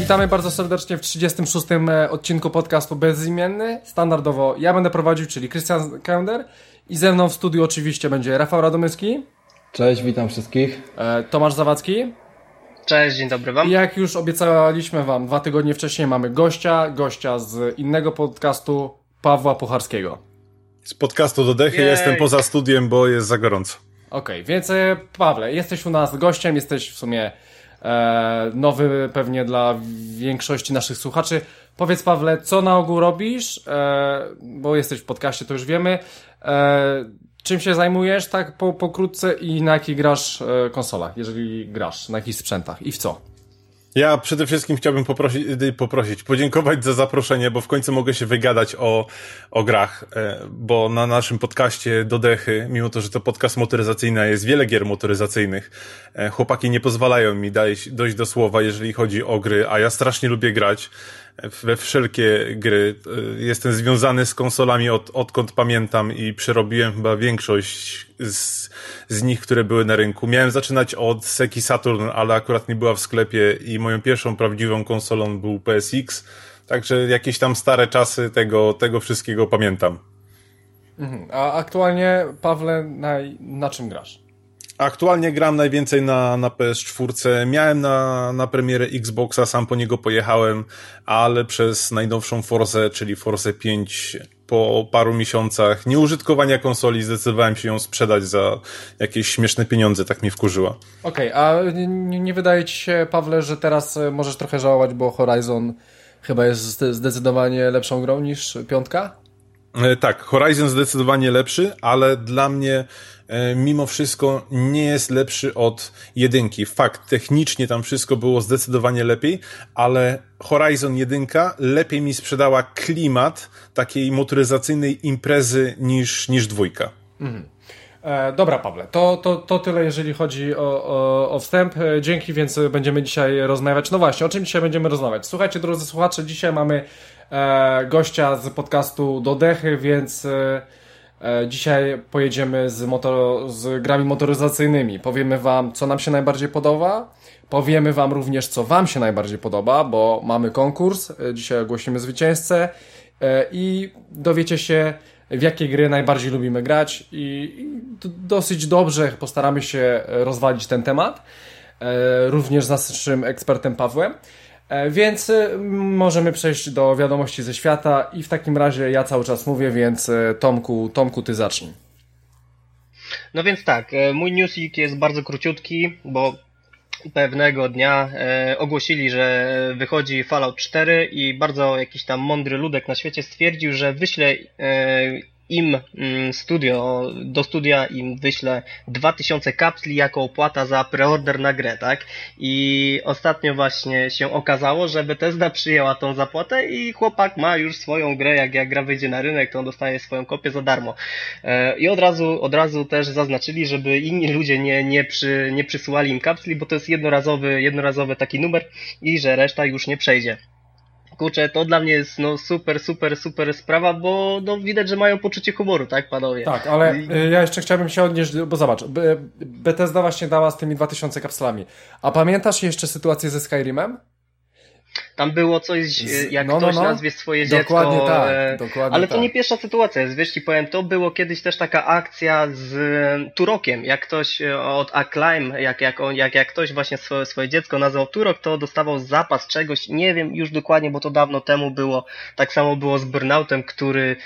Witamy bardzo serdecznie w 36. odcinku podcastu Bezimienny. Standardowo ja będę prowadził, czyli Krystian Kender, i ze mną w studiu oczywiście będzie Rafał Radomyski. Cześć, witam wszystkich. Tomasz Zawadzki. Cześć, dzień dobry wam. I jak już obiecaliśmy wam 2 tygodnie wcześniej, mamy gościa z innego podcastu, Pawła Pucharskiego. Z podcastu do dechy. Jestem poza studiem, bo jest za gorąco. Okej, więc Pawle, jesteś u nas gościem, jesteś w sumie nowy pewnie dla większości naszych słuchaczy. Powiedz, Pawle, co na ogół robisz, bo jesteś w podcaście, to już wiemy. Czym się zajmujesz tak pokrótce i na jakich grasz konsolach, jeżeli grasz, na jakich sprzętach i w co? Ja przede wszystkim chciałbym podziękować za zaproszenie, bo w końcu mogę się wygadać o grach, bo na naszym podcaście do dechy, mimo to, że to podcast motoryzacyjny, a jest wiele gier motoryzacyjnych, chłopaki nie pozwalają mi dojść do słowa, jeżeli chodzi o gry, a ja strasznie lubię grać we wszelkie gry. Jestem związany z konsolami odkąd pamiętam i przerobiłem chyba większość z nich, które były na rynku. Miałem zaczynać od Segi Saturn, ale akurat nie była w sklepie i moją pierwszą prawdziwą konsolą był PSX, także jakieś tam stare czasy tego wszystkiego pamiętam. A aktualnie, Pawle, na czym grasz? Aktualnie gram najwięcej na PS4. Miałem na premierę Xboxa, sam po niego pojechałem, ale przez najnowszą Forzę, czyli Forzę 5, po paru miesiącach nieużytkowania konsoli zdecydowałem się ją sprzedać za jakieś śmieszne pieniądze, tak mnie wkurzyła. Okej, a nie wydaje ci się, Pawle, że teraz możesz trochę żałować, bo Horizon chyba jest zdecydowanie lepszą grą niż 5? Tak, Horizon zdecydowanie lepszy, ale dla mnie mimo wszystko nie jest lepszy od 1. Fakt, technicznie tam wszystko było zdecydowanie lepiej, ale Horizon 1 lepiej mi sprzedała klimat takiej motoryzacyjnej imprezy niż 2. Mhm. Dobra, Pawle, to tyle, jeżeli chodzi o wstęp. Dzięki, więc będziemy dzisiaj rozmawiać. No właśnie, o czym dzisiaj będziemy rozmawiać? Słuchajcie, drodzy słuchacze, dzisiaj mamy gościa z podcastu do dechy, więc dzisiaj pojedziemy z grami motoryzacyjnymi. Powiemy wam, co nam się najbardziej podoba. Powiemy wam również, co wam się najbardziej podoba, bo mamy konkurs. Dzisiaj ogłosimy zwycięzcę i dowiecie się, w jakie gry najbardziej lubimy grać i dosyć dobrze postaramy się rozwalić ten temat, również z naszym ekspertem Pawłem. Więc możemy przejść do wiadomości ze świata i w takim razie ja cały czas mówię, więc Tomku, ty zacznij. No więc tak, mój newsik jest bardzo króciutki, bo pewnego dnia ogłosili, że wychodzi Fallout 4 i bardzo jakiś tam mądry ludek na świecie stwierdził, że wyśle im do studia im wyśle 2000 kapsli jako opłata za preorder na grę, tak? I ostatnio właśnie się okazało, że Bethesda przyjęła tą zapłatę i chłopak ma już swoją grę, jak gra wyjdzie na rynek, to on dostaje swoją kopię za darmo. I od razu też zaznaczyli, żeby inni ludzie nie przysyłali im kapsli, bo to jest jednorazowy taki numer i że reszta już nie przejdzie. Kurczę, to dla mnie jest super sprawa, bo widać, że mają poczucie humoru, tak, panowie? Tak, ale ja jeszcze chciałbym się odnieść, bo zobacz, Bethesda właśnie dała z tymi 2000 kapslami. A pamiętasz jeszcze sytuację ze Skyrimem? Tam było coś, jak ktoś nazwie swoje dokładnie dziecko, tak, dokładnie ale to tak. nie pierwsza sytuacja jest, wiesz, ci powiem, to było kiedyś też taka akcja z Turokiem, jak ktoś od Acclaim, jak ktoś właśnie swoje dziecko nazwał Turok, to dostawał zapas czegoś, nie wiem już dokładnie, bo to dawno temu było, tak samo było z Burnoutem, który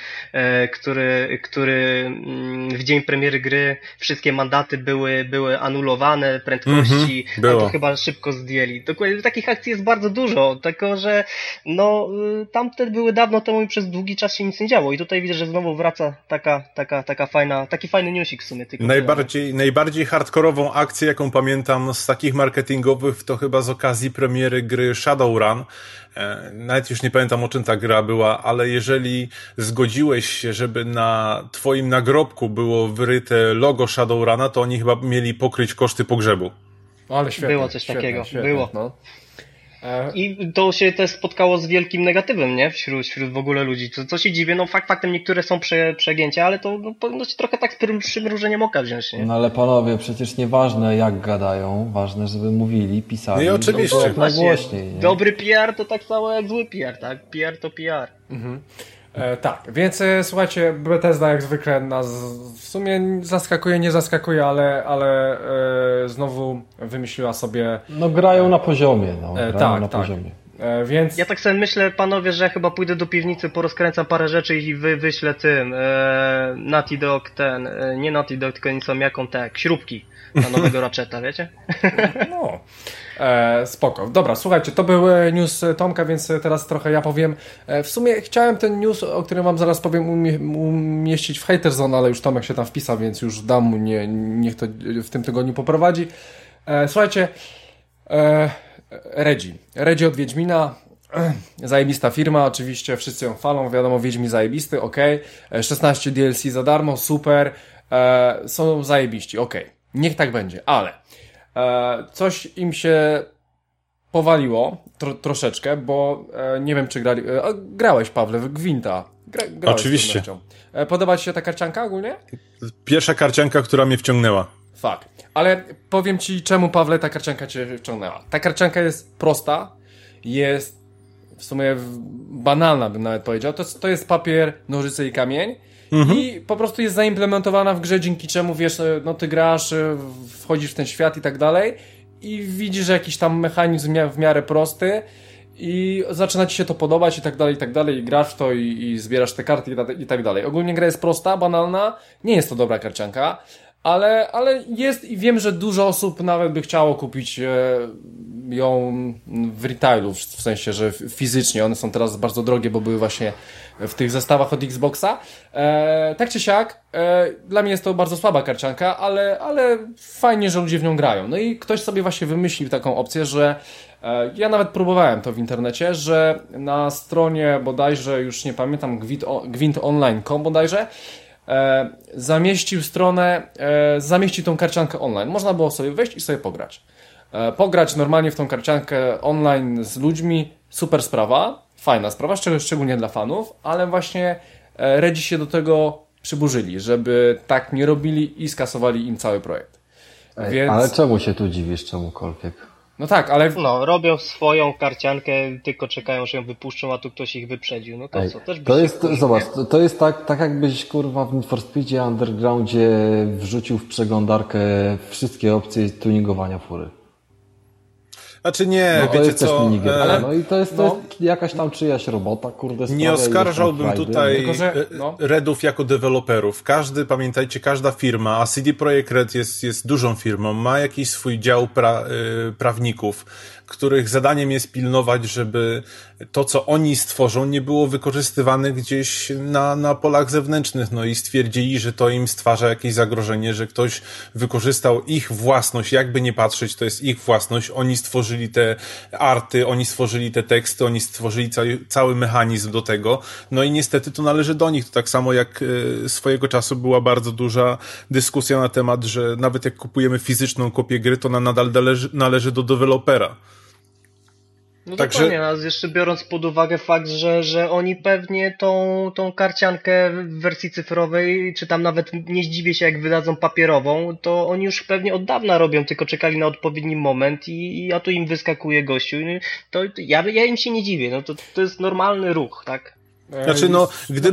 w dzień premiery gry wszystkie mandaty były anulowane, prędkości, a to chyba szybko zdjęli. Dokładnie takich akcji jest bardzo dużo, tylko że tamte były dawno temu i przez długi czas się nic nie działo i tutaj widzę, że znowu wraca taki fajny newsik w sumie. Najbardziej hardkorową akcję, jaką pamiętam z takich marketingowych, to chyba z okazji premiery gry Shadowrun. Nawet już nie pamiętam, o czym ta gra była, ale jeżeli zgodziłeś się, żeby na twoim nagrobku było wyryte logo Shadowruna, to oni chyba mieli pokryć koszty pogrzebu. Ale świetnie. Było coś takiego, było. No. I to się też spotkało z wielkim negatywem, nie? Wśród w ogóle ludzi. Co się dziwię, no faktem niektóre są przegięcia, ale to powinno się trochę tak z przymrużeniem oka wziąć, nie? No ale panowie, przecież nieważne jak gadają, ważne, żeby mówili, pisali. No i oczywiście. Jak najgłośniej, nie? Dobry PR to tak samo jak zły PR, tak? PR to PR. Tak, więc słuchajcie, Bethesda jak zwykle nas w sumie zaskakuje, nie zaskakuje, ale znowu wymyśliła sobie... No grają na poziomie, grają na poziomie. Więc... Ja tak sobie myślę, panowie, że chyba pójdę do piwnicy, porozkręcam parę rzeczy i wyślę tym Naughty Dog, nie Naughty Dog, tylko nic jaką śrubki na nowego Ratcheta, wiecie? No, spoko. Dobra, słuchajcie, to był news Tomka, więc teraz trochę ja powiem. W sumie chciałem ten news, o którym wam zaraz powiem, umieścić w Haterzone, ale już Tomek się tam wpisał, więc już dam mu, niech to w tym tygodniu poprowadzi. Słuchajcie, Redzi od Wiedźmina, zajebista firma, oczywiście wszyscy ją chwalą, wiadomo, Wiedźmin zajebisty, okej. 16 DLC za darmo, super, są zajebiści, okej. Niech tak będzie, ale coś im się powaliło troszeczkę, bo nie wiem, czy grałeś, Pawle, w Gwinta. Grałeś. Oczywiście. Podoba ci się ta karcianka ogólnie? Pierwsza karcianka, która mnie wciągnęła. Fakt. Ale powiem ci, czemu, Pawle, ta karcianka cię wciągnęła. Ta karcianka jest prosta, jest w sumie banalna, bym nawet powiedział. To jest papier, nożyce i kamień. I po prostu jest zaimplementowana w grze, dzięki czemu, wiesz, no ty grasz, wchodzisz w ten świat i tak dalej i widzisz jakiś tam mechanizm w miarę prosty i zaczyna ci się to podobać i tak dalej, i grasz w to i zbierasz te karty i tak dalej. Ogólnie gra jest prosta, banalna, nie jest to dobra karcianka, ale jest i wiem, że dużo osób nawet by chciało kupić ją w retailu, w sensie, że fizycznie. One są teraz bardzo drogie, bo były właśnie w tych zestawach od Xboxa. Tak czy siak, dla mnie jest to bardzo słaba karcianka, ale fajnie, że ludzie w nią grają. No i ktoś sobie właśnie wymyślił taką opcję, że ja nawet próbowałem to w internecie, że na stronie bodajże, już nie pamiętam, gwintonline.com bodajże, zamieścił tą karciankę online. Można było sobie wejść i sobie pograć. Pograć normalnie w tą karciankę online z ludźmi, super sprawa, fajna sprawa, szczególnie dla fanów, ale właśnie Redzi się do tego przyburzyli, żeby tak nie robili i skasowali im cały projekt. Więc... Ale czemu się tu dziwisz czemukolwiek? No tak, ale... No, robią swoją karciankę, tylko czekają, że ją wypuszczą, a tu ktoś ich wyprzedził. No to co? Też to jest, zobacz, to jest tak jakbyś, kurwa, w Need for Speedzie Undergroundzie wrzucił w przeglądarkę wszystkie opcje tuningowania fury. Znaczy nie, no to wiecie jest co... też minigier, ale... No i to jest jakaś tam czyjaś robota, kurde. Nie oskarżałbym tutaj tylko, że, Redów jako deweloperów. Pamiętajcie, każda firma, a CD Projekt Red jest dużą firmą, ma jakiś swój dział prawników, których zadaniem jest pilnować, żeby to, co oni stworzą, nie było wykorzystywane gdzieś na polach zewnętrznych. No i stwierdzili, że to im stwarza jakieś zagrożenie, że ktoś wykorzystał ich własność, jakby nie patrzeć, to jest ich własność. Oni stworzyli te arty, oni stworzyli te teksty, oni stworzyli cały mechanizm do tego. No i niestety to należy do nich. To tak samo jak swojego czasu była bardzo duża dyskusja na temat, że nawet jak kupujemy fizyczną kopię gry, to ona nadal należy do dewelopera. No dokładnie, a jeszcze biorąc pod uwagę fakt, że oni pewnie tą karciankę w wersji cyfrowej, czy tam nawet nie zdziwię się jak wydadzą papierową, to oni już pewnie od dawna robią, tylko czekali na odpowiedni moment a tu im wyskakuje gościu. To ja im się nie dziwię, no to jest normalny ruch, tak? Znaczy, no,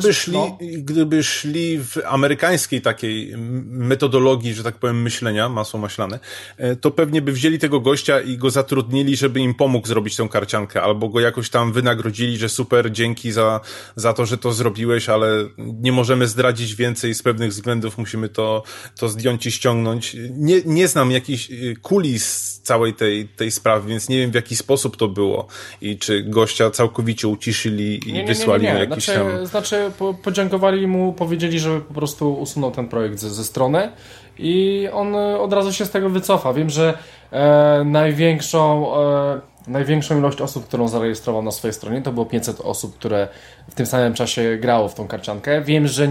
gdyby szli w amerykańskiej takiej metodologii, że tak powiem, myślenia, masło maślane, to pewnie by wzięli tego gościa i go zatrudnili, żeby im pomógł zrobić tę karciankę, albo go jakoś tam wynagrodzili, że super, dzięki za to, że to zrobiłeś, ale nie możemy zdradzić więcej z pewnych względów, musimy to zdjąć i ściągnąć. Nie znam jakichś kulis całej tej sprawy, więc nie wiem, w jaki sposób to było i czy gościa całkowicie uciszyli i wysłali mu jakiś tam... Znaczy podziękowali mu, powiedzieli, żeby po prostu usunął ten projekt ze strony i on od razu się z tego wycofa. Wiem, że największą ilość osób, którą zarejestrował na swojej stronie, to było 500 osób, które w tym samym czasie grało w tą karciankę. Wiem, że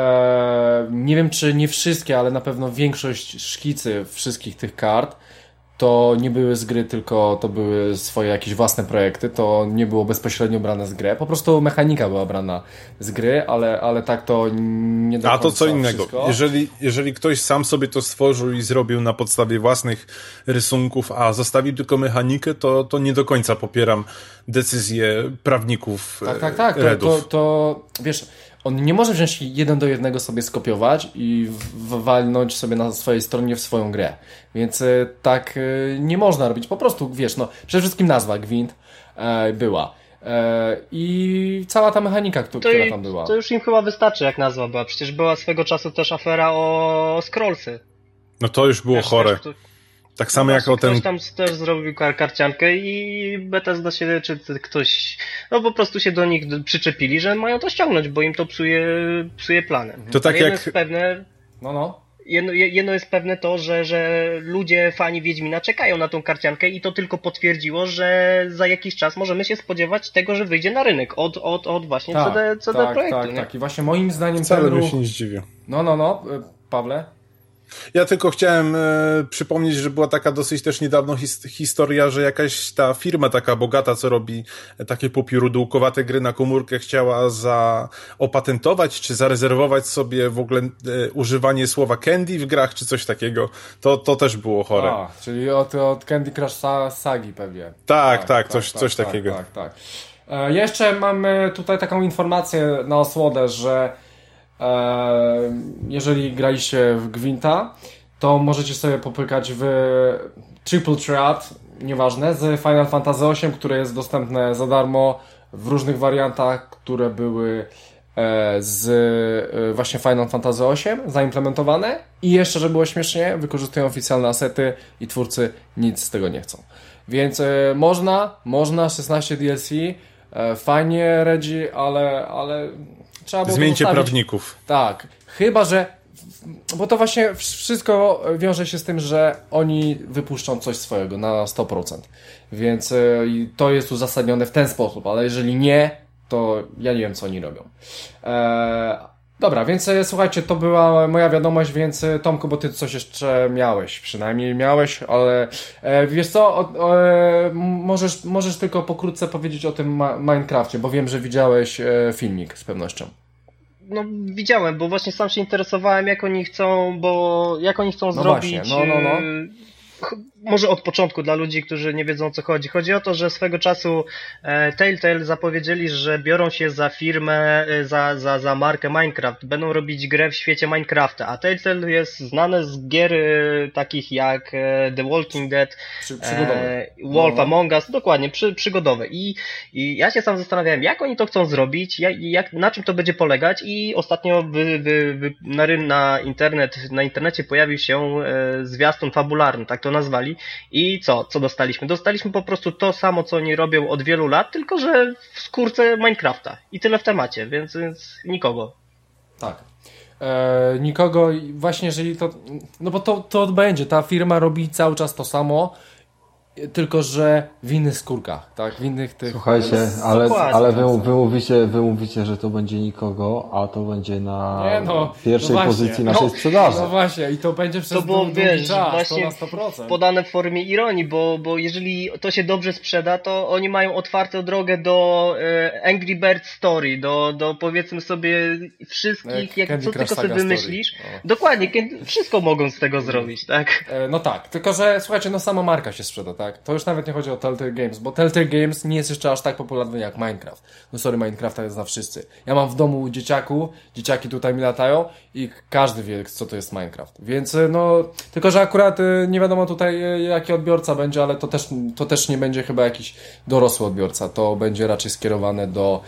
nie wiem, czy nie wszystkie, ale na pewno większość szkicy wszystkich tych kart to nie były z gry, tylko to były swoje jakieś własne projekty, to nie było bezpośrednio brane z gry, po prostu mechanika była brana z gry, ale tak to nie do końca. A to co innego. Wszystko. Jeżeli ktoś sam sobie to stworzył i zrobił na podstawie własnych rysunków, a zostawił tylko mechanikę, to nie do końca popieram decyzje prawników Tak. Redów. To wiesz, on nie może wziąć 1:1 sobie skopiować i walnąć sobie na swojej stronie w swoją grę. Więc tak nie można robić. Po prostu, wiesz, no, przede wszystkim nazwa Gwint była. I cała ta mechanika, która tam była. To już im chyba wystarczy, jak nazwa była. Przecież była swego czasu też afera o Scrollsy. No to już było chore. Tak samo jak o ten... Ktoś tam też zrobił karciankę i Bethesda się, czy ktoś, no po prostu się do nich przyczepili, że mają to ściągnąć, bo im to psuje plany. To tak jedno jak... jest pewne, No. Jedno jest pewne to, że ludzie, fani Wiedźmina czekają na tą karciankę i to tylko potwierdziło, że za jakiś czas możemy się spodziewać tego, że wyjdzie na rynek od właśnie CD Projektu. Tak. I właśnie moim zdaniem wcale bym się nie zdziwił. No, Pawle? Ja tylko chciałem przypomnieć, że była taka dosyć też niedawno historia, że jakaś ta firma taka bogata, co robi takie popiórodółkowate gry na komórkę, chciała opatentować, czy zarezerwować sobie w ogóle używanie słowa candy w grach, czy coś takiego. To też było chore. Czyli od Candy Crush Sagi pewnie. Tak, coś takiego. Tak. Jeszcze mamy tutaj taką informację na osłodę, że jeżeli graliście w Gwinta, to możecie sobie popykać w Triple Threat, nieważne, z Final Fantasy VIII, które jest dostępne za darmo w różnych wariantach, które były z właśnie Final Fantasy VIII zaimplementowane i jeszcze, żeby było śmiesznie, wykorzystują oficjalne asety i twórcy nic z tego nie chcą. Więc można 16 DLC, fajnie Redzi, ale trzeba było zmieńcie zostawić. Prawników. Tak, chyba że, bo to właśnie wszystko wiąże się z tym, że oni wypuszczą coś swojego na 100%, więc to jest uzasadnione w ten sposób, ale jeżeli nie, to ja nie wiem, co oni robią. Dobra, więc słuchajcie, to była moja wiadomość, więc Tomku, bo ty coś jeszcze przynajmniej miałeś, ale wiesz co, możesz tylko pokrótce powiedzieć o tym Minecrafcie, bo wiem, że widziałeś filmik z pewnością. No widziałem, bo właśnie sam się interesowałem, jak oni chcą zrobić. Właśnie, no. Może od początku dla ludzi, którzy nie wiedzą, o co chodzi. Chodzi o to, że swego czasu Telltale zapowiedzieli, że biorą się za firmę, za markę Minecraft. Będą robić grę w świecie Minecrafta, a Telltale jest znane z gier takich jak The Walking Dead, Wolf Among Us, dokładnie, przygodowe. I ja się sam zastanawiałem, jak oni to chcą zrobić, na czym to będzie polegać i ostatnio na internecie pojawił się zwiastun fabularny, tak to nazwali. I co dostaliśmy? Dostaliśmy po prostu to samo, co oni robią od wielu lat, tylko że w skórce Minecrafta. I tyle w temacie, więc nikogo. Tak. Nikogo, właśnie jeżeli to... No bo to będzie, ta firma robi cały czas to samo, tylko że w innych skórkach, tak? W innych tych... Słuchajcie, ale wy mówicie, że to będzie nikogo, a to będzie na pierwszej pozycji naszej sprzedaży. No właśnie, i to będzie przez długi czas, właśnie to na 100%. Podane w formie ironii, bo jeżeli to się dobrze sprzeda, to oni mają otwartą drogę do Angry Bird Story, do powiedzmy sobie wszystkich, co tylko sobie wymyślisz. Dokładnie, wszystko mogą z tego zrobić, tak? No tak, tylko że słuchajcie, sama marka się sprzeda, tak? To już nawet nie chodzi o Telltale Games, bo Telltale Games nie jest jeszcze aż tak popularny jak Minecraft. No sorry, Minecrafta jest na wszyscy. Ja mam w domu dzieciaki tutaj mi latają i każdy wie, co to jest Minecraft. Więc tylko że akurat nie wiadomo tutaj jaki odbiorca będzie, ale to też nie będzie chyba jakiś dorosły odbiorca. To będzie raczej skierowane do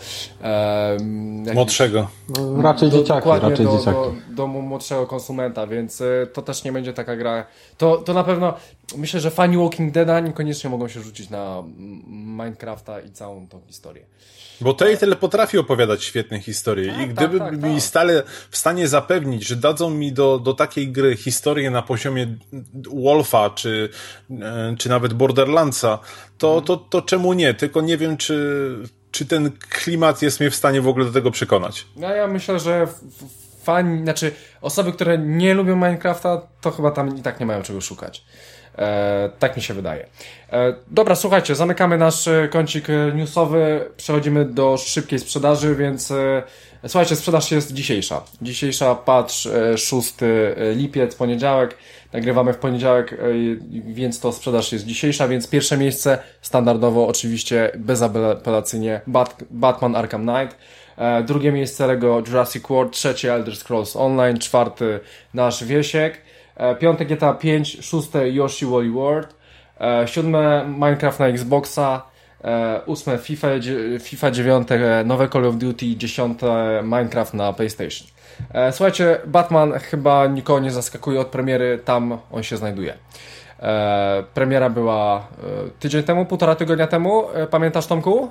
młodszego. Raczej dzieciaki. Do młodszego konsumenta, więc to też nie będzie taka gra. To na pewno myślę, że fani Walking Deada niekoniecznie mogą się rzucić na Minecrafta i całą tą historię. Bo Telltale potrafi opowiadać świetne historie i gdyby mi stale w stanie zapewnić, że dadzą mi do takiej gry historię na poziomie Wolfa czy nawet Borderlandsa, to czemu nie? Tylko nie wiem, czy ten klimat jest mnie w stanie w ogóle do tego przekonać. Ja myślę, że osoby, które nie lubią Minecrafta, to chyba tam i tak nie mają czego szukać. Tak mi się wydaje. Dobra, słuchajcie, zamykamy nasz kącik newsowy, przechodzimy do szybkiej sprzedaży, więc słuchajcie, sprzedaż jest dzisiejsza. Dzisiejsza patch 6 lipiec, poniedziałek. Nagrywamy w poniedziałek, więc to sprzedaż jest dzisiejsza, więc pierwsze miejsce standardowo oczywiście bezapelacyjnie Batman Arkham Knight. Drugie miejsce Lego Jurassic World, trzecie Elder Scrolls Online, czwarty nasz Wiesiek, piąte GTA 5, szóste Yoshi Woolly World, siódme Minecraft na Xboxa, ósme FIFA 9, nowe Call of Duty, dziesiąte Minecraft na PlayStation. Słuchajcie, Batman chyba nikogo nie zaskakuje od premiery, tam on się znajduje. Premiera była tydzień temu, 1,5 tygodnia temu, pamiętasz, Tomku?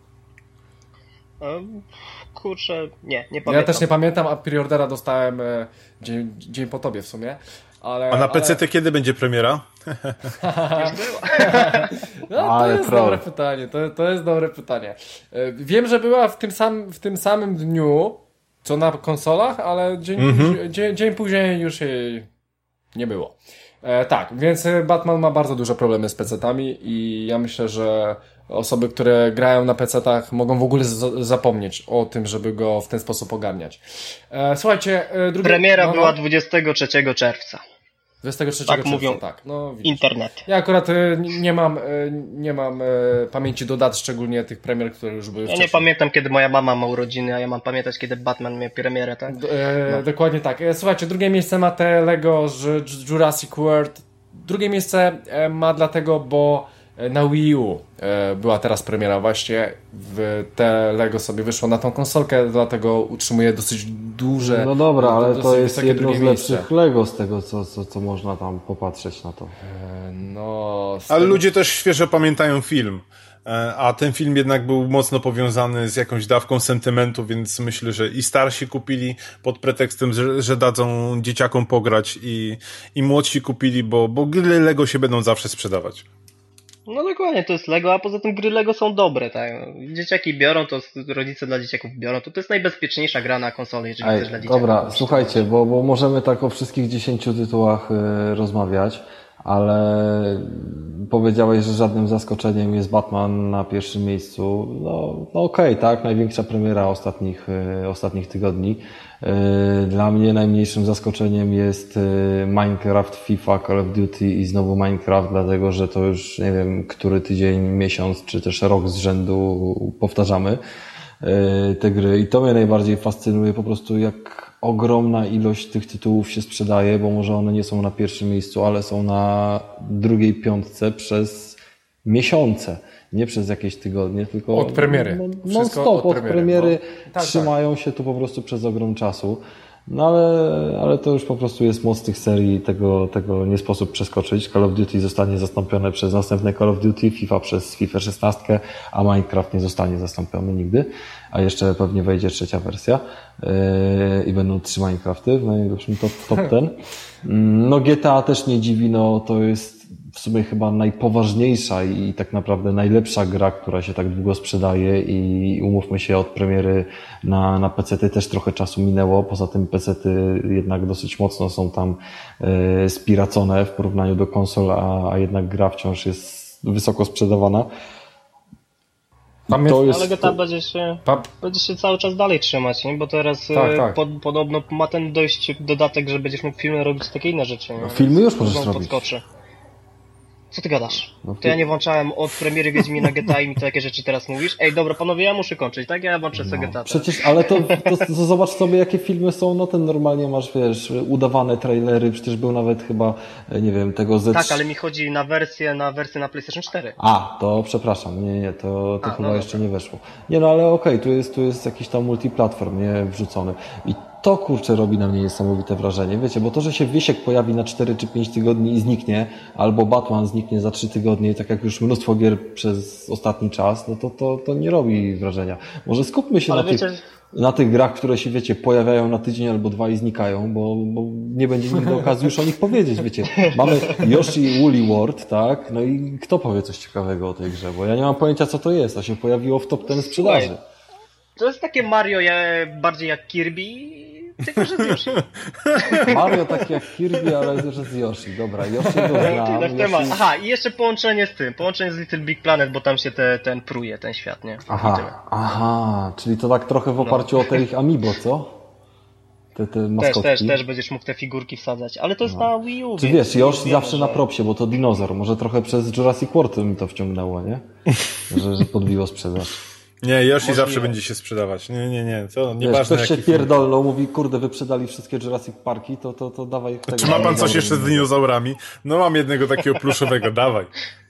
Kurczę, nie pamiętam. Ja też nie pamiętam, a preordera dostałem dzień po tobie w sumie. A na PC kiedy będzie premiera? Już była. No, to jest dobre pytanie. To jest dobre pytanie. Wiem, że była w tym samym dniu, co na konsolach, ale dzień później już jej nie było. Tak, więc Batman ma bardzo duże problemy z PC-tami i ja myślę, że osoby, które grają na PC-tach mogą w ogóle zapomnieć o tym, żeby go w ten sposób ogarniać. Słuchajcie, premiera była 23 czerwca. 23 tak czerwca, mówią tak. No, internet. Ja akurat nie mam pamięci do dat, szczególnie tych premier, które już były wcześniej. Ja nie pamiętam, kiedy moja mama ma urodziny, a ja mam pamiętać, kiedy Batman miał premierę, tak? Dokładnie tak. Słuchajcie, drugie miejsce ma te Lego z Jurassic World. Drugie miejsce ma dlatego, bo na Wii U była teraz premiera właśnie. Te Lego sobie wyszło na tą konsolkę, dlatego utrzymuje dosyć duże... No dobra, ale to jest jedno z miejsce. lepszych Lego z tego, co można tam popatrzeć na to. Ale ludzie też świeżo pamiętają film. A ten film jednak był mocno powiązany z jakąś dawką sentymentu, więc myślę, że i starsi kupili pod pretekstem, że dadzą dzieciakom pograć i młodsi kupili, bo gry Lego się będą zawsze sprzedawać. No dokładnie, to jest Lego, a poza tym gry Lego są dobre, tak? Dzieciaki biorą, to rodzice dla dzieciaków biorą, to jest najbezpieczniejsza gra na konsoli, jeżeli też dla dzieciaków. Dobra, słuchajcie, bo możemy tak o wszystkich 10 tytułach rozmawiać, ale powiedziałeś, że żadnym zaskoczeniem jest Batman na pierwszym miejscu. No okej, tak, największa premiera ostatnich tygodni. Dla mnie najmniejszym zaskoczeniem jest Minecraft, FIFA, Call of Duty i znowu Minecraft, dlatego że to już nie wiem, który tydzień, miesiąc czy też rok z rzędu powtarzamy te gry i to mnie najbardziej fascynuje, po prostu jak ogromna ilość tych tytułów się sprzedaje, bo może one nie są na pierwszym miejscu, ale są na drugiej piątce przez miesiące. Nie przez jakieś tygodnie, tylko od premiery. Non-stop od premiery trzymają się tu po prostu przez ogrom czasu. No ale to już po prostu jest moc tych serii, tego nie sposób przeskoczyć. Call of Duty zostanie zastąpione przez następne Call of Duty, FIFA przez FIFA 16, a Minecraft nie zostanie zastąpiony nigdy, a jeszcze pewnie wejdzie trzecia wersja i będą 3 Minecrafty w najlepszym top 10. No GTA też nie dziwi, no to jest w sumie chyba najpoważniejsza i tak naprawdę najlepsza gra, która się tak długo sprzedaje i umówmy się, od premiery na PC-ty też trochę czasu minęło, poza tym PC-ty jednak dosyć mocno są tam spiracone w porównaniu do konsol, a jednak gra wciąż jest wysoko sprzedawana. Ale GTA będzie się cały czas dalej trzymać, nie? Bo teraz podobno ma ten dodatek, że będziesz mógł filmy robić takie inne rzeczy. No, filmy już możesz robić. Podskoczy. Co ty gadasz? To ja nie włączałem od premiery Wiedźmina GTA i mi takie rzeczy teraz mówisz. Ej, dobra panowie, ja muszę kończyć, tak? Ja włączę sobie GTA. Przecież, ale to zobacz sobie, jakie filmy są, no ten normalnie masz, wiesz, udawane trailery, przecież był nawet chyba, nie wiem, tego Z3. Tak, ale mi chodzi na wersję na PlayStation 4. A, to przepraszam, nie, to chyba jeszcze nie weszło. Nie, no ale okej, tu jest jakiś tam multiplatform, nie, wrzucony. I to, kurczę, robi na mnie niesamowite wrażenie. Wiecie, bo to, że się Wiesiek pojawi na 4 czy 5 tygodni i zniknie, albo Batman zniknie za 3 tygodnie, tak jak już mnóstwo gier przez ostatni czas, no to nie robi wrażenia. Może skupmy się na tych grach, które się, wiecie, pojawiają na tydzień albo 2 i znikają, bo nie będzie nigdy okazji już o nich powiedzieć, wiecie. Mamy Yoshi Woolly World, tak? No i kto powie coś ciekawego o tej grze? Bo ja nie mam pojęcia, co to jest, a się pojawiło w top 10 sprzedaży. To jest takie Mario bardziej jak Kirby. tylko że z Yoshi. Mario tak jak Kirby, ale że z Yoshi. Dobra, Yoshi go znam. Aha, i jeszcze połączenie z tym. Połączenie z Little Big Planet, bo tam się ten pruje, ten świat, nie? Aha, czyli to tak trochę w oparciu o te ich Amiibo, co? Te maskotki. Też będziesz mógł te figurki wsadzać, ale to jest na Wii U. Czy wiesz, Yoshi zawsze na propsie, bo to dinozaur. Może trochę przez Jurassic World mi to wciągnęło, nie? Że podbiło sprzedaż. Nie, Yoshi zawsze będzie się sprzedawać. Nie. To nieważne. Ktoś się pierdolnął, mówi, kurde, wyprzedali wszystkie Jurassic Parki, to dawaj. Czy ma pan coś jeszcze z dinozaurami? No mam jednego takiego pluszowego, dawaj.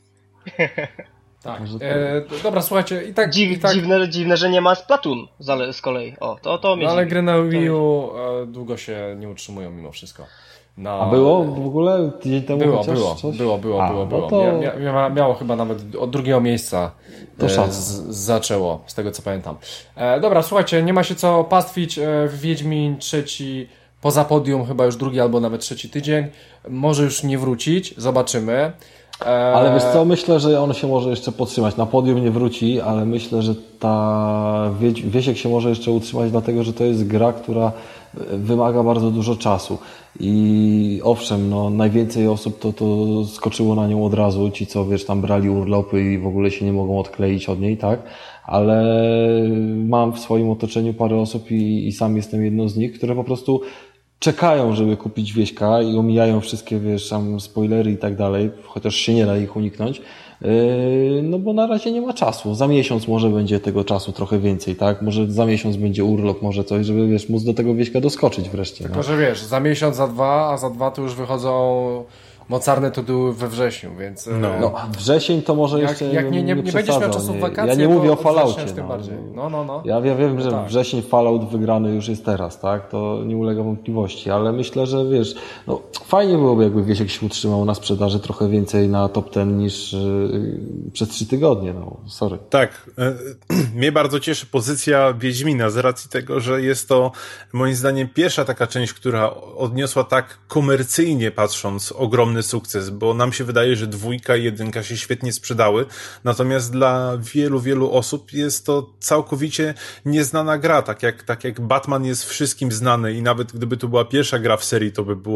Tak. Dobra, słuchajcie, i tak... Dziwne, że nie ma Splatoon z kolei. To mnie ale gry na Wii U długo się nie utrzymują mimo wszystko. A było w ogóle tydzień temu było, chociaż było, coś? Było. No to... Miało chyba nawet od drugiego miejsca zaczęło, z tego co pamiętam. Dobra, słuchajcie, nie ma się co pastwić. Wiedźmin trzeci, poza podium chyba już drugi albo nawet trzeci tydzień. Może już nie wrócić, zobaczymy. Ale wiesz co, myślę, że on się może jeszcze podtrzymać. Na podium nie wróci, ale myślę, że ta Wiesiek się może jeszcze utrzymać, dlatego że to jest gra, która wymaga bardzo dużo czasu. I owszem, no najwięcej osób to skoczyło na nią od razu, ci co wiesz, tam brali urlopy i w ogóle się nie mogą odkleić od niej, tak? Ale mam w swoim otoczeniu parę osób i sam jestem jedną z nich, które po prostu czekają, żeby kupić Wieśka i omijają wszystkie, wiesz, tam spoilery i tak dalej, chociaż się nie da ich uniknąć, no bo na razie nie ma czasu. Za miesiąc może będzie tego czasu trochę więcej, tak? Może za miesiąc będzie urlop, może coś, żeby, wiesz, móc do tego Wieśka doskoczyć wreszcie. Tylko, że wiesz, za miesiąc, za dwa, a za dwa to już wychodzą mocarne tytuły we wrześniu, więc... No, wrzesień to może jeszcze nie będziesz miał czasu w wakacje, ja nie mówię o Falloutie. No. Ja wiem, że wrzesień Fallout wygrany już jest teraz, tak? To nie ulega wątpliwości, ale myślę, że wiesz, no fajnie byłoby, jakby Wiesiek się utrzymał na sprzedaży trochę więcej na top 10 niż przez 3 tygodnie, no sorry. Tak, mnie bardzo cieszy pozycja Wiedźmina z racji tego, że jest to moim zdaniem pierwsza taka część, która odniosła tak komercyjnie patrząc ogromny sukces, bo nam się wydaje, że 2 i 1 się świetnie sprzedały, natomiast dla wielu osób jest to całkowicie nieznana gra, tak jak Batman jest wszystkim znany i nawet gdyby to była pierwsza gra w serii,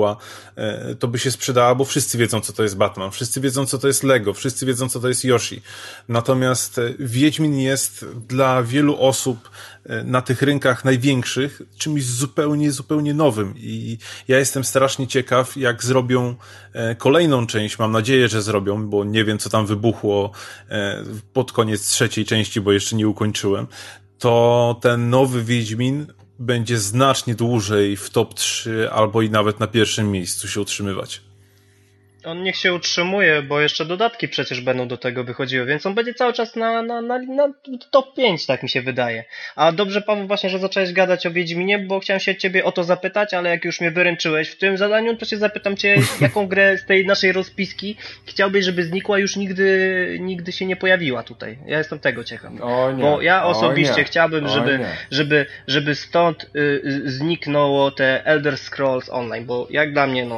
to by się sprzedała, bo wszyscy wiedzą, co to jest Batman, wszyscy wiedzą, co to jest Lego, wszyscy wiedzą, co to jest Yoshi. Natomiast Wiedźmin jest dla wielu osób na tych rynkach największych czymś zupełnie nowym i ja jestem strasznie ciekaw, jak zrobią kolejną część, mam nadzieję, że zrobią, bo nie wiem, co tam wybuchło pod koniec 3. części, bo jeszcze nie ukończyłem, to ten nowy Wiedźmin będzie znacznie dłużej w top 3 albo i nawet na pierwszym miejscu się utrzymywać. On niech się utrzymuje, bo jeszcze dodatki przecież będą do tego wychodziły, więc on będzie cały czas na top 5, tak mi się wydaje. A dobrze, Paweł, właśnie, że zacząłeś gadać o Wiedźminie, bo chciałem się ciebie o to zapytać, ale jak już mnie wyręczyłeś w tym zadaniu, to się zapytam cię, jaką grę z tej naszej rozpiski chciałbyś, żeby znikła, już nigdy się nie pojawiła tutaj. Ja jestem tego ciekaw. Bo ja osobiście chciałbym, żeby stąd zniknęło te Elder Scrolls Online, bo jak dla mnie,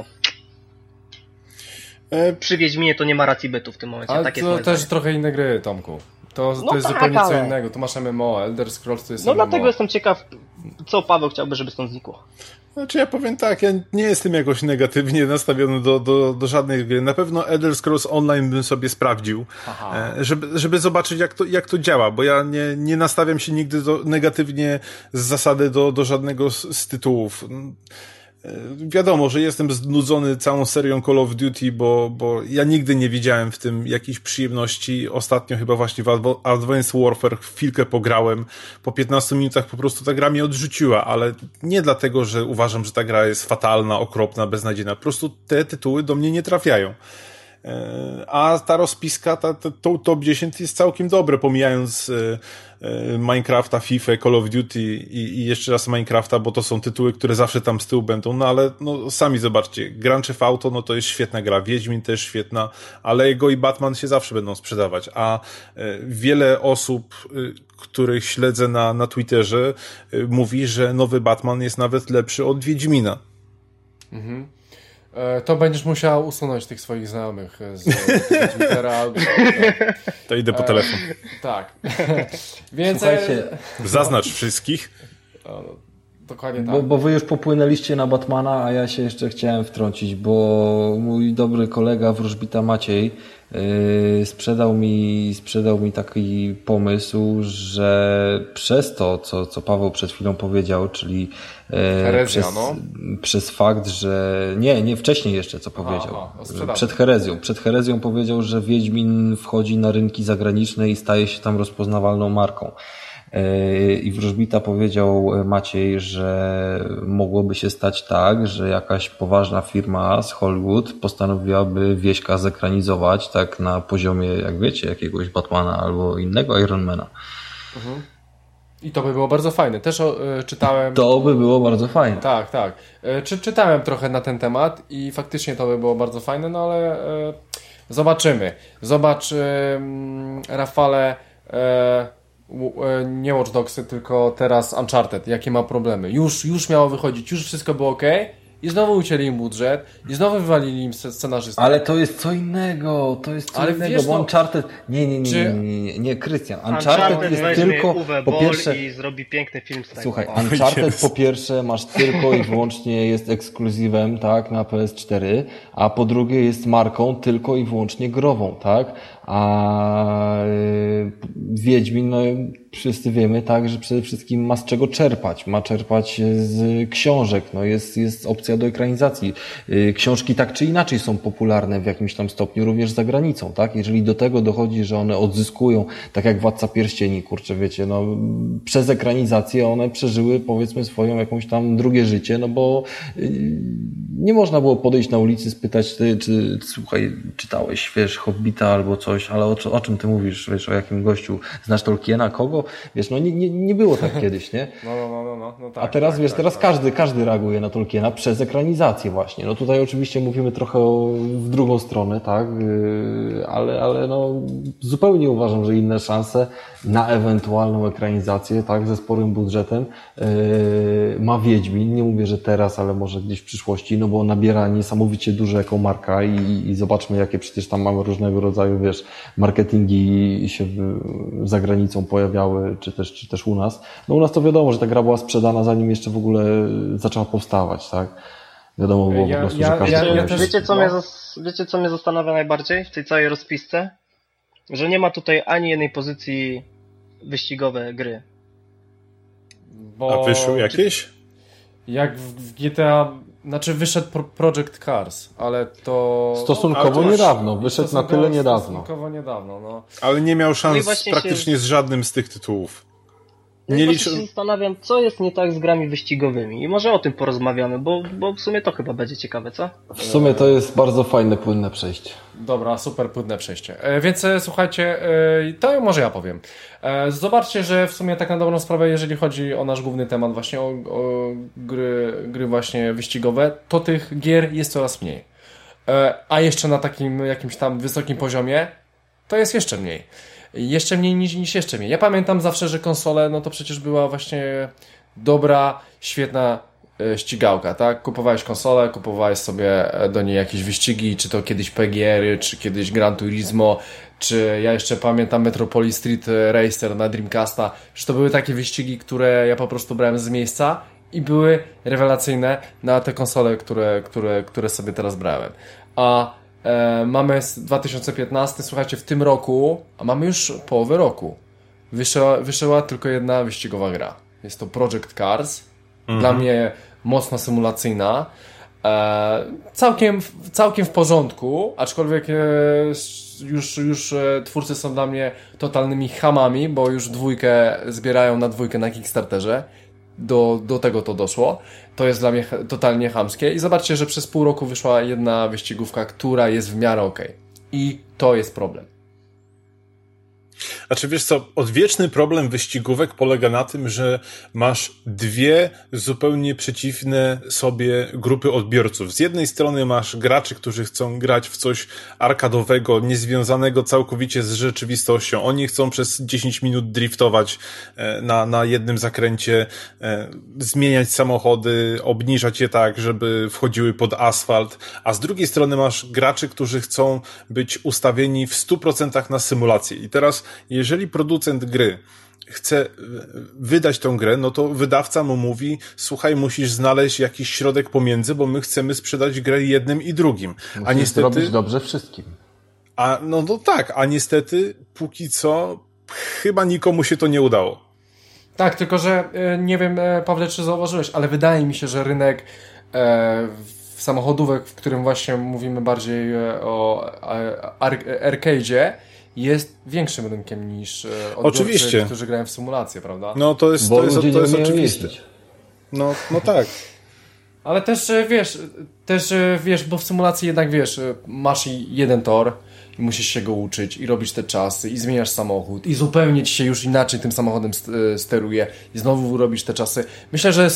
przy Wiedźminie to nie ma racji bytu w tym momencie. Ale to też trochę inne gry, Tomku. To jest zupełnie co innego. Tu masz MMO, Elder Scrolls to jest MMO. Dlatego jestem ciekaw, co Paweł chciałby, żeby stąd znikło. Znaczy ja powiem tak, ja nie jestem jakoś negatywnie nastawiony do żadnej gry. Na pewno Elder Scrolls Online bym sobie sprawdził, żeby zobaczyć jak to działa, bo ja nie nastawiam się nigdy negatywnie z zasady do żadnego z tytułów. Wiadomo, że jestem znudzony całą serią Call of Duty, bo ja nigdy nie widziałem w tym jakiejś przyjemności. Ostatnio chyba właśnie w Advanced Warfare chwilkę pograłem. Po 15 minutach po prostu ta gra mnie odrzuciła, ale nie dlatego, że uważam, że ta gra jest fatalna, okropna, beznadziejna. Po prostu te tytuły do mnie nie trafiają. A ta rozpiska, to top 10 jest całkiem dobre, pomijając Minecrafta, FIFA, Call of Duty i jeszcze raz Minecrafta, bo to są tytuły, które zawsze tam z tyłu będą, no ale sami zobaczcie, Grand Theft Auto, to jest świetna gra, Wiedźmin też świetna, ale Lego i Batman się zawsze będą sprzedawać, a wiele osób, których śledzę na Twitterze, mówi, że nowy Batman jest nawet lepszy od Wiedźmina. Mhm. To będziesz musiał usunąć tych swoich znajomych z Twittera. To idę po telefon. Tak. Więc zaznacz wszystkich. Dokładnie tak. Bo wy już popłynęliście na Batmana, a ja się jeszcze chciałem wtrącić, bo mój dobry kolega Wróżbita Maciej sprzedał mi taki pomysł, że przez to, co Paweł przed chwilą powiedział, czyli przez fakt, że nie wcześniej jeszcze co powiedział. Przed herezją powiedział, że Wiedźmin wchodzi na rynki zagraniczne i staje się tam rozpoznawalną marką. I Wróżbita powiedział Maciej, że mogłoby się stać tak, że jakaś poważna firma z Hollywood postanowiłaby Wieśka zekranizować tak na poziomie, jak wiecie, jakiegoś Batmana albo innego Ironmana. Mhm. I to by było bardzo fajne. Też czytałem... To by było bardzo fajne. Tak. Czytałem trochę na ten temat i faktycznie to by było bardzo fajne, no ale zobaczymy. Zobacz, Rafale, nie Watch Dogsy, tylko teraz Uncharted, jakie ma problemy. Już miało wychodzić, już wszystko było ok i znowu ucięli im budżet i znowu wywalili im scenarzystę. Ale to jest co innego, bo Uncharted... Nie, Krystian. Uncharted jest tylko po pierwsze... i zrobi piękny film z tego. Słuchaj, Uncharted po pierwsze masz tylko i wyłącznie jest ekskluzywem, tak, na PS4, a po drugie jest marką tylko i wyłącznie grową, tak? A Wiedźmin, no wszyscy wiemy, tak, że przede wszystkim ma z czego czerpać. Ma czerpać z książek, no jest opcja do ekranizacji. Książki tak czy inaczej są popularne w jakimś tam stopniu również za granicą, tak? Jeżeli do tego dochodzi, że one odzyskują, tak jak Władca Pierścieni, kurczę, wiecie, no przez ekranizację one przeżyły, powiedzmy, swoją jakąś tam drugie życie, no bo nie można było podejść na ulicy, spytać, czy słuchaj, czytałeś, wiesz, Hobbita albo coś, ale o czym ty mówisz, wiesz, o jakim gościu, znasz Tolkiena, kogo? Wiesz, no nie było tak kiedyś, nie? No tak. A teraz, wiesz, teraz każdy reaguje na Tolkiena przez ekranizację właśnie. No tutaj oczywiście mówimy trochę w drugą stronę, tak? Ale no zupełnie uważam, że inne szanse na ewentualną ekranizację, tak, ze sporym budżetem ma Wiedźmin. Nie mówię, że teraz, ale może gdzieś w przyszłości, no bo nabiera niesamowicie dużo jako marka i zobaczmy, jakie przecież tam mamy różnego rodzaju, wiesz, marketingi się za granicą pojawiały, czy też u nas. No u nas to wiadomo, że ta gra była sprzedana, zanim jeszcze w ogóle zaczęła powstawać, tak? Wiadomo było po prostu, że każdy... Wiecie, co mnie zastanawia najbardziej w tej całej rozpisce? Że nie ma tutaj ani jednej pozycji wyścigowe gry. A wyszły jakieś? Jak w GTA... Znaczy wyszedł Project Cars, ale to... Stosunkowo niedawno, wyszedł na tyle niedawno. Stosunkowo niedawno, no. Ale nie miał szans praktycznie z żadnym z tych tytułów. Nie liczę... się zastanawiam, co jest nie tak z grami wyścigowymi i może o tym porozmawiamy, bo w sumie to chyba będzie ciekawe, co? W sumie to jest bardzo fajne, płynne przejście. Dobra, super płynne przejście. Więc słuchajcie, to może ja powiem. Zobaczcie, że w sumie tak na dobrą sprawę, jeżeli chodzi o nasz główny temat, właśnie o gry właśnie wyścigowe, to tych gier jest coraz mniej. A jeszcze na takim jakimś tam wysokim poziomie, to jest jeszcze mniej. Jeszcze mniej niż jeszcze mniej. Ja pamiętam zawsze, że konsole, no to przecież była właśnie dobra, świetna ścigałka, tak? Kupowałeś konsolę, kupowałeś sobie do niej jakieś wyścigi, czy to kiedyś PGR-y, czy kiedyś Gran Turismo, czy ja jeszcze pamiętam Metropolis Street Racer na Dreamcasta, że to były takie wyścigi, które ja po prostu brałem z miejsca i były rewelacyjne na te konsole, które sobie teraz brałem. A mamy 2015, słuchajcie, w tym roku, a mamy już połowę roku, wyszła tylko jedna wyścigowa gra. Jest to Project Cars. Dla mnie mocno symulacyjna. Całkiem w porządku, aczkolwiek już twórcy są dla mnie totalnymi chamami, bo już zbierają na dwójkę na Kickstarterze. Do tego to doszło. To jest dla mnie totalnie chamskie. I zobaczcie, że przez pół roku wyszła jedna wyścigówka, która jest w miarę okej. I to jest problem. Znaczy, wiesz co, odwieczny problem wyścigówek polega na tym, że masz dwie zupełnie przeciwne sobie grupy odbiorców. Z jednej strony masz graczy, którzy chcą grać w coś arkadowego, niezwiązanego całkowicie z rzeczywistością. Oni chcą przez 10 minut driftować na jednym zakręcie, zmieniać samochody, obniżać je tak, żeby wchodziły pod asfalt. A z drugiej strony masz graczy, którzy chcą być ustawieni w 100% na symulację. I teraz jeżeli producent gry chce wydać tą grę, no to wydawca mu mówi, słuchaj, musisz znaleźć jakiś środek pomiędzy, bo my chcemy sprzedać grę jednym i drugim. Musisz niestety zrobić dobrze wszystkim. No tak, a niestety póki co chyba nikomu się to nie udało. Tak, tylko że nie wiem, Pawle, czy zauważyłeś, ale wydaje mi się, że rynek samochodówek, w którym właśnie mówimy bardziej o arcade'zie, jest większym rynkiem niż odbiorcy, którzy grają w symulację, prawda? No to jest oczywiste. No tak. Ale też wiesz, bo w symulacji jednak wiesz, masz jeden tor i musisz się go uczyć i robisz te czasy i zmieniasz samochód i zupełnie ci się już inaczej tym samochodem steruje i znowu robisz te czasy. Myślę, że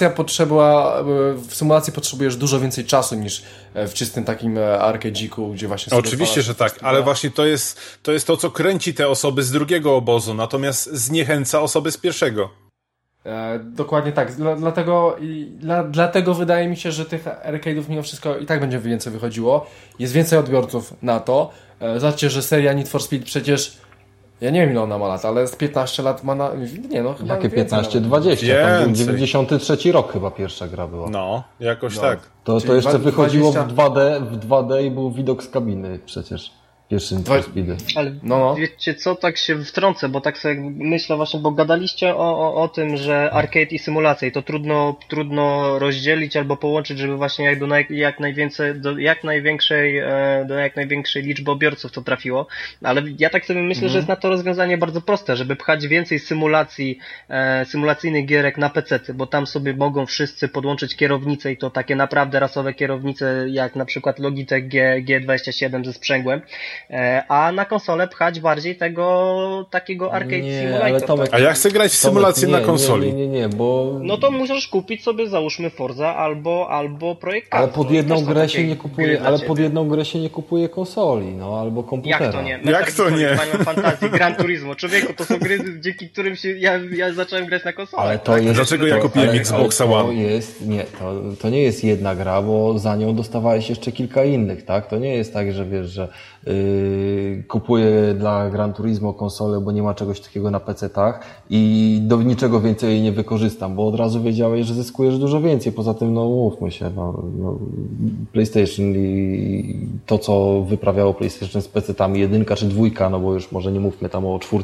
w symulacji potrzebujesz dużo więcej czasu niż w czystym takim arcade'iku, gdzie właśnie... Oczywiście, że tak, ale właśnie to jest to, co kręci te osoby z drugiego obozu, natomiast zniechęca osoby z pierwszego. Dokładnie tak. Dlatego wydaje mi się, że tych arcade'ów mimo wszystko i tak będzie więcej wychodziło. Jest więcej odbiorców na to. Zobaczcie, że seria Need for Speed przecież, ja nie wiem ile ona ma lat, ale z 15 lat ma chyba jakie 15? 20. Tam był 93 rok chyba pierwsza gra była. No, jakoś tak. To jeszcze wychodziło 20... w 2D i był widok z kabiny przecież. Pierwszy Need for Speedy. Ale wiecie co, tak się wtrącę, bo tak sobie myślę właśnie, bo gadaliście o tym, że arcade i symulacje i to trudno rozdzielić albo połączyć, żeby właśnie do jak największej liczby odbiorców to trafiło, ale ja tak sobie myślę, że jest na to rozwiązanie bardzo proste, żeby pchać więcej symulacyjnych gierek na PC-ty, bo tam sobie mogą wszyscy podłączyć kierownice i to takie naprawdę rasowe kierownice, jak na przykład Logitech G27 ze sprzęgłem, a na konsolę pchać bardziej tego takiego arcade simulator. Tomek, a ja chcę grać w symulację na konsoli. Nie, bo... No to możesz kupić sobie, załóżmy Forza albo Projekt Cars. Ale pod jedną grę się nie kupuje, kupuje konsoli, albo komputera. Jak to nie? Jak to nie? Fantazji, Gran Turismo. Człowieku, to są gry, dzięki którym ja zacząłem grać na konsolę. Ale to jest... Dlaczego ja kupiłem Xboxa One? To nie jest jedna gra, bo za nią dostawałeś jeszcze kilka innych, tak? To nie jest tak, że wiesz, że kupuję dla Gran Turismo konsolę, bo nie ma czegoś takiego na PC-tach i do niczego więcej jej nie wykorzystam, bo od razu wiedziałeś, że zyskujesz dużo więcej. Poza tym, mówmy się, PlayStation i to, co wyprawiało PlayStation z PC-tami, 1 czy 2, bo już może nie mówmy tam o 4,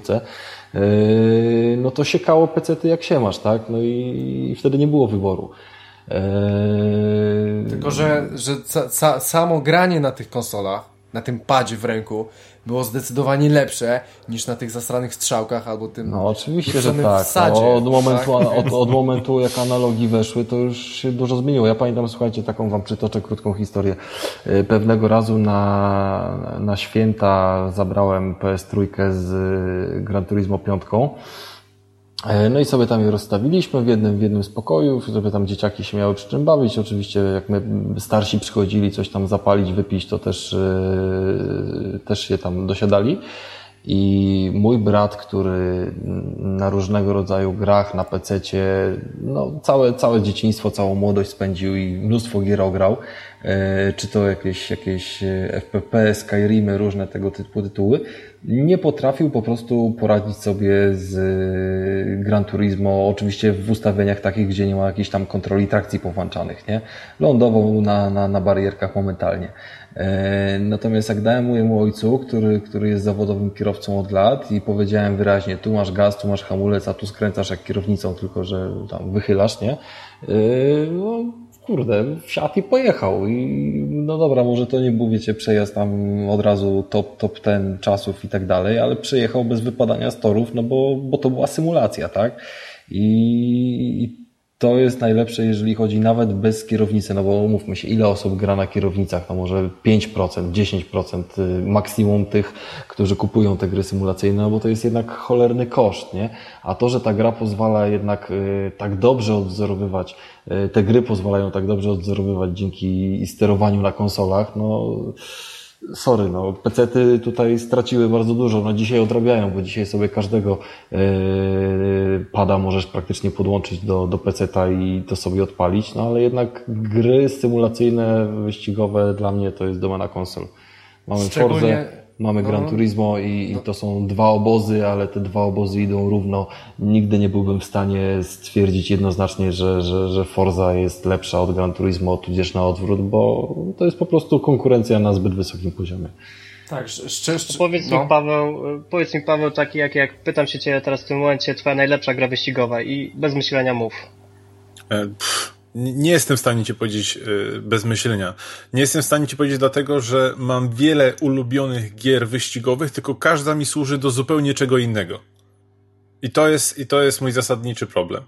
to siekało PC-ty jak się masz, tak? I wtedy nie było wyboru. Tylko, że samo granie na tych konsolach, na tym padzie w ręku, było zdecydowanie lepsze niż na tych zasranych strzałkach albo tym... oczywiście, że tak. Wsadzie, od momentu, jak analogi weszły, to już się dużo zmieniło. Ja pamiętam, słuchajcie, taką wam przytoczę krótką historię. Pewnego razu na święta zabrałem PS3 z Gran Turismo 5. No i sobie tam je rozstawiliśmy w jednym z pokojów, żeby tam dzieciaki się miały przy czym bawić. Oczywiście jak my starsi przychodzili coś tam zapalić, wypić, to też się tam dosiadali. I mój brat, który na różnego rodzaju grach na PC-cie, całe dzieciństwo, całą młodość spędził i mnóstwo gier ograł, czy to jakieś FPP, Skyrimy, różne tego typu tytuły, nie potrafił po prostu poradzić sobie z Gran Turismo, oczywiście w ustawieniach takich, gdzie nie ma jakichś tam kontroli trakcji powłączanych, nie? Lądował na barierkach momentalnie. Natomiast jak dałem mojemu ojcu, który jest zawodowym kierowcą od lat i powiedziałem wyraźnie, tu masz gaz, tu masz hamulec, a tu skręcasz jak kierownicą, tylko że tam wychylasz, nie? Wsiadł i pojechał i dobra, może to nie był, przejazd tam od razu top 10 czasów i tak dalej, ale przejechał bez wypadania z torów, bo to była symulacja, tak? I to jest najlepsze, jeżeli chodzi nawet bez kierownicy, bo umówmy się, ile osób gra na kierownicach, może 5%, 10% maksimum tych, którzy kupują te gry symulacyjne, bo to jest jednak cholerny koszt, nie? A to, że ta gra pozwala jednak tak dobrze odwzorowywać, te gry pozwalają tak dobrze odwzorowywać dzięki sterowaniu na konsolach, sorry, PC-ty tutaj straciły bardzo dużo, dzisiaj odrabiają, bo dzisiaj sobie każdego pada możesz praktycznie podłączyć do PC-ta i to sobie odpalić, ale jednak gry symulacyjne, wyścigowe dla mnie to jest domena konsol. Mamy Forzę, Mamy Gran Turismo i to są dwa obozy, ale te dwa obozy idą równo. Nigdy nie byłbym w stanie stwierdzić jednoznacznie, że Forza jest lepsza od Gran Turismo, tudzież na odwrót, bo to jest po prostu konkurencja na zbyt wysokim poziomie. Tak, Powiedz mi Paweł, taki jak pytam się Ciebie teraz w tym momencie, twoja najlepsza gra wyścigowa i bez myślenia mów. Nie jestem w stanie Ci powiedzieć bez myślenia. Nie jestem w stanie Ci powiedzieć dlatego, że mam wiele ulubionych gier wyścigowych, tylko każda mi służy do zupełnie czego innego. I to jest mój zasadniczy problem.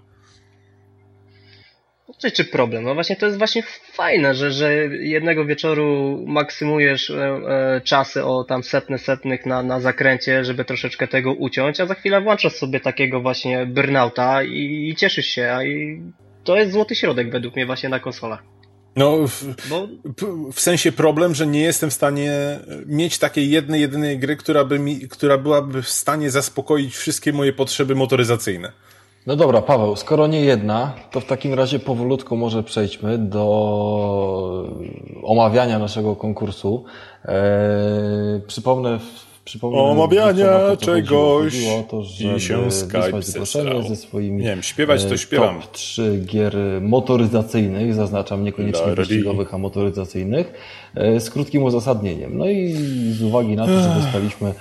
Czy problem? No właśnie to jest właśnie fajne, że jednego wieczoru maksymujesz czasy o tam setnych na zakręcie, żeby troszeczkę tego uciąć, a za chwilę włączasz sobie takiego właśnie burnouta i cieszysz się, i to jest złoty środek według mnie właśnie na konsolach. No, w sensie problem, że nie jestem w stanie mieć takiej jedynej gry, która byłaby w stanie zaspokoić wszystkie moje potrzeby motoryzacyjne. No dobra, Paweł, skoro nie jedna, to w takim razie powolutku może przejdźmy do omawiania naszego konkursu. Przypomnę omawiania czegoś to, i się Skype zaproszenie ze swoimi nie wiem, śpiewać to śpiewam. Top 3 gier motoryzacyjnych, zaznaczam niekoniecznie wyścigowych, a motoryzacyjnych, z krótkim uzasadnieniem. No i z uwagi na to, że dostaliśmy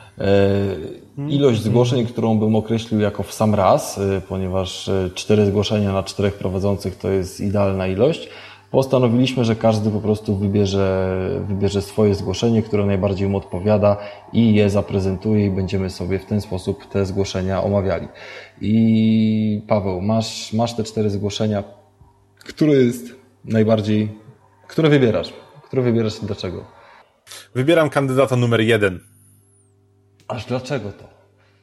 ilość zgłoszeń, którą bym określił jako w sam raz, ponieważ 4 zgłoszenia na 4 prowadzących to jest idealna ilość, postanowiliśmy, że każdy po prostu wybierze swoje zgłoszenie, które najbardziej mu odpowiada i je zaprezentuje i będziemy sobie w ten sposób te zgłoszenia omawiali. I Paweł, masz te 4 zgłoszenia. Które wybierasz? Które wybierasz i dlaczego? Wybieram kandydata numer 1. Aż dlaczego to?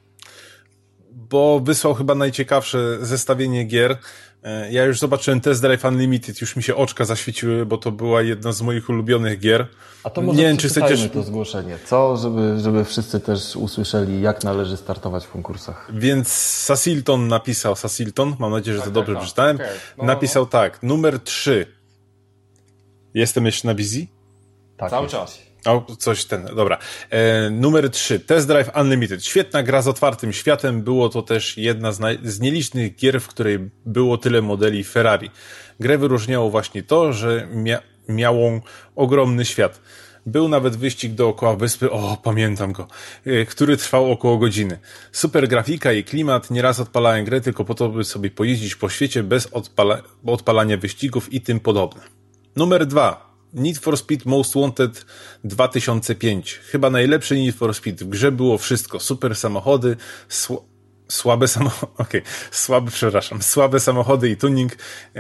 Bo wysłał chyba najciekawsze zestawienie gier. Ja już zobaczyłem Test Drive Unlimited, już mi się oczka zaświeciły, bo to była jedna z moich ulubionych gier. A to może przeczytajmy to zgłoszenie, żeby wszyscy też usłyszeli, jak należy startować w konkursach. Więc Sasilton, mam nadzieję, że to dobrze przeczytałem, okay. Napisał tak, numer 3. Jestem jeszcze na wizji? Tak. Cały czas. Dobra. Numer 3. Test Drive Unlimited. Świetna gra z otwartym światem. Było to też jedna z nielicznych gier, w której było tyle modeli Ferrari. Grę wyróżniało właśnie to, że miało ogromny świat. Był nawet wyścig dookoła wyspy, pamiętam go, który trwał około godziny. Super grafika i klimat, nieraz odpalałem grę tylko po to, by sobie pojeździć po świecie bez odpalania wyścigów i tym podobne. Numer 2. Need for Speed Most Wanted 2005. Chyba najlepszy Need for Speed. W grze było wszystko. Super samochody, słabe samochody i tuning,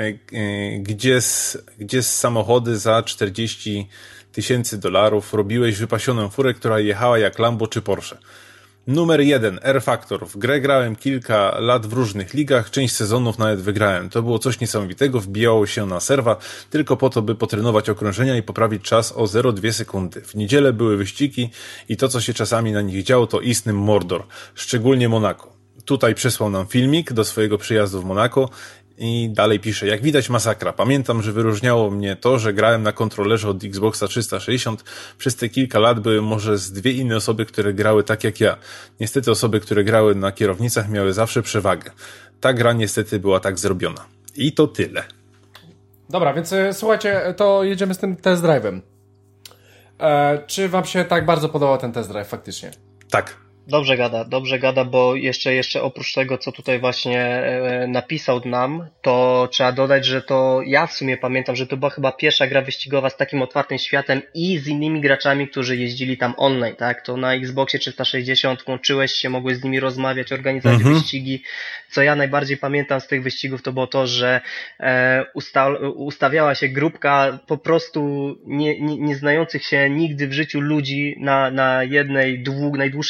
gdzie samochody za $40,000 robiłeś wypasioną furę, która jechała jak Lambo czy Porsche. Numer 1. R Factor. W grę grałem kilka lat w różnych ligach, część sezonów nawet wygrałem. To było coś niesamowitego, wbijało się na serwa tylko po to, by potrenować okrążenia i poprawić czas o 0,2 sekundy. W niedzielę były wyścigi i to, co się czasami na nich działo, to istny mordor. Szczególnie Monako. Tutaj przesłał nam filmik do swojego przyjazdu w Monako i dalej pisze, jak widać masakra. Pamiętam, że wyróżniało mnie to, że grałem na kontrolerze od Xboxa 360. Przez te kilka lat były może z 2 inne osoby, które grały tak jak ja. Niestety osoby, które grały na kierownicach miały zawsze przewagę. Ta gra niestety była tak zrobiona. I to tyle. Dobra, więc słuchajcie, to jedziemy z tym test drive'em. Czy wam się tak bardzo podobał ten test drive faktycznie? Tak. Dobrze gada, bo jeszcze oprócz tego, co tutaj właśnie napisał nam, to trzeba dodać, że to ja w sumie pamiętam, że to była chyba pierwsza gra wyścigowa z takim otwartym światem i z innymi graczami, którzy jeździli tam online, tak? To na Xboxie 360 łączyłeś się, mogłeś z nimi rozmawiać, organizować wyścigi. Co ja najbardziej pamiętam z tych wyścigów, to było to, że ustawiała się grupka po prostu nie znających się nigdy w życiu ludzi na jednej najdłuższej chyba ulicy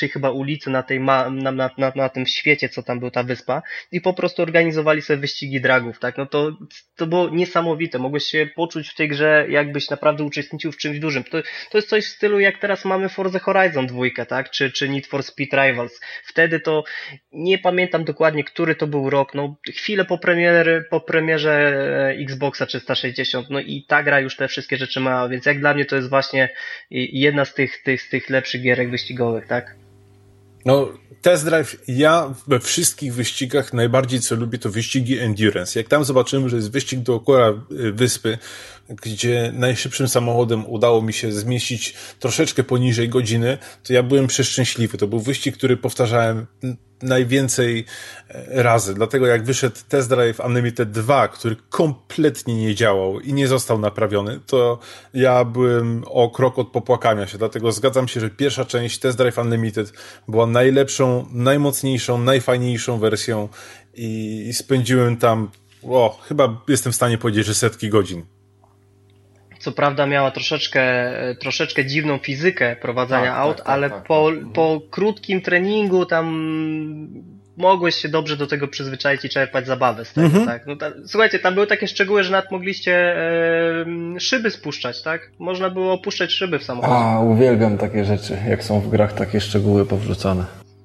ulicy na tym świecie, co tam był ta wyspa i po prostu organizowali sobie wyścigi dragów, tak? No to było niesamowite. Mogłeś się poczuć w tej grze, jakbyś naprawdę uczestniczył w czymś dużym. To jest coś w stylu, jak teraz mamy Forza Horizon 2, tak? Czy Need for Speed Rivals. Wtedy to nie pamiętam dokładnie, który to był rok, no chwilę po premierze Xboxa 360, no i ta gra już te wszystkie rzeczy ma, więc jak dla mnie to jest właśnie jedna z tych lepszych gierek wyścigowych, tak? No, Test Drive, ja we wszystkich wyścigach najbardziej co lubię to wyścigi endurance. Jak tam zobaczymy, że jest wyścig dookoła wyspy, gdzie najszybszym samochodem udało mi się zmieścić troszeczkę poniżej godziny, to ja byłem przeszczęśliwy. To był wyścig, który powtarzałem najwięcej razy. Dlatego jak wyszedł Test Drive Unlimited 2, który kompletnie nie działał i nie został naprawiony, to ja byłem o krok od popłakania się. Dlatego zgadzam się, że pierwsza część Test Drive Unlimited była najlepszą, najmocniejszą, najfajniejszą wersją i spędziłem tam, chyba jestem w stanie powiedzieć, że setki godzin. Co prawda miała troszeczkę dziwną fizykę prowadzenia aut, ale po krótkim treningu tam mogłeś się dobrze do tego przyzwyczaić i czerpać zabawę z tego, tak? No słuchajcie, tam były takie szczegóły, że nawet mogliście szyby spuszczać, tak? Można było opuszczać szyby w samochodzie. Uwielbiam takie rzeczy, jak są w grach takie szczegóły powrzucane.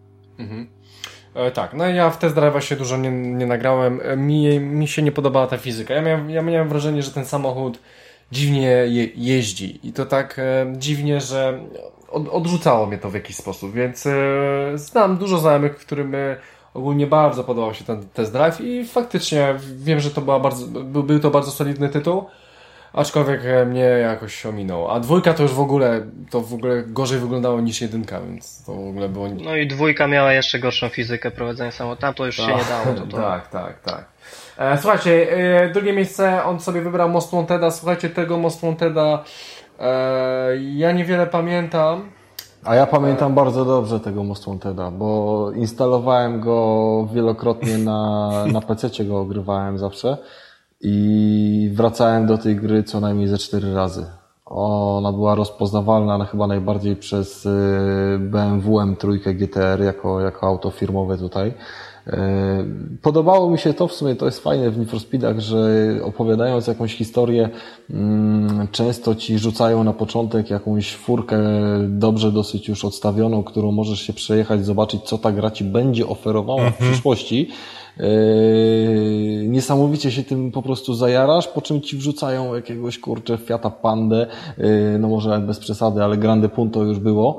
Tak, no ja w Test Drive'a się dużo nie nagrałem. Mi się nie podobała ta fizyka. Ja miałem wrażenie, że ten samochód dziwnie jeździ i to tak dziwnie, że odrzucało mnie to w jakiś sposób, więc znam dużo znajomych, którym ogólnie bardzo podobał się ten Test Drive i faktycznie wiem, że to był to bardzo solidny tytuł, aczkolwiek mnie jakoś ominął. A 2 to już w ogóle gorzej wyglądało niż 1, więc to w ogóle było... No i 2 miała jeszcze gorszą fizykę prowadzenia samochodu, tam to już się nie dało. Tak. Słuchajcie, drugie miejsce, on sobie wybrał Most Wanteda. Słuchajcie, tego Most Wanteda ja niewiele pamiętam. A ja pamiętam bardzo dobrze tego Most Wanteda, bo instalowałem go wielokrotnie na PC-cie, go ogrywałem zawsze i wracałem do tej gry co najmniej ze 4 razy. Ona była rozpoznawalna chyba najbardziej przez BMW M3 GTR jako auto firmowe tutaj. Podobało mi się to, w sumie to jest fajne w Need for Speedach, że opowiadając jakąś historię, często ci rzucają na początek jakąś furkę dobrze dosyć już odstawioną, którą możesz się przejechać, zobaczyć co ta gra ci będzie oferowała w przyszłości. Niesamowicie się tym po prostu zajarasz, po czym ci wrzucają jakiegoś Fiata Pandę, no może nawet bez przesady, ale Grande Punto już było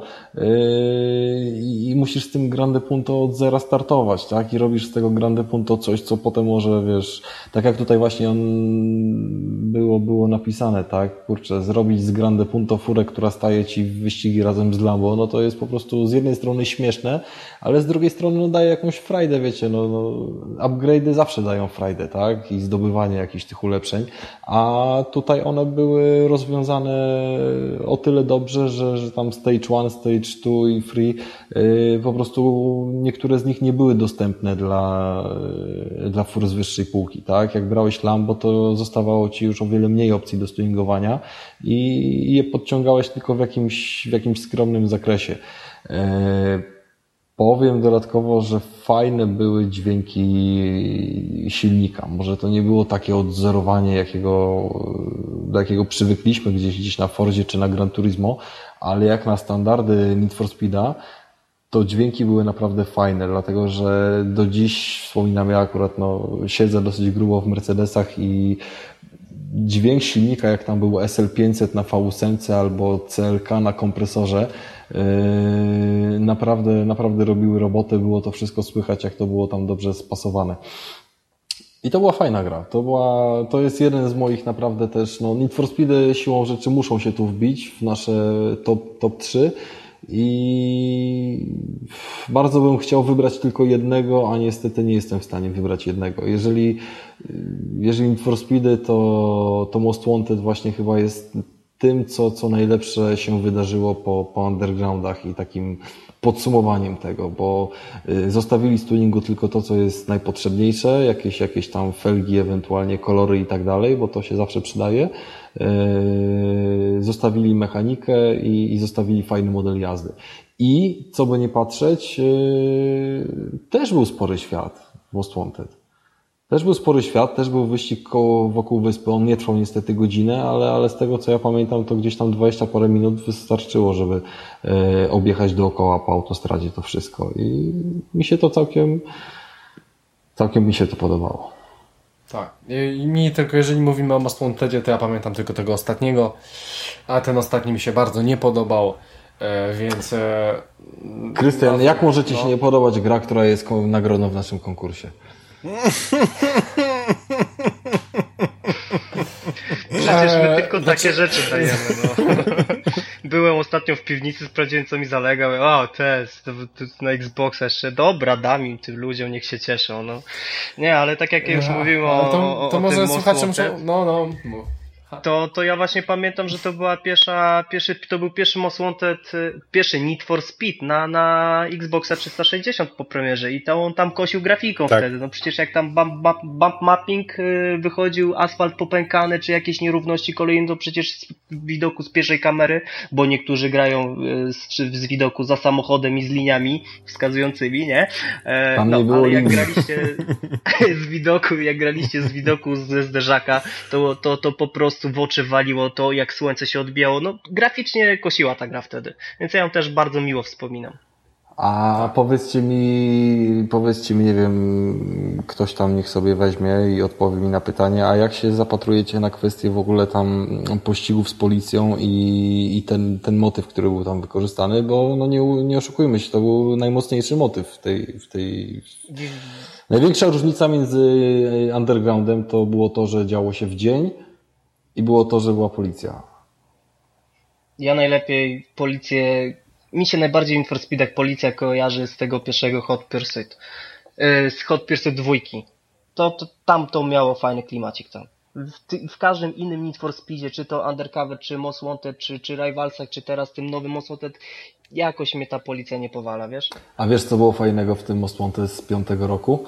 i musisz z tym Grande Punto od zera startować, tak? I robisz z tego Grande Punto coś, co potem może, wiesz, tak jak tutaj właśnie było napisane, tak? Zrobić z Grande Punto furę, która staje ci w wyścigi razem z Lambo, no to jest po prostu z jednej strony śmieszne, ale z drugiej strony daje jakąś frajdę, wiecie, upgrade'y zawsze dają frajdę, tak? I zdobywanie jakichś tych ulepszeń, a tutaj one były rozwiązane o tyle dobrze, że tam Stage 1, Stage 2 i Free po prostu niektóre z nich nie były dostępne dla fur z wyższej półki, tak? Jak brałeś Lambo, to zostawało ci już o wiele mniej opcji do tuningowania i je podciągałeś tylko w jakimś skromnym zakresie. Powiem dodatkowo, że fajne były dźwięki silnika. Może to nie było takie odzorowanie, do jakiego przywykliśmy gdzieś na Forzie czy na Gran Turismo, ale jak na standardy Need for Speeda, to dźwięki były naprawdę fajne, dlatego że do dziś wspominam, ja akurat siedzę dosyć grubo w Mercedesach i dźwięk silnika, jak tam był SL500 na V8 albo CLK na kompresorze, naprawdę robiły robotę, było to wszystko słychać, jak to było tam dobrze spasowane. I to była fajna gra. To jest jeden z moich naprawdę też, Need for Speedy siłą rzeczy muszą się tu wbić w nasze top 3 i bardzo bym chciał wybrać tylko jednego, a niestety nie jestem w stanie wybrać jednego. Jeżeli Need for Speedy, to Most Wanted właśnie chyba jest tym, co najlepsze się wydarzyło po undergroundach i takim podsumowaniem tego, bo zostawili z tuningu tylko to, co jest najpotrzebniejsze, jakieś tam felgi, ewentualnie kolory i tak dalej, bo to się zawsze przydaje. zostawili mechanikę i zostawili fajny model jazdy. I co by nie patrzeć, też był spory świat Most Wanted. Też był spory świat, też był wyścig wokół wyspy. On nie trwał niestety godzinę, ale z tego co ja pamiętam, to gdzieś tam 20 parę minut wystarczyło, żeby objechać dookoła po autostradzie to wszystko. I mi się to całkiem mi się to podobało. Tak. I mi tylko, jeżeli mówimy o Most Wantedzie, to ja pamiętam tylko tego ostatniego, a ten ostatni mi się bardzo nie podobał, więc... Krystian, jak może Ci się nie podobać gra, która jest nagrodą w naszym konkursie? Przecież my tylko takie rzeczy dajemy, no. Byłem ostatnio w piwnicy, sprawdziłem co mi zalega, o, test na Xboxa jeszcze, dobra, dam im tym ludziom, niech się cieszą, no. Nie, ale tak jak już mówiłem o to może tym słuchacze muszą... No. To ja właśnie pamiętam, że to była to był pierwszy Most Wanted, pierwszy Need for Speed na Xboxa 360 po premierze i to on tam kosił grafiką wtedy. No przecież jak tam bump mapping wychodził, asfalt popękany, czy jakieś nierówności kolejne, to przecież z widoku z pierwszej kamery, bo niektórzy grają z widoku za samochodem i z liniami wskazującymi, nie? Tam nie było ale linii. jak graliście z widoku ze zderzaka, to po prostu w oczy waliło to, jak słońce się odbijało. No, graficznie kosiła ta gra wtedy. Więc ja ją też bardzo miło wspominam. A powiedzcie mi, nie wiem, ktoś tam niech sobie weźmie i odpowie mi na pytanie, a jak się zapatrujecie na kwestię w ogóle tam pościgów z policją i ten motyw, który był tam wykorzystany, bo no nie oszukujmy się, to był najmocniejszy motyw w tej... Największa różnica między Undergroundem to było to, że działo się w dzień i było to, że była policja. Ja najlepiej policję... Mi się najbardziej w Need for Speedach policja kojarzy z tego pierwszego Hot Pursuit. Z Hot Pursuit 2. Tam to miało fajny klimacik tam. W każdym innym Need for Speedzie, czy to Undercover, czy Most Wanted, czy Rivalsach, czy teraz tym nowym Most Wanted, jakoś mnie ta policja nie powala, wiesz? A wiesz, co było fajnego w tym Most Wanted z 5 roku?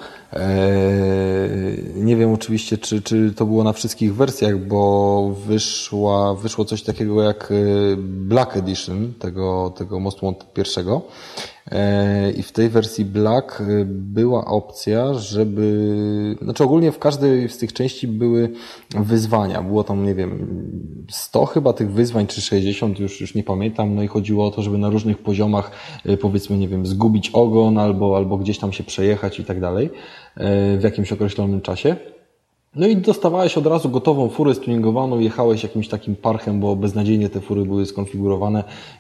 Nie wiem oczywiście, czy to było na wszystkich wersjach, bo wyszło coś takiego jak Black Edition tego Most Wanted pierwszego. I w tej wersji Black była opcja, ogólnie w każdej z tych części były wyzwania. Było tam, nie wiem, 100 chyba tych wyzwań, czy 60, już nie pamiętam. No i chodziło o to, żeby na różnych poziomach, powiedzmy, nie wiem, zgubić ogon albo gdzieś tam się przejechać i tak dalej w jakimś określonym czasie. No i dostawałeś od razu gotową furę stuningowaną, jechałeś jakimś takim parchem, bo beznadziejnie te fury były skonfigurowane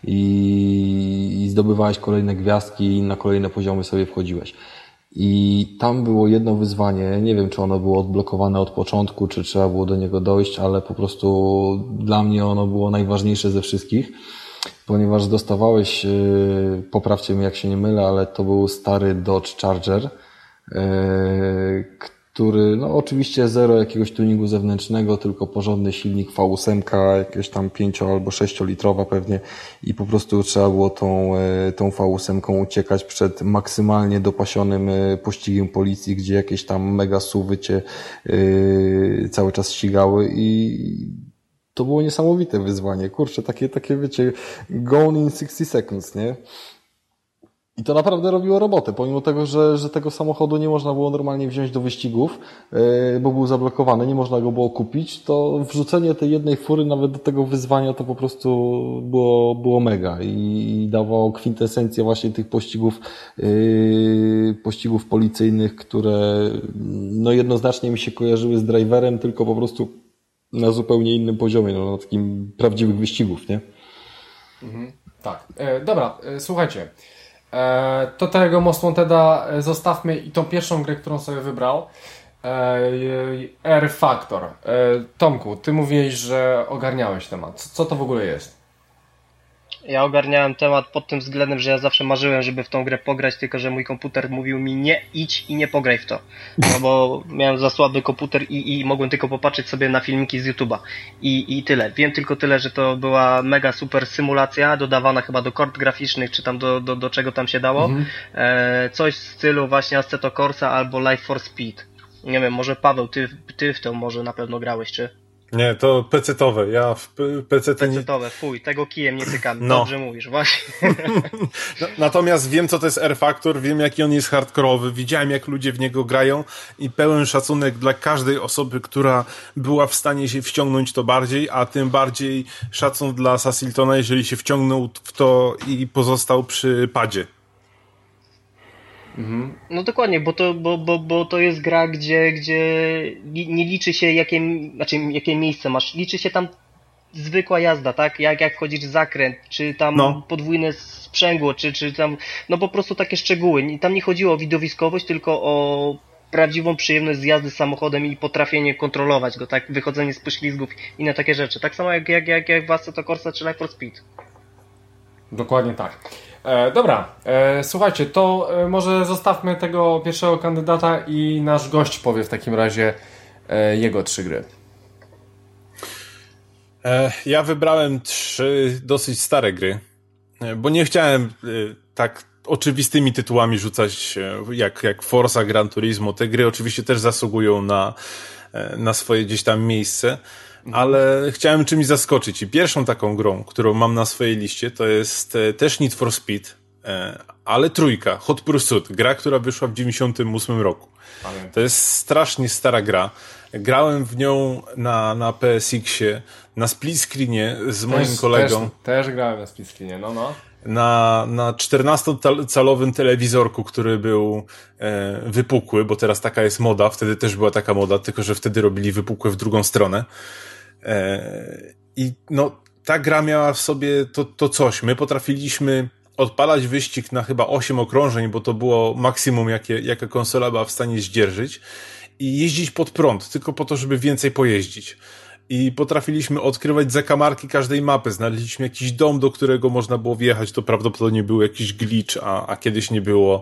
i zdobywałeś kolejne gwiazdki i na kolejne poziomy sobie wchodziłeś. I tam było jedno wyzwanie, nie wiem czy ono było odblokowane od początku, czy trzeba było do niego dojść, ale po prostu dla mnie ono było najważniejsze ze wszystkich, ponieważ dostawałeś, poprawcie mnie jak się nie mylę, ale to był stary Dodge Charger, który, no oczywiście zero jakiegoś tuningu zewnętrznego, tylko porządny silnik V8, jakieś tam 5 albo 6 litrowa pewnie i po prostu trzeba było tą V8 uciekać przed maksymalnie dopasionym pościgiem policji, gdzie jakieś tam mega suwy cię cały czas ścigały i to było niesamowite wyzwanie. Kurczę, takie wiecie, gone in 60 seconds, nie? I to naprawdę robiło robotę, pomimo tego, że tego samochodu nie można było normalnie wziąć do wyścigów, bo był zablokowany, nie można go było kupić, to wrzucenie tej jednej fury nawet do tego wyzwania to po prostu było mega i dawało kwintesencję właśnie tych pościgów policyjnych, które no jednoznacznie mi się kojarzyły z driverem, tylko po prostu na zupełnie innym poziomie, no na takim prawdziwych wyścigów, nie? Tak. Dobra, słuchajcie. To tego Most Wanteda zostawmy i tą pierwszą grę, którą sobie wybrał, R-Factor. Tomku, ty mówiłeś, że ogarniałeś temat. Co to w ogóle jest? Ja ogarniałem temat pod tym względem, że ja zawsze marzyłem, żeby w tą grę pograć, tylko że mój komputer mówił mi nie idź i nie pograj w to. No bo miałem za słaby komputer i mogłem tylko popatrzeć sobie na filmiki z YouTube'a. I tyle. Wiem tylko tyle, że to była mega super symulacja, dodawana chyba do kart graficznych, czy tam do czego tam się dało. Coś w stylu właśnie Assetto Corsa albo Life for Speed. Nie wiem, może Paweł, ty w to może na pewno grałeś, czy? Nie, to pecetowe. Ja w pecetowe, fuj, tego kijem nie tykam. No. Dobrze mówisz, właśnie. Natomiast wiem, co to jest R-Factor, wiem, jaki on jest hardkorowy, widziałem, jak ludzie w niego grają i pełen szacunek dla każdej osoby, która była w stanie się wciągnąć to bardziej, a tym bardziej szacun dla Sassiltona, jeżeli się wciągnął w to i pozostał przy padzie. No dokładnie, bo to jest gra, gdzie nie liczy się jakie miejsce masz, liczy się tam zwykła jazda, tak? Jak wchodzisz w zakręt, czy tam podwójne sprzęgło, czy tam, no po prostu takie szczegóły. Tam nie chodziło o widowiskowość, tylko o prawdziwą przyjemność z jazdy samochodem i potrafienie kontrolować go, tak? Wychodzenie z poślizgów i na takie rzeczy. Tak samo jak w Assetto Corsa czy Life for Speed. Dokładnie tak. Dobra, słuchajcie, to może zostawmy tego pierwszego kandydata i nasz gość powie w takim razie jego 3 gry. Ja wybrałem 3 dosyć stare gry, bo nie chciałem tak oczywistymi tytułami rzucać jak Forza, Gran Turismo. Te gry oczywiście też zasługują na swoje gdzieś tam miejsce, ale chciałem czymś zaskoczyć i pierwszą taką grą, którą mam na swojej liście, to jest też Need for Speed, ale 3, Hot Pursuit, gra, która wyszła w 98 roku. To jest strasznie stara gra. Grałem w nią na PSX-ie, na split screenie z moim kolegą. Też grałem na split screenie, no. Na 14-calowym telewizorku, który był wypukły, bo teraz taka jest moda, wtedy też była taka moda, tylko że wtedy robili wypukłe w drugą stronę. I no, ta gra miała w sobie to coś. My potrafiliśmy odpalać wyścig na chyba 8 okrążeń, bo to było maksimum, jaka konsola była w stanie zdzierżyć, i jeździć pod prąd, tylko po to, żeby więcej pojeździć. I potrafiliśmy odkrywać zakamarki każdej mapy. Znaleźliśmy jakiś dom, do którego można było wjechać. To prawdopodobnie był jakiś glitch, a kiedyś nie było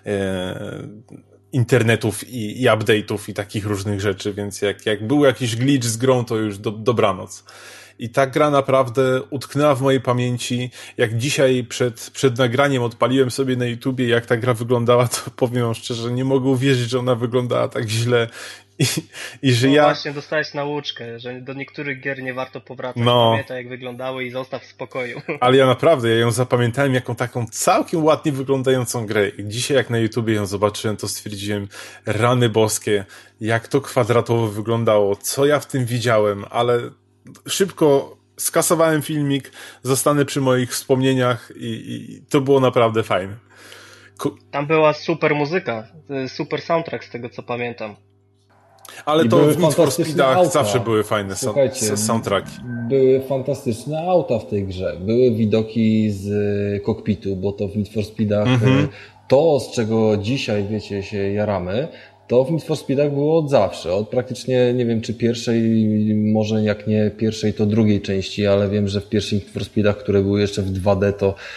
internetów i update'ów i takich różnych rzeczy, więc jak był jakiś glitch z grą, to już dobranoc. I ta gra naprawdę utknęła w mojej pamięci. Jak dzisiaj przed nagraniem odpaliłem sobie na YouTubie, jak ta gra wyglądała, to powiem wam szczerze, nie mogę uwierzyć, że ona wyglądała tak źle. I że ja... właśnie dostałeś nauczkę, że do niektórych gier nie warto powracać. Pamiętaj, jak wyglądały i zostaw w spokoju. Ale ja ją zapamiętałem jako taką całkiem ładnie wyglądającą grę. I dzisiaj jak na YouTubie ją zobaczyłem, to stwierdziłem, rany boskie, jak to kwadratowo wyglądało, co ja w tym widziałem, ale szybko skasowałem filmik, zostanę przy moich wspomnieniach i to było naprawdę fajne. Tam była super muzyka, super soundtrack z tego co pamiętam. Ale to w Need for Speedach zawsze były fajne soundtracki. Były fantastyczne auta w tej grze. Były widoki z kokpitu, bo to w Need for Speedach to, z czego dzisiaj, wiecie, się jaramy, to w Need for Speedach było od zawsze. Od praktycznie, nie wiem, czy pierwszej, może jak nie pierwszej, to drugiej części, ale wiem, że w pierwszych Need for Speedach, które były jeszcze w 2D,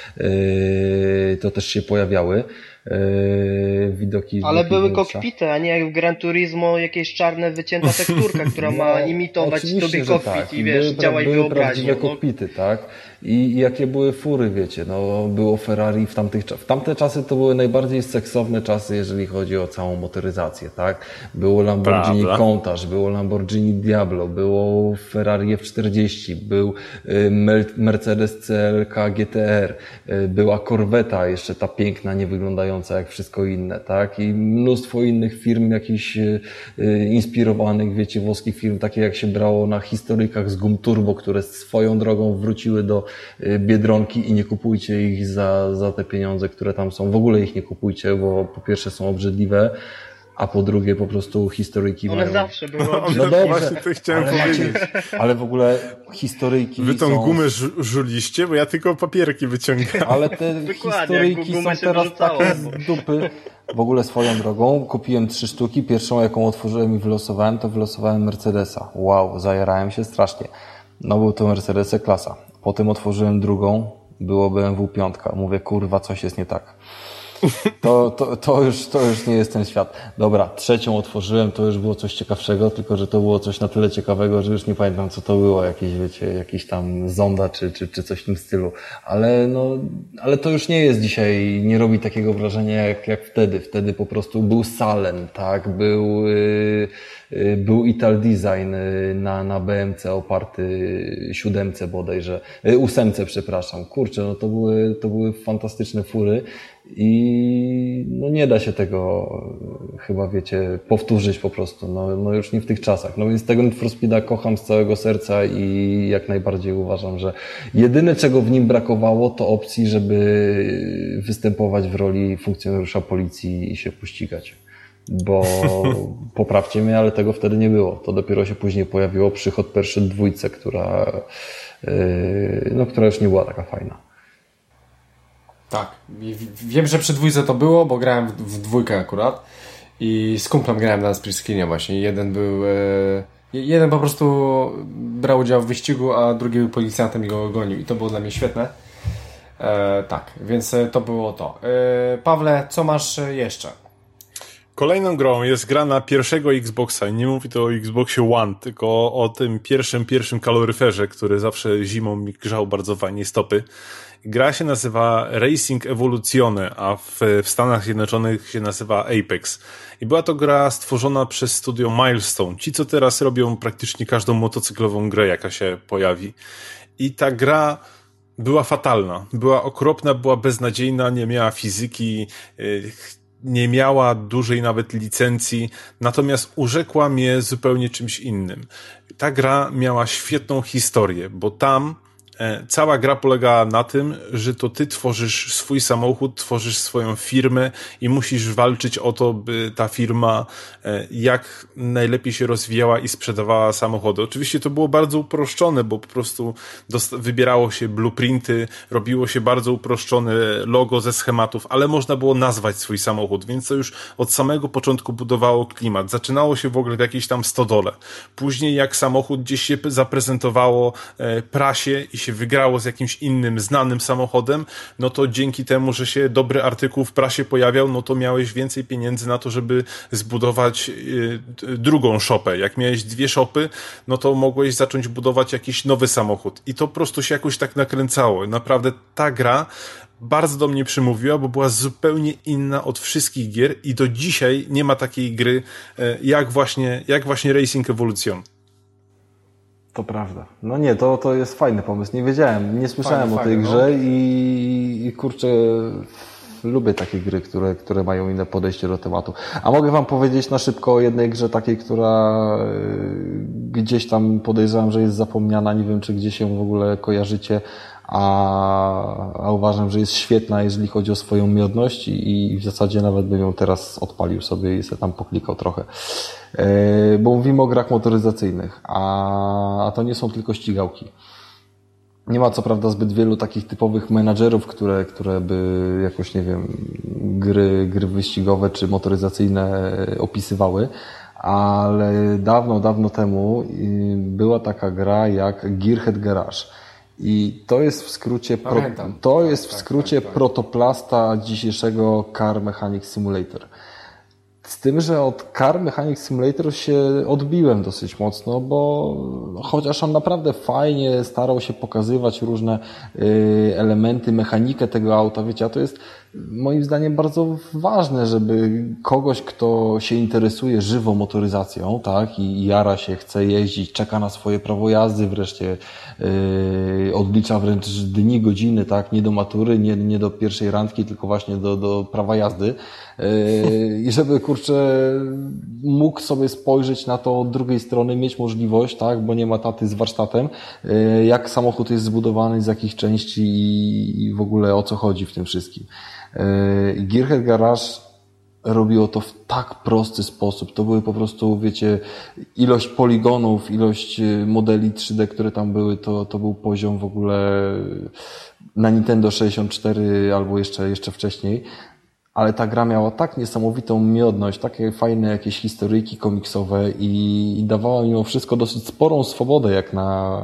to też się pojawiały. Widoki. Ale były kokpity, a nie jak w Gran Turismo jakieś czarne wycięta teksturka, która ma imitować tobie kokpit tak. I wiesz, działa i wyobraźnię. Były kokpity, tak? I jakie były fury, wiecie, było Ferrari w tamte czasy to były najbardziej seksowne czasy, jeżeli chodzi o całą motoryzację, tak? Było Lamborghini Countach, było Lamborghini Diablo, było Ferrari F40, był Mercedes CLK GTR, była Corvetta, jeszcze ta piękna, nie wyglądająca jak wszystko inne, tak? I mnóstwo innych firm jakichś inspirowanych, wiecie, włoskich firm, takie jak się brało na historykach z Gum Turbo, które swoją drogą wróciły do Biedronki i nie kupujcie ich za te pieniądze, które tam są. W ogóle ich nie kupujcie, bo po pierwsze są obrzydliwe, a po drugie po prostu historyjki one mają... zawsze były obrzydliwe. No dobrze, to chciałem powiedzieć. Ale w ogóle historyjki wy tą gumę żuliście, bo ja tylko papierki wyciągam. Ale te historyjki są teraz takie z dupy. W ogóle swoją drogą kupiłem 3 sztuki. Pierwszą, jaką otworzyłem i wylosowałem, to wylosowałem Mercedesa. Wow, zajarałem się strasznie. No był to Mercedes E-klasa. Potem otworzyłem drugą, było BMW 5. Mówię, kurwa, coś jest nie tak. To już nie jest ten świat. Dobra, trzecią otworzyłem, to już było coś ciekawszego, tylko że to było coś na tyle ciekawego, że już nie pamiętam, co to było, jakieś, wiecie, jakiś tam zonda, czy coś w tym stylu. Ale to już nie jest dzisiaj, nie robi takiego wrażenia jak wtedy. Wtedy po prostu był Salen, tak, był Ital Design na BMC oparty 7 bodajże, 8, przepraszam. Kurczę, no to były fantastyczne fury i no nie da się tego chyba, wiecie, powtórzyć po prostu, no już nie w tych czasach. No więc tego Need for Speeda kocham z całego serca i jak najbardziej uważam, że jedyne czego w nim brakowało to opcji, żeby występować w roli funkcjonariusza policji i się pościgać. Bo poprawcie mnie, ale tego wtedy nie było. To dopiero się później pojawiło przy Hot Pursuit 2, która już nie była taka fajna. Tak. Wiem, że przy 2 to było, bo grałem w 2 akurat i z kumplem grałem na split screenie właśnie. Jeden po prostu brał udział w wyścigu, a drugi był policjantem i go gonił i to było dla mnie świetne. Tak, więc to było to. Pawle, co masz jeszcze? Kolejną grą jest gra na pierwszego Xboxa i nie mówię to o Xboxie One, tylko o tym pierwszym kaloryferze, który zawsze zimą mi grzał bardzo fajnie stopy. Gra się nazywa Racing Evoluzione, a w Stanach Zjednoczonych się nazywa Apex. I była to gra stworzona przez studio Milestone. Ci, co teraz robią praktycznie każdą motocyklową grę, jaka się pojawi. I ta gra była fatalna. Była okropna, była beznadziejna, nie miała fizyki, nie miała dużej nawet licencji, natomiast urzekła mnie zupełnie czymś innym. Ta gra miała świetną historię, bo tam cała gra polegała na tym, że to ty tworzysz swój samochód, tworzysz swoją firmę i musisz walczyć o to, by ta firma jak najlepiej się rozwijała i sprzedawała samochody. Oczywiście to było bardzo uproszczone, bo po prostu wybierało się blueprinty, robiło się bardzo uproszczone logo ze schematów, ale można było nazwać swój samochód, więc to już od samego początku budowało klimat. Zaczynało się w ogóle w jakiejś tam stodole. Później jak samochód gdzieś się zaprezentowało prasie i się wygrało z jakimś innym, znanym samochodem, no to dzięki temu, że się dobry artykuł w prasie pojawiał, no to miałeś więcej pieniędzy na to, żeby zbudować drugą szopę. Jak miałeś 2 szopy, no to mogłeś zacząć budować jakiś nowy samochód. I to po prostu się jakoś tak nakręcało. Naprawdę ta gra bardzo do mnie przymówiła, bo była zupełnie inna od wszystkich gier i do dzisiaj nie ma takiej gry jak właśnie Racing Evolution. To prawda. No nie, to jest fajny pomysł. Nie wiedziałem, nie słyszałem o tej grze i kurczę, lubię takie gry, które mają inne podejście do tematu. A mogę wam powiedzieć na szybko o jednej grze takiej, która gdzieś tam podejrzewam, że jest zapomniana. Nie wiem, czy gdzieś się w ogóle kojarzycie, a uważam, że jest świetna, jeżeli chodzi o swoją miodność i w zasadzie nawet bym ją teraz odpalił sobie i sobie tam poklikał trochę. Bo mówimy o grach motoryzacyjnych, a to nie są tylko ścigałki. Nie ma co prawda zbyt wielu takich typowych menadżerów, które by jakoś, nie wiem, gry wyścigowe czy motoryzacyjne opisywały, ale dawno temu była taka gra jak Gearhead Garage. I to jest w skrócie protoplasta dzisiejszego Car Mechanic Simulator. Z tym, że od Car Mechanic Simulator się odbiłem dosyć mocno, bo chociaż on naprawdę fajnie starał się pokazywać różne elementy, mechanikę tego auta, wiecie, a to jest moim zdaniem bardzo ważne, żeby kogoś, kto się interesuje żywą motoryzacją, tak, i jara się, chce jeździć, czeka na swoje prawo jazdy, wreszcie odlicza wręcz dni, godziny, tak, nie do matury, nie do pierwszej randki, tylko właśnie do prawa jazdy, i żeby, kurczę, mógł sobie spojrzeć na to od drugiej strony, mieć możliwość, tak, bo nie ma taty z warsztatem, jak samochód jest zbudowany, z jakich części i w ogóle o co chodzi w tym wszystkim. Gearhead Garage robiło to w tak prosty sposób. To były po prostu, wiecie, ilość poligonów, ilość modeli 3D, które tam były, to był poziom w ogóle na Nintendo 64 albo jeszcze wcześniej. Ale ta gra miała tak niesamowitą miodność, takie fajne jakieś historyjki komiksowe i dawała mimo wszystko dosyć sporą swobodę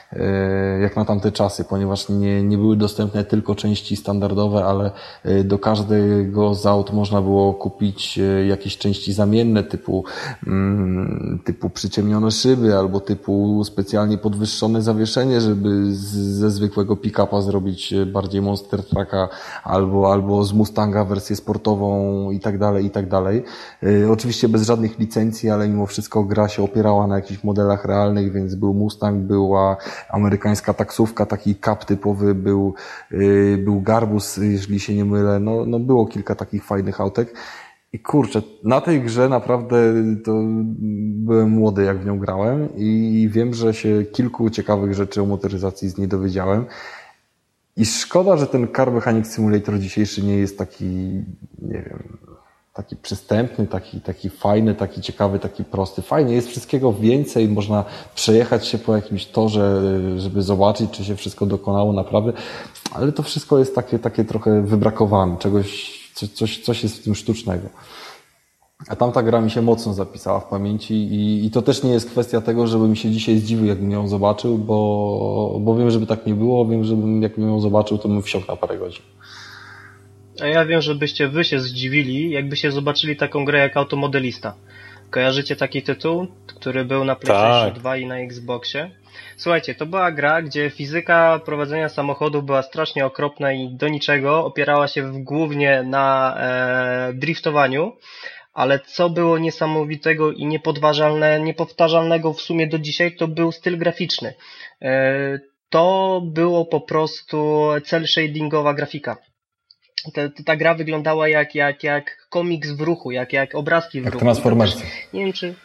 jak na tamte czasy, ponieważ nie były dostępne tylko części standardowe, ale do każdego z aut można było kupić jakieś części zamienne typu przyciemnione szyby albo typu specjalnie podwyższone zawieszenie, żeby ze zwykłego pick-upa zrobić bardziej monster trucka albo z Mustanga wersję sportową i tak dalej. Oczywiście bez żadnych licencji, ale mimo wszystko gra się opierała na jakichś modelach realnych, więc był Mustang, była amerykańska taksówka, taki Cup typowy, był Garbus, jeżeli się nie mylę, no było kilka takich fajnych autek. I kurczę, na tej grze naprawdę to byłem młody, jak w nią grałem i wiem, że się kilku ciekawych rzeczy o motoryzacji z niej dowiedziałem. I szkoda, że ten Car Mechanic Simulator dzisiejszy nie jest taki, nie wiem, taki przystępny, taki fajny, taki ciekawy, taki prosty. Fajnie, jest wszystkiego więcej, można przejechać się po jakimś torze, żeby zobaczyć, czy się wszystko dokonało naprawdę, ale to wszystko jest takie trochę wybrakowane, coś jest w tym sztucznego. A tamta gra mi się mocno zapisała w pamięci i to też nie jest kwestia tego, żebym się dzisiaj zdziwił, jakbym ją zobaczył, bo wiem, żeby tak nie było, wiem, żebym jakbym ją zobaczył, to bym wsiąkł na parę godzin. A ja wiem, żebyście wy się zdziwili, jakbyście zobaczyli taką grę jak Automodelista. Kojarzycie taki tytuł, który był na PlayStation 2 i na Xboxie? Słuchajcie, to była gra, gdzie fizyka prowadzenia samochodu była strasznie okropna i do niczego, opierała się głównie na driftowaniu, ale co było niesamowitego i niepowtarzalnego w sumie do dzisiaj, to był styl graficzny. To było po prostu cel shadingowa grafika. Ta gra wyglądała jak komiks w ruchu, jak obrazki w ruchu. Jak Transformersy. Nie wiem, czy...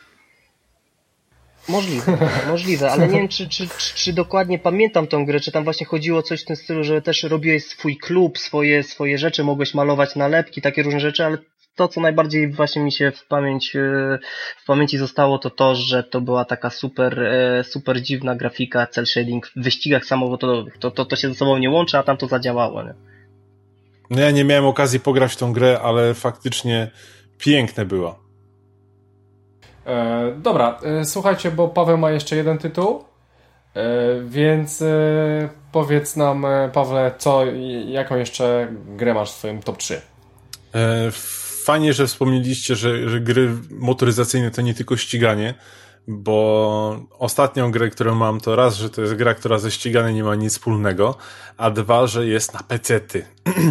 Możliwe, ale nie wiem, czy dokładnie pamiętam tą grę, czy tam właśnie chodziło coś w tym stylu, że też robiłeś swój klub, swoje rzeczy, mogłeś malować nalepki, takie różne rzeczy, ale to, co najbardziej właśnie mi się w pamięci zostało, to, że to była taka super dziwna grafika, cel shading w wyścigach samochodowych. To się ze sobą nie łączy, a tam to zadziałało, nie? No ja nie miałem okazji pograć w tą grę, ale faktycznie piękna była. Dobra, słuchajcie, bo Paweł ma jeszcze jeden tytuł, więc powiedz nam, Pawle, jaką jeszcze grę masz w swoim top 3? Fajnie, że wspomnieliście, że gry motoryzacyjne to nie tylko ściganie, bo ostatnią grę, którą mam, to raz, że to jest gra, która ze ściganiem nie ma nic wspólnego, a dwa, że jest na pecety.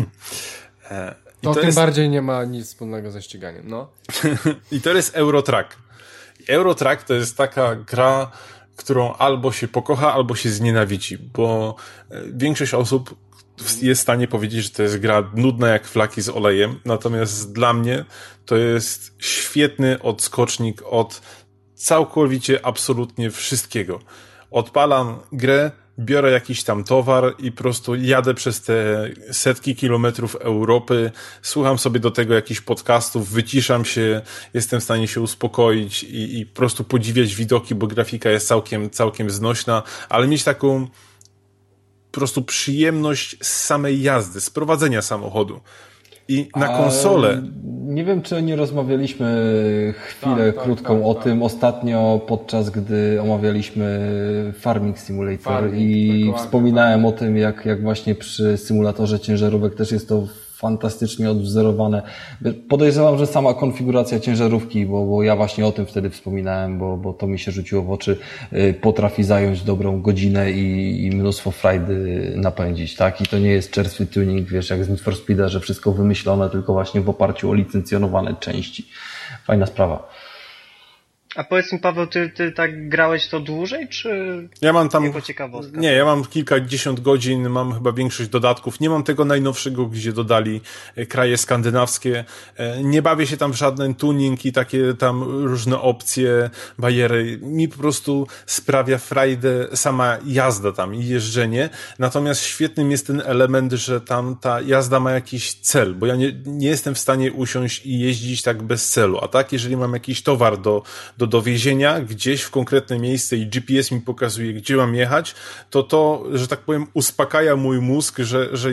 To tym bardziej nie ma nic wspólnego ze ściganiem, no. I to jest Eurotrack. Eurotrack to jest taka gra, którą albo się pokocha, albo się znienawidzi, bo większość osób jest w stanie powiedzieć, że to jest gra nudna jak flaki z olejem, natomiast dla mnie to jest świetny odskocznik od całkowicie, absolutnie wszystkiego. Odpalam grę, biorę jakiś tam towar i po prostu jadę przez te setki kilometrów Europy, słucham sobie do tego jakichś podcastów, wyciszam się, jestem w stanie się uspokoić i po prostu podziwiać widoki, bo grafika jest całkiem znośna, ale mieć taką po prostu przyjemność z samej jazdy, z prowadzenia samochodu. I na konsolę... Nie wiem, czy nie rozmawialiśmy chwilę krótką o tym ostatnio, podczas gdy omawialiśmy Farming Simulator i wspominałem o tym, jak właśnie przy symulatorze ciężarówek też jest to fantastycznie odwzorowane. Podejrzewam, że sama konfiguracja ciężarówki, bo ja właśnie o tym wtedy wspominałem, bo to mi się rzuciło w oczy, potrafi zająć dobrą godzinę i mnóstwo frajdy napędzić, tak? I to nie jest czerstwy tuning, wiesz, jak z Need for Speeda, że wszystko wymyślone, tylko właśnie w oparciu o licencjonowane części. Fajna sprawa. A powiedz mi, Paweł, ty tak grałeś to dłużej, czy ja mam tam, jako ciekawostka? Nie, ja mam kilkadziesiąt godzin, mam chyba większość dodatków. Nie mam tego najnowszego, gdzie dodali kraje skandynawskie. Nie bawię się tam w żaden tuning i takie tam różne opcje, bariery. Mi po prostu sprawia frajdę sama jazda tam i jeżdżenie. Natomiast świetnym jest ten element, że tam ta jazda ma jakiś cel, bo ja nie jestem w stanie usiąść i jeździć tak bez celu. A tak, jeżeli mam jakiś towar do dowiezienia gdzieś w konkretne miejsce i GPS mi pokazuje, gdzie mam jechać, to, że tak powiem, uspokaja mój mózg, że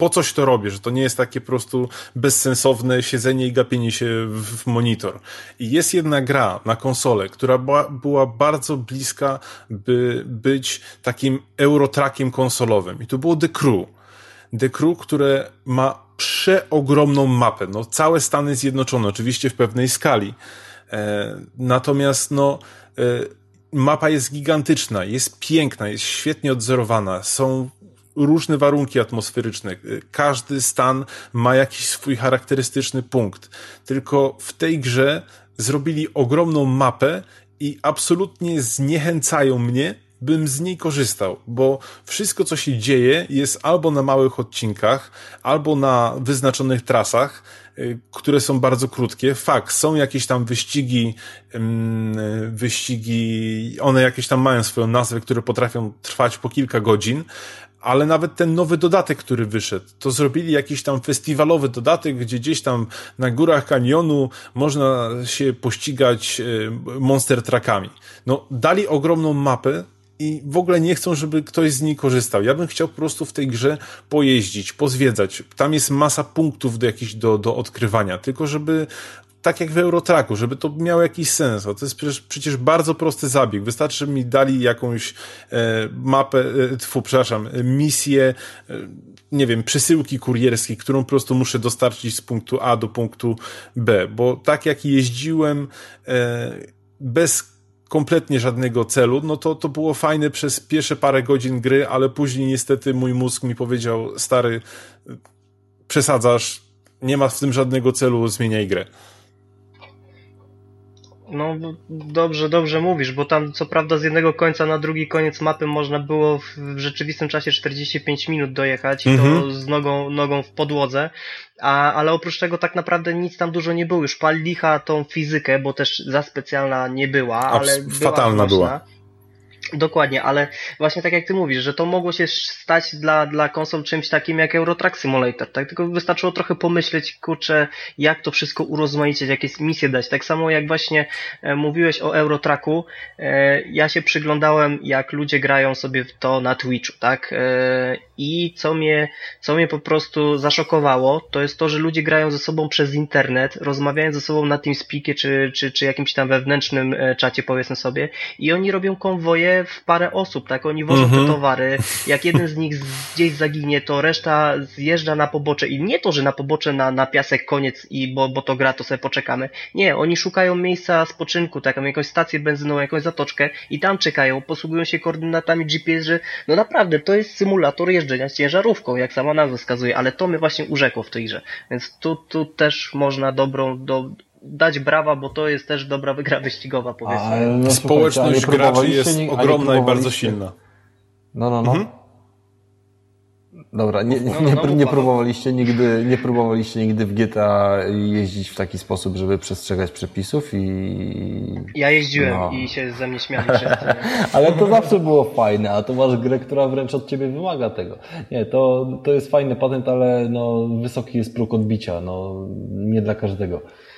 po coś to robię, że to nie jest takie po prostu bezsensowne siedzenie i gapienie się w monitor. I jest jedna gra na konsolę, która była bardzo bliska, by być takim Eurotrackiem konsolowym. I to było The Crew. The Crew, które ma przeogromną mapę. No, całe Stany Zjednoczone, oczywiście w pewnej skali. Natomiast mapa jest gigantyczna, jest piękna, jest świetnie odzorowana, są różne warunki atmosferyczne. Każdy stan ma jakiś swój charakterystyczny punkt. Tylko w tej grze zrobili ogromną mapę i absolutnie zniechęcają mnie, bym z niej korzystał, bo wszystko, co się dzieje, jest albo na małych odcinkach, albo na wyznaczonych trasach, które są bardzo krótkie. Fakt, są jakieś tam wyścigi, one jakieś tam mają swoją nazwę, które potrafią trwać po kilka godzin, ale nawet ten nowy dodatek, który wyszedł, to zrobili jakiś tam festiwalowy dodatek, gdzie gdzieś tam na górach kanionu można się pościgać monster truckami. No, dali ogromną mapę i w ogóle nie chcą, żeby ktoś z niej korzystał. Ja bym chciał po prostu w tej grze pojeździć, pozwiedzać. Tam jest masa punktów do odkrywania, tylko żeby tak jak w Eurotracku, żeby to miało jakiś sens. To jest przecież bardzo prosty zabieg. Wystarczy, żeby mi dali jakąś misję, nie wiem, przesyłki kurierskiej, którą po prostu muszę dostarczyć z punktu A do punktu B. Bo tak jak jeździłem bez kompletnie żadnego celu, no to było fajne przez pierwsze parę godzin gry, ale później niestety mój mózg mi powiedział: stary, przesadzasz, nie ma w tym żadnego celu, zmieniaj grę. No dobrze mówisz, bo tam co prawda z jednego końca na drugi koniec mapy można było w rzeczywistym czasie 45 minut dojechać i to z nogą w podłodze, ale oprócz tego tak naprawdę nic tam dużo nie było. Już pal licha tą fizykę, bo też za specjalna nie była, ale fatalna była. Dokładnie, ale właśnie tak jak ty mówisz, że to mogło się stać dla konsol czymś takim jak Eurotrack Simulator, tak? Tylko wystarczyło trochę pomyśleć, kurczę, jak to wszystko urozmaicić, jakieś misje dać. Tak samo jak właśnie mówiłeś o Eurotracku, ja się przyglądałem, jak ludzie grają sobie w to na Twitchu, tak? I co mnie po prostu zaszokowało, to jest to, że ludzie grają ze sobą przez internet, rozmawiają ze sobą na TeamSpeakie czy jakimś tam wewnętrznym czacie, powiedzmy sobie, i oni robią konwoje w parę osób, tak? Oni wożą te towary, jak jeden z nich gdzieś zaginie, to reszta zjeżdża na pobocze i nie to, że na pobocze na piasek koniec bo to gra, to sobie poczekamy. Nie, oni szukają miejsca spoczynku, taką jakąś stację benzynową, jakąś zatoczkę i tam czekają, posługują się koordynatami GPS, że no naprawdę, to jest symulator jeżdżenia z ciężarówką, jak sama nazwa wskazuje, ale to mnie właśnie urzekło w tej grze. Więc tu też można dać brawa, bo to jest też dobra gra wyścigowa, powiedzmy. No, społeczność graczy jest ogromna i bardzo silna. No. Dobra, nie próbowaliście nigdy w GTA jeździć w taki sposób, żeby przestrzegać przepisów i... Ja jeździłem i się ze mnie śmiali. Ale to zawsze było fajne, a to masz grę, która wręcz od ciebie wymaga tego. Nie, to jest fajny patent, ale wysoki jest próg odbicia, nie dla każdego.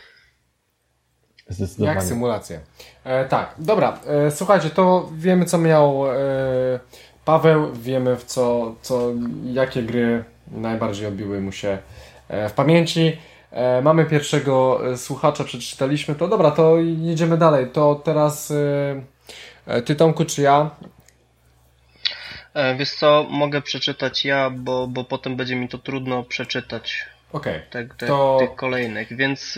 Jak symulacje. Tak, dobra, słuchajcie, to wiemy, co miał Paweł, wiemy jakie gry najbardziej odbiły mu się w pamięci. Mamy pierwszego słuchacza, przeczytaliśmy to. Dobra, to jedziemy dalej. To teraz ty, Tomku, czy ja? Wiesz co, mogę przeczytać ja, bo potem będzie mi to trudno przeczytać. Okej. Tych kolejnych, więc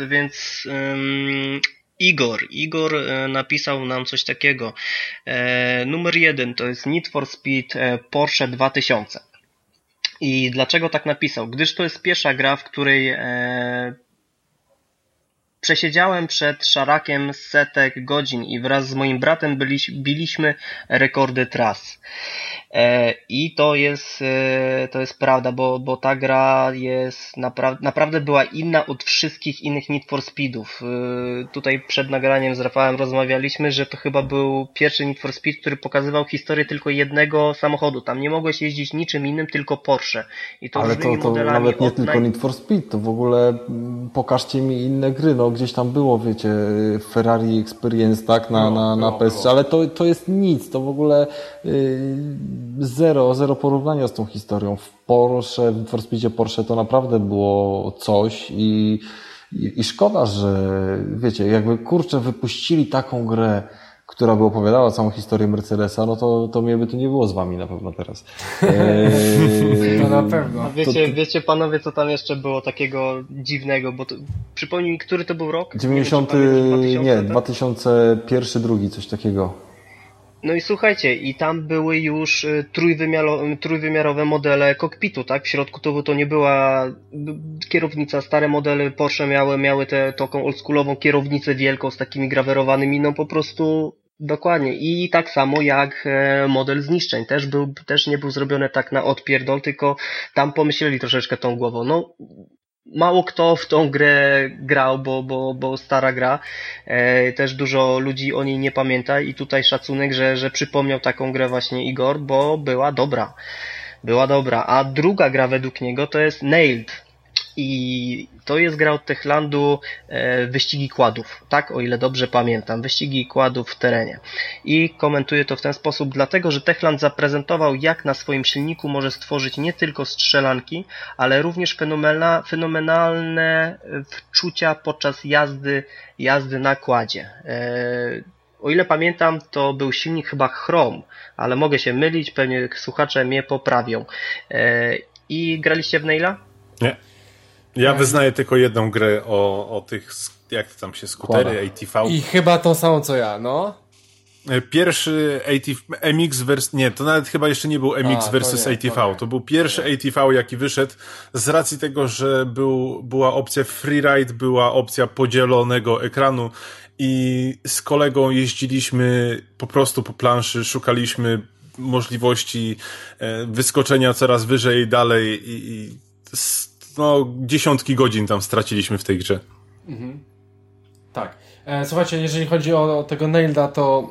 Igor napisał nam coś takiego. Numer 1 to jest Need for Speed Porsche 2000. I dlaczego tak napisał? Gdyż to jest pierwsza gra, w której przesiedziałem przed szarakiem setek godzin i wraz z moim bratem biliśmy rekordy tras. I to jest prawda, bo ta gra jest naprawdę była inna od wszystkich innych Need for Speedów. Tutaj przed nagraniem z Rafałem rozmawialiśmy, że to chyba był pierwszy Need for Speed, który pokazywał historię tylko jednego samochodu. Tam nie mogłeś jeździć niczym innym, tylko Porsche. I to ale to nawet nie tylko Need for Speed, to w ogóle pokażcie mi inne gry, gdzieś tam było, wiecie, Ferrari Experience, tak, na PS3, ale to jest nic, to w ogóle zero porównania z tą historią. W Porsche, w For Speedzie Porsche to naprawdę było coś i szkoda, że wiecie, jakby kurczę wypuścili taką grę, która by opowiadała całą historię Mercedesa, no to mnie by tu nie było z wami na pewno teraz. To na pewno. A wiecie panowie, co tam jeszcze było takiego dziwnego, bo przypomnij mi, który to był rok? 2001, 2002, coś takiego. No i słuchajcie, i tam były już trójwymiarowe modele kokpitu, tak? W środku to nie była kierownica, stare modele Porsche miały taką oldschoolową kierownicę wielką z takimi grawerowanymi, no po prostu dokładnie. I tak samo jak model zniszczeń, też nie był zrobiony tak na odpierdol, tylko tam pomyśleli troszeczkę tą głową. No mało kto w tą grę grał, bo stara gra, też dużo ludzi o niej nie pamięta i tutaj szacunek, że przypomniał taką grę właśnie Igor, bo była dobra. A druga gra według niego to jest Nailed. I to jest gra od Techlandu, wyścigi kładów, tak? O ile dobrze pamiętam, wyścigi kładów w terenie. I komentuję to w ten sposób, dlatego że Techland zaprezentował, jak na swoim silniku może stworzyć nie tylko strzelanki, ale również fenomenalne wczucia podczas jazdy na kładzie. O ile pamiętam, to był silnik chyba Chrome, ale mogę się mylić, pewnie słuchacze mnie poprawią. I graliście w Naila? Nie. Ja wyznaję tylko jedną grę o tych, jak tam się, skutery, ATV. I chyba to samo co ja, no. Pierwszy MX versus, nie, to nawet chyba jeszcze nie był MX versus ATV. To był pierwszy ATV, jaki wyszedł z racji tego, że była opcja freeride, była opcja podzielonego ekranu i z kolegą jeździliśmy po prostu po planszy, szukaliśmy możliwości wyskoczenia coraz wyżej, dalej i dziesiątki godzin tam straciliśmy w tej grze. Mhm. Tak. Słuchajcie, jeżeli chodzi o tego Nailda, to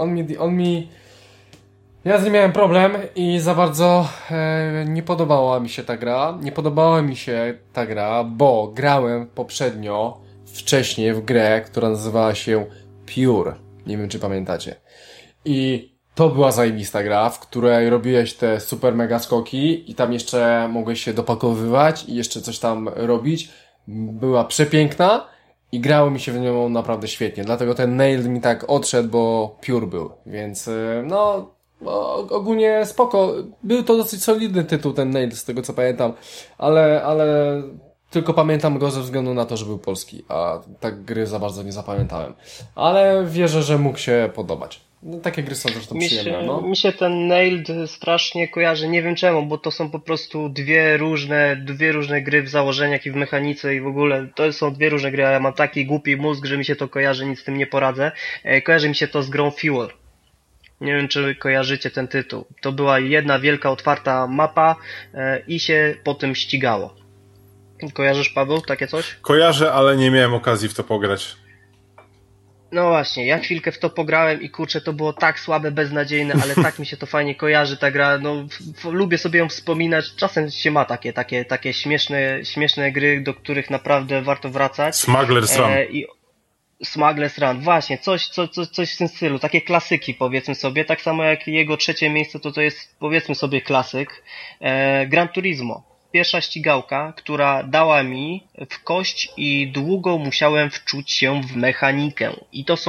ja z nim miałem problem i za bardzo nie podobała mi się ta gra. Nie podobała mi się ta gra, bo grałem wcześniej w grę, która nazywała się Pure. Nie wiem, czy pamiętacie. I to była zajebista gra, w której robiłeś te super mega skoki i tam jeszcze mogłeś się dopakowywać i jeszcze coś tam robić. Była przepiękna i grało mi się w nią naprawdę świetnie. Dlatego ten Nailed mi tak odszedł, bo Pure był. Więc ogólnie spoko. Był to dosyć solidny tytuł, ten Nailed, z tego co pamiętam. Ale tylko pamiętam go ze względu na to, że był polski, a tak gry za bardzo nie zapamiętałem. Ale wierzę, że mógł się podobać. No, takie gry są zresztą przyjemne. No. Mi się ten Nailed strasznie kojarzy, nie wiem czemu, bo to są po prostu dwie różne gry w założeniach i w mechanice i w ogóle to są dwie różne gry, a ja mam taki głupi mózg, że mi się to kojarzy, nic z tym nie poradzę. Kojarzy mi się to z grą Fuel. Nie wiem, czy kojarzycie ten tytuł. To była jedna wielka, otwarta mapa i się po tym ścigało. Kojarzysz, Paweł, takie coś? Kojarzę, ale nie miałem okazji w to pograć. No właśnie, ja chwilkę w to pograłem i kurczę, to było tak słabe, beznadziejne, ale tak mi się to fajnie kojarzy, ta gra, no lubię sobie ją wspominać, czasem się ma takie śmieszne gry, do których naprawdę warto wracać. Smuggler's Run. Smuggler's Run, właśnie, coś w tym stylu, takie klasyki powiedzmy sobie, tak samo jak jego trzecie miejsce to jest powiedzmy sobie klasyk, Gran Turismo. Pierwsza ścigałka, która dała mi w kość i długo musiałem wczuć się w mechanikę. I to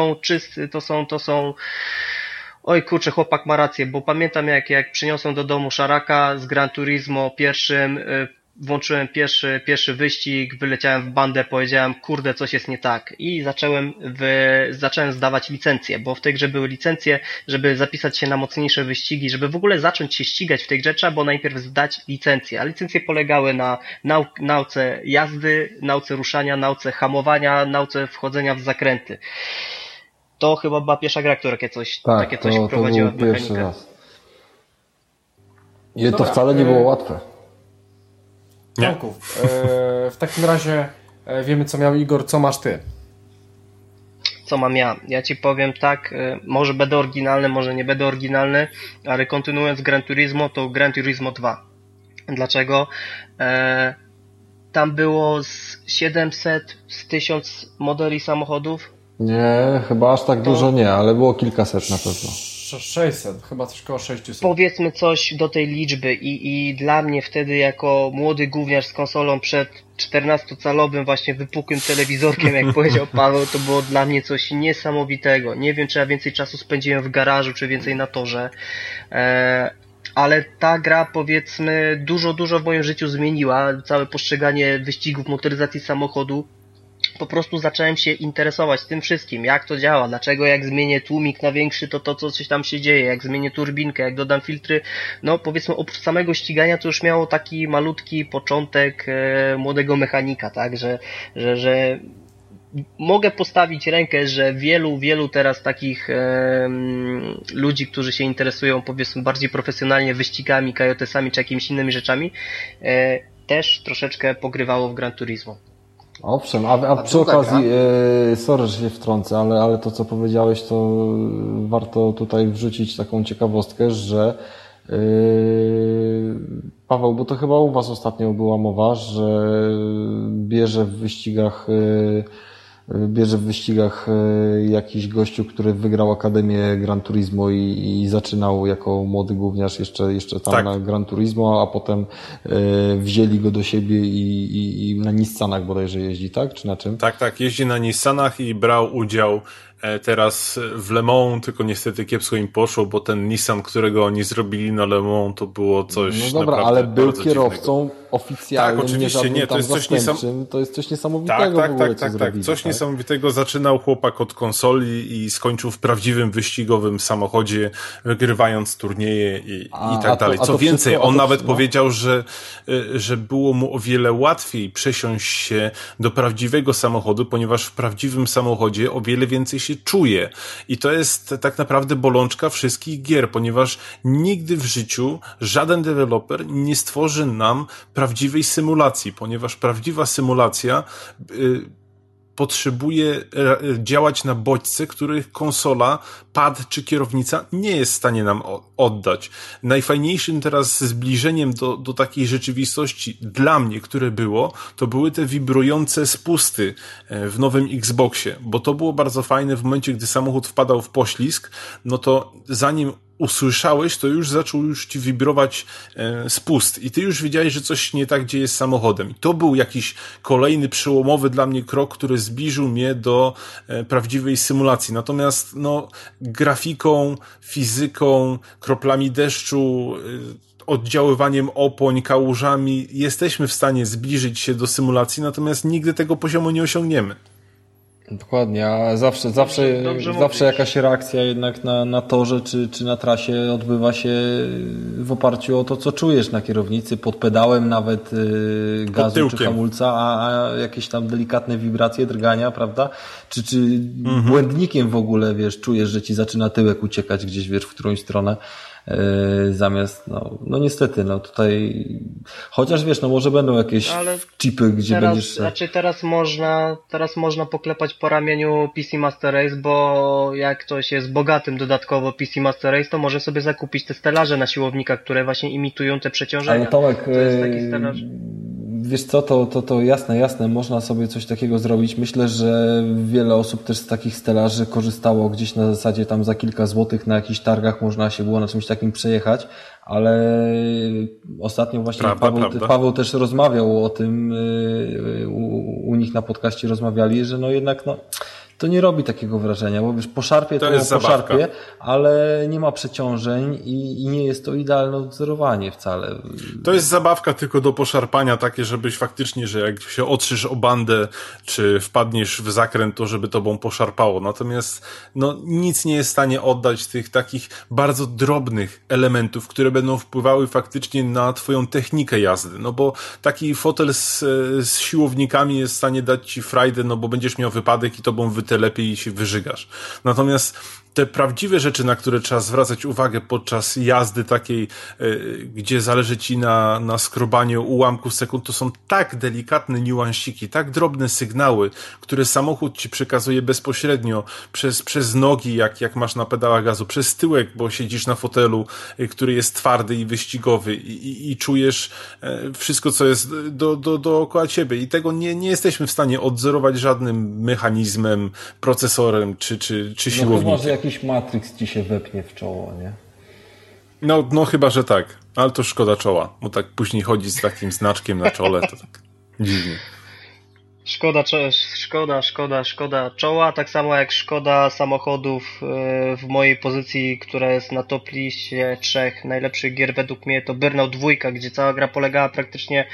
są oj kurczę, chłopak ma rację, bo pamiętam jak przyniosłem do domu szaraka z Gran Turismo pierwszym, włączyłem pierwszy wyścig, wyleciałem w bandę, powiedziałem, kurde, coś jest nie tak. I zacząłem zdawać licencje, bo w tej grze były licencje, żeby zapisać się na mocniejsze wyścigi, żeby w ogóle zacząć się ścigać w tej grze, trzeba było najpierw zdać licencje. A licencje polegały na nauce jazdy, nauce ruszania, nauce hamowania, nauce wchodzenia w zakręty. To chyba była pierwsza gra, która takie coś wprowadziła w mechanikę. I to wcale nie było łatwe. W takim razie wiemy, co miał Igor, co masz ty? Co mam ja? Ja ci powiem tak, może będę oryginalny, może nie będę oryginalny, ale kontynuując Gran Turismo, to Gran Turismo 2. Dlaczego? tam było z 700, z 1000 modeli samochodów. Nie, chyba aż tak dużo nie, ale było kilkaset na pewno. 600, chyba coś koło 600. Powiedzmy coś do tej liczby i dla mnie wtedy jako młody gówniarz z konsolą przed 14-calowym właśnie wypukłym telewizorkiem, jak powiedział Paweł, to było dla mnie coś niesamowitego. Nie wiem, czy ja więcej czasu spędziłem w garażu, czy więcej na torze, ale ta gra, powiedzmy, dużo w moim życiu zmieniła. Całe postrzeganie wyścigów, motoryzacji samochodu. Po prostu zacząłem się interesować tym wszystkim, jak to działa, dlaczego jak zmienię tłumik na większy, to co coś tam się dzieje, jak zmienię turbinkę, jak dodam filtry. No powiedzmy, oprócz samego ścigania to już miało taki malutki początek młodego mechanika, tak, że mogę postawić rękę, że wielu teraz takich ludzi, którzy się interesują, powiedzmy, bardziej profesjonalnie wyścigami, kajotesami czy jakimiś innymi rzeczami, też troszeczkę pogrywało w Gran Turismo. Owszem, a przy okazji, sorry, że się wtrącę, ale to, co powiedziałeś, to warto tutaj wrzucić taką ciekawostkę, że Paweł, bo to chyba u Was ostatnio była mowa, że bierze w wyścigach jakiś gościu, który wygrał Akademię Gran Turismo i zaczynał jako młody gówniarz jeszcze tam tak. Na Gran Turismo, a potem wzięli go do siebie i na Nissanach bodajże jeździ, tak? Czy na czym? Tak, jeździ na Nissanach i brał udział teraz w Le Mans, tylko niestety kiepsko im poszło, bo ten Nissan, którego oni zrobili na Le Mans, to było coś no dobra, ale był kierowcą dziwnego. Oficjalnym, tak, oczywiście, nie, to jest coś to jest coś niesamowitego w ogóle, co zrobili, coś niesamowitego. Zaczynał chłopak od konsoli i skończył w prawdziwym wyścigowym samochodzie, wygrywając turnieje i tak dalej. Co więcej, on nawet powiedział, że było mu o wiele łatwiej przesiąść się do prawdziwego samochodu, ponieważ w prawdziwym samochodzie o wiele więcej się czuje. I to jest tak naprawdę bolączka wszystkich gier, ponieważ nigdy w życiu żaden deweloper nie stworzy nam prawdziwej symulacji, ponieważ prawdziwa symulacja potrzebuje działać na bodźce, których konsola, pad czy kierownica nie jest w stanie nam oddać. Najfajniejszym teraz zbliżeniem do takiej rzeczywistości dla mnie, które było, to były te wibrujące spusty w nowym Xboxie, bo to było bardzo fajne w momencie, gdy samochód wpadał w poślizg, no to zanim usłyszałeś, to już zaczął ci wibrować spust i ty już wiedziałeś, że coś nie tak dzieje z samochodem. I to był jakiś kolejny przełomowy dla mnie krok, który zbliżył mnie do prawdziwej symulacji. Natomiast grafiką, fizyką, kroplami deszczu, oddziaływaniem opoń, kałużami jesteśmy w stanie zbliżyć się do symulacji, natomiast nigdy tego poziomu nie osiągniemy. Dokładnie, a zawsze jakaś reakcja jednak na torze czy na trasie odbywa się w oparciu o to, co czujesz na kierownicy, pod pedałem nawet gazu czy hamulca, a jakieś tam delikatne wibracje, drgania, prawda? Czy błędnikiem w ogóle, wiesz, czujesz, że ci zaczyna tyłek uciekać gdzieś, wiesz, w którąś stronę. Zamiast, niestety, tutaj, chociaż wiesz, może będą jakieś chipy, gdzie będziesz... Teraz można poklepać po ramieniu PC Master Race, bo jak ktoś jest bogatym dodatkowo PC Master Race, to może sobie zakupić te stelaże na siłownikach, które właśnie imitują te przeciążenia. Ale Tomek, to jest taki stelaż. Wiesz co, to jasne, można sobie coś takiego zrobić. Myślę, że wiele osób też z takich stelaży korzystało gdzieś na zasadzie tam za kilka złotych na jakichś targach można się było na czymś takim przejechać, ale ostatnio właśnie Paweł też rozmawiał o tym, u nich na podcaście rozmawiali, że jednak to nie robi takiego wrażenia, bo wiesz, poszarpie, ale nie ma przeciążeń i nie jest to idealne odzorowanie wcale. To jest zabawka tylko do poszarpania, takie, żebyś faktycznie, że jak się otrzysz o bandę, czy wpadniesz w zakręt, to żeby tobą poszarpało. Natomiast nic nie jest w stanie oddać tych takich bardzo drobnych elementów, które będą wpływały faktycznie na twoją technikę jazdy. Bo taki fotel z siłownikami jest w stanie dać ci frajdę, bo będziesz miał wypadek i tobą lepiej się wyżygasz. Natomiast te prawdziwe rzeczy, na które trzeba zwracać uwagę podczas jazdy takiej, gdzie zależy ci na skrobaniu ułamków sekund, to są tak delikatne niuansiki, tak drobne sygnały, które samochód ci przekazuje bezpośrednio przez nogi, jak masz na pedałach gazu, przez tyłek, bo siedzisz na fotelu, który jest twardy i wyścigowy i czujesz wszystko, co jest dookoła ciebie i tego nie jesteśmy w stanie odzorować żadnym mechanizmem, procesorem czy siłownikiem. No chyba, że jakiś Matrix ci się wepnie w czoło, nie? No chyba, że tak. Ale to szkoda czoła, bo tak później chodzi z takim znaczkiem na czole, to tak dziwnie. Szkoda czoła, tak samo jak szkoda samochodów w mojej pozycji, która jest na top liście 3 najlepszych gier według mnie, to Burnout 2, gdzie cała gra polegała praktycznie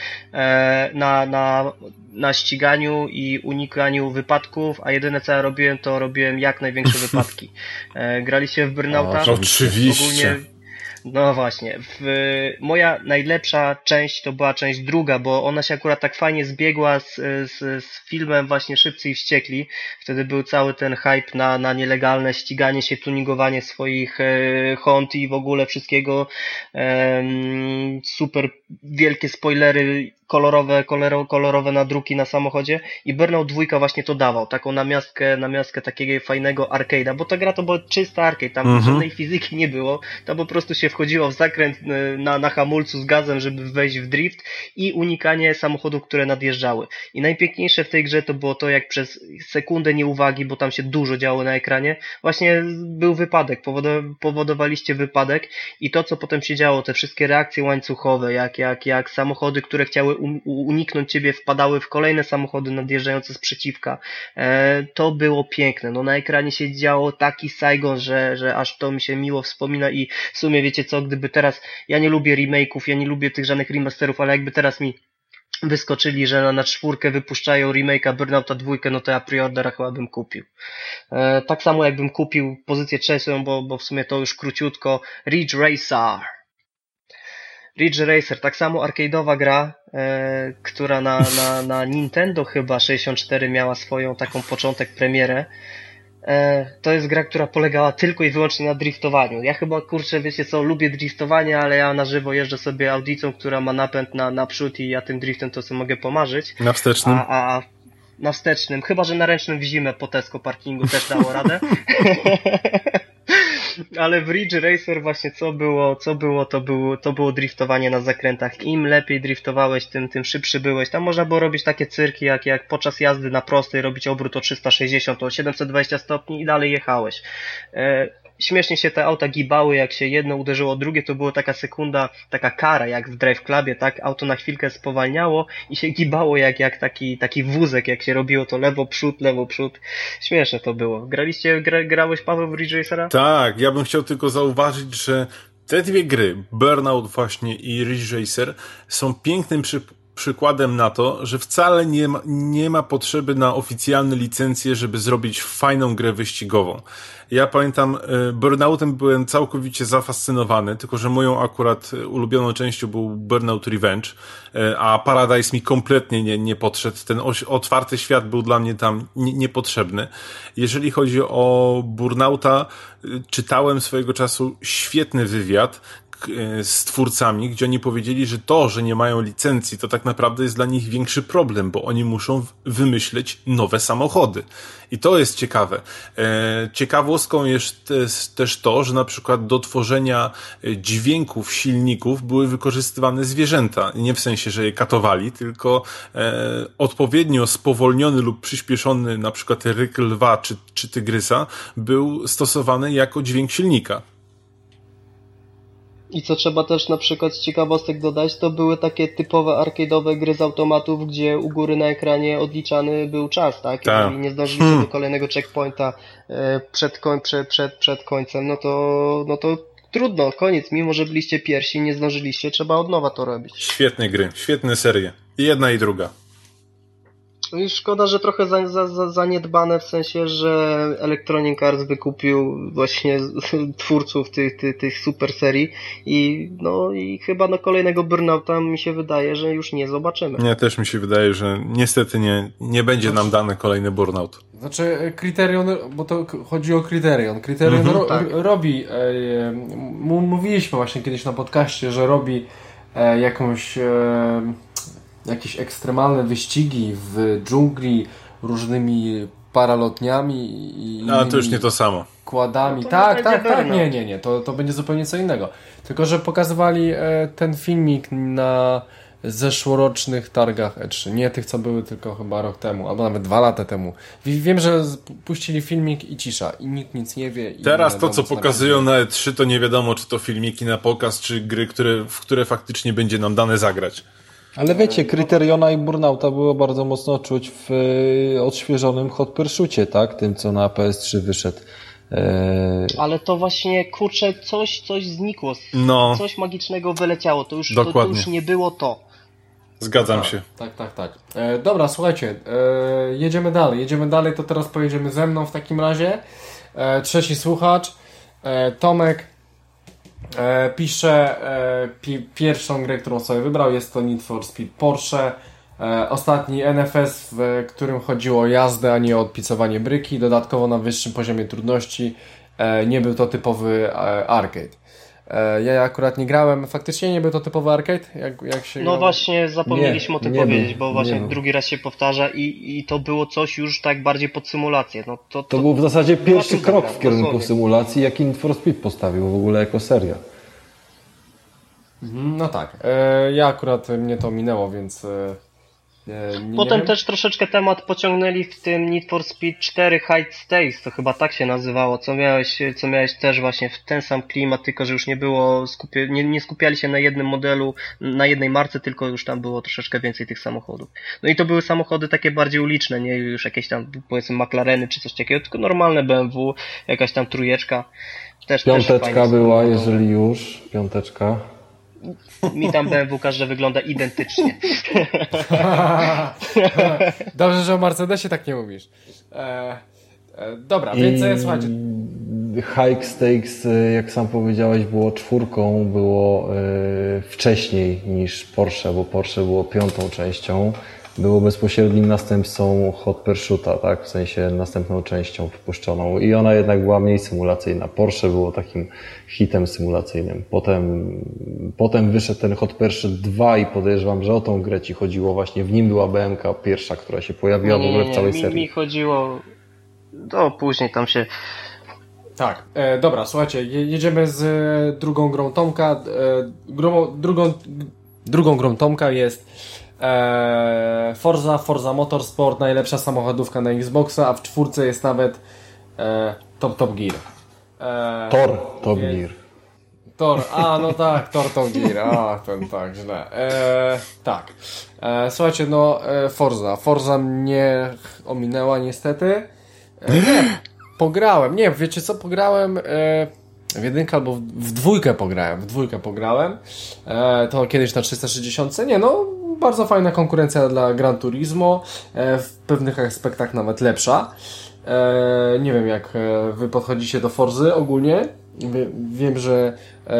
na ściganiu i unikaniu wypadków, a jedyne co ja robiłem, to robiłem jak największe wypadki. Graliście w Burnouta? Oczywiście. Ogólnie, no właśnie, moja najlepsza część to była część druga, bo ona się akurat tak fajnie zbiegła z filmem właśnie Szybcy i Wściekli. Wtedy był cały ten hype na nielegalne ściganie się, tuningowanie swoich Hond i w ogóle wszystkiego. Super wielkie spoilery, kolorowe nadruki na samochodzie i Burnout 2 właśnie to dawał, taką namiastkę takiego fajnego arcade'a, bo ta gra to była czysta arcade, tam żadnej fizyki nie było, tam po prostu się wchodziło w zakręt na hamulcu z gazem, żeby wejść w drift i unikanie samochodów, które nadjeżdżały. I najpiękniejsze w tej grze to było to, jak przez sekundę nieuwagi, bo tam się dużo działo na ekranie, właśnie był wypadek, powodowaliście wypadek i to, co potem się działo, te wszystkie reakcje łańcuchowe, jak samochody, które chciały uniknąć ciebie, wpadały w kolejne samochody nadjeżdżające z przeciwka. To było piękne. No na ekranie się działo taki Saigon, że aż to mi się miło wspomina i w sumie wiecie co, gdyby teraz, ja nie lubię remake'ów, ja nie lubię tych żadnych remasterów, ale jakby teraz mi wyskoczyli, że na 4 wypuszczają remake'a Burnouta 2, no to ja preordera chyba bym kupił. Tak samo jakbym kupił pozycję 3, bo w sumie to już króciutko, Ridge Racer. Ridge Racer, tak samo arcade'owa gra, która na Nintendo chyba 64 miała swoją taką początek premierę. To jest gra, która polegała tylko i wyłącznie na driftowaniu. Ja chyba, kurczę, wiecie co, lubię driftowanie, ale ja na żywo jeżdżę sobie Audicą, która ma napęd na przód i ja tym driftem to sobie mogę pomarzyć. Na wstecznym? A na wstecznym, chyba że na ręcznym w zimę po Tesco parkingu też dało radę. Ale w Ridge Racer właśnie to było driftowanie na zakrętach. Im lepiej driftowałeś, tym szybszy byłeś. Tam można było robić takie cyrki, jak podczas jazdy na prostej robić obrót o 360, o 720 stopni i dalej jechałeś. Śmiesznie się te auta gibały, jak się jedno uderzyło drugie, to była taka sekunda, taka kara, jak w Drive Clubie, tak? Auto na chwilkę spowalniało i się gibało jak taki wózek, jak się robiło to lewo, przód. Śmieszne to było. Grałeś, Paweł, w Ridge Racera? Tak, ja bym chciał tylko zauważyć, że te dwie gry, Burnout właśnie i Ridge Racer, są pięknym przykładem na to, że wcale nie ma potrzeby na oficjalne licencje, żeby zrobić fajną grę wyścigową. Ja pamiętam, Burnoutem byłem całkowicie zafascynowany, tylko że moją akurat ulubioną częścią był Burnout Revenge, a Paradise mi kompletnie nie podszedł. Ten otwarty świat był dla mnie tam niepotrzebny. Jeżeli chodzi o Burnouta, czytałem swojego czasu świetny wywiad z twórcami, gdzie oni powiedzieli, że to, że nie mają licencji, to tak naprawdę jest dla nich większy problem, bo oni muszą wymyśleć nowe samochody. I to jest ciekawe. Ciekawostką jest też to, że na przykład do tworzenia dźwięków silników były wykorzystywane zwierzęta. Nie w sensie, że je katowali, tylko odpowiednio spowolniony lub przyspieszony na przykład ryk lwa czy tygrysa był stosowany jako dźwięk silnika. I co trzeba też na przykład z ciekawostek dodać, to były takie typowe arcade'owe gry z automatów, gdzie u góry na ekranie odliczany był czas, tak? Jeżeli nie zdążyliście do kolejnego checkpointa przed końcem, no to trudno, koniec. Mimo że byliście pierwsi, nie zdążyliście, trzeba od nowa to robić. Świetne gry, świetne serie. I jedna i druga. No i szkoda, że trochę zaniedbane w sensie, że Electronic Arts wykupił właśnie twórców tych super serii i chyba kolejnego Burnouta mi się wydaje, że już nie zobaczymy. Nie, też mi się wydaje, że niestety nie będzie nam dany kolejny Burnout. Znaczy Criterion, bo to chodzi o Criterion. Criterion robi, mówiliśmy właśnie kiedyś na podcaście, że robi jakieś ekstremalne wyścigi w dżungli różnymi paralotniami i to już nie to samo. Kładami. Nie. To będzie zupełnie co innego. Tylko, że pokazywali ten filmik na zeszłorocznych targach E3. Nie tych, co były tylko chyba rok temu, albo nawet 2 lata temu. Wiem, że puścili filmik i cisza. I nikt nic nie wie. Teraz to, co pokazują na E3, to nie wiadomo, czy to filmiki na pokaz, czy gry, w które faktycznie będzie nam dane zagrać. Ale wiecie, Criteriona i Burnouta było bardzo mocno czuć w odświeżonym Hot Pursuitie, tak? Tym, co na PS3 wyszedł. Ale to właśnie, kurczę, coś znikło. Coś magicznego wyleciało. To już nie było to. Zgadzam się. Tak. Dobra, słuchajcie, jedziemy dalej, to teraz pojedziemy ze mną w takim razie. Trzeci słuchacz, Tomek, pisze pierwszą grę, którą sobie wybrał, jest to Need for Speed Porsche. Ostatni NFS, w którym chodziło o jazdę, a nie o odpicowanie bryki. Dodatkowo na wyższym poziomie trudności. Nie był to typowy arcade. Ja akurat nie grałem. Faktycznie nie był to typowy arcade? Jak się grało? Właśnie zapomnieliśmy o tym powiedzieć, bo właśnie drugi raz się powtarza i to było coś już tak bardziej pod symulację. To był w zasadzie pierwszy krok w kierunku symulacji, jaki Need for Speed postawił w ogóle jako seria. No tak. Ja akurat mnie to minęło, więc... Potem też troszeczkę temat pociągnęli w tym Need for Speed 4 High Stakes, to chyba tak się nazywało, co miałeś też właśnie w ten sam klimat, tylko że już nie było, nie skupiali się na jednym modelu, na jednej marce, tylko już tam było troszeczkę więcej tych samochodów. No i to były samochody takie bardziej uliczne, nie już jakieś tam powiedzmy McLareny czy coś takiego, tylko normalne BMW, jakaś tam trójeczka. Piąteczka była, jeżeli już, piąteczka. Mi tam BMW każde wygląda identycznie. Dobrze, że o Mercedesie tak nie mówisz. Dobra, więc słuchajcie. High Stakes, jak sam powiedziałeś, było 4, było wcześniej niż Porsche, bo Porsche było 5. częścią. Było bezpośrednim następcą Hot Pursuita, tak? W sensie następną częścią wypuszczoną. I ona jednak była mniej symulacyjna. Porsche było takim hitem symulacyjnym. Potem wyszedł ten Hot Pursuit 2 i podejrzewam, że o tą grę ci chodziło. Właśnie w nim była BMK pierwsza, która się pojawiła w ogóle w całej serii. Mi chodziło... później tam się... Tak, dobra, słuchajcie, jedziemy z drugą grą Tomka. Drugą grą Tomka jest Forza Motorsport, najlepsza samochodówka na Xboxa, a w 4 jest nawet Top Gear. Top Gear. No tak, Top Gear. Tak, źle. Tak. Słuchajcie, Forza mnie ominęła niestety. Pograłem. Nie, wiecie co? Pograłem w 1 albo w 2 pograłem. To kiedyś na 360. Bardzo fajna konkurencja dla Gran Turismo. W pewnych aspektach nawet lepsza. Nie wiem, jak wy podchodzicie do Forzy ogólnie. Wiem, że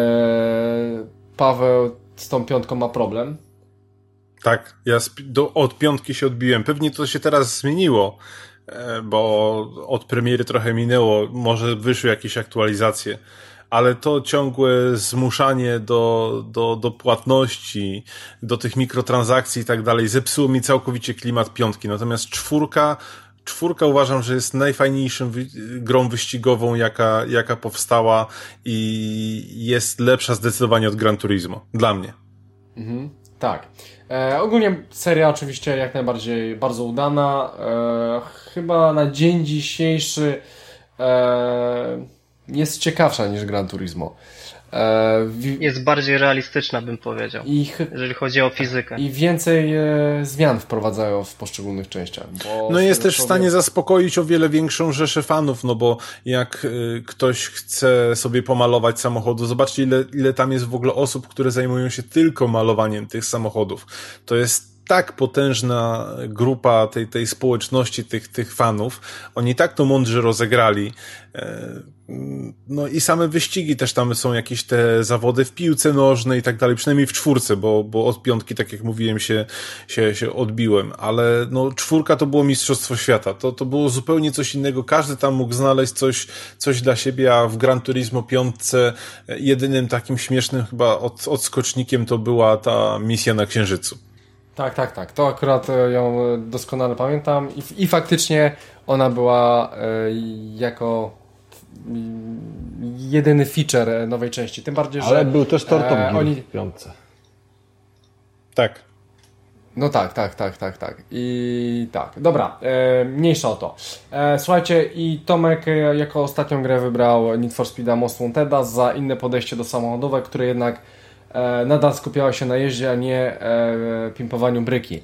Paweł z tą 5 ma problem. Tak, ja od 5 się odbiłem. Pewnie to się teraz zmieniło, bo od premiery trochę minęło, może wyszły jakieś aktualizacje, ale to ciągłe zmuszanie do płatności, do tych mikrotransakcji i tak dalej, zepsuło mi całkowicie klimat 5. Natomiast 4 uważam, że jest najfajniejszą grą wyścigową, jaka powstała i jest lepsza zdecydowanie od Gran Turismo. Dla mnie. Tak. Ogólnie seria oczywiście jak najbardziej bardzo udana. Chyba na dzień dzisiejszy jest ciekawsza niż Gran Turismo. Jest bardziej realistyczna, bym powiedział, jeżeli chodzi o fizykę. I więcej zmian wprowadzają w poszczególnych częściach. Jest też w stanie zaspokoić o wiele większą rzeszę fanów, bo jak ktoś chce sobie pomalować samochodu, zobaczcie ile tam jest w ogóle osób, które zajmują się tylko malowaniem tych samochodów. To jest tak potężna grupa tej społeczności, tych fanów. Oni tak to mądrze rozegrali. No i same wyścigi też tam są jakieś te zawody w piłce nożnej i tak dalej, przynajmniej w 4, bo od 5, tak jak mówiłem, się odbiłem, ale no 4 to było Mistrzostwo Świata, to było zupełnie coś innego, każdy tam mógł znaleźć coś dla siebie, a w Gran Turismo 5 jedynym takim śmiesznym chyba odskocznikiem to była ta misja na Księżycu. Tak. To akurat ją doskonale pamiętam i faktycznie ona była jako jedyny feature nowej części. Tym bardziej, że... Ale był też tor Top Gear w 5. Tak. No tak. I tak. Dobra, mniejsza o to. Słuchajcie, i Tomek jako ostatnią grę wybrał Need for Speed'a Most Wanted'a za inne podejście do samochodowe, które jednak nadal skupiała się na jeździe, a nie pimpowaniu bryki.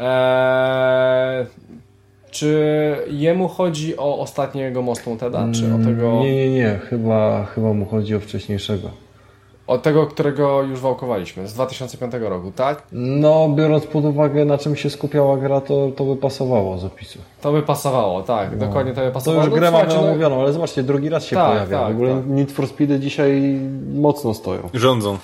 Czy jemu chodzi o ostatniego Most Wanted'a, czy o tego... Nie. Chyba mu chodzi o wcześniejszego. O tego, którego już wałkowaliśmy, z 2005 roku, tak? No, biorąc pod uwagę, na czym się skupiała gra, to by pasowało z opisu. To by pasowało, tak, dokładnie to by pasowało. To już grę mamy omówioną, ale zobaczcie, drugi raz się pojawia. Tak, w ogóle tak. Need for Speedy dzisiaj mocno stoją. Rządzą.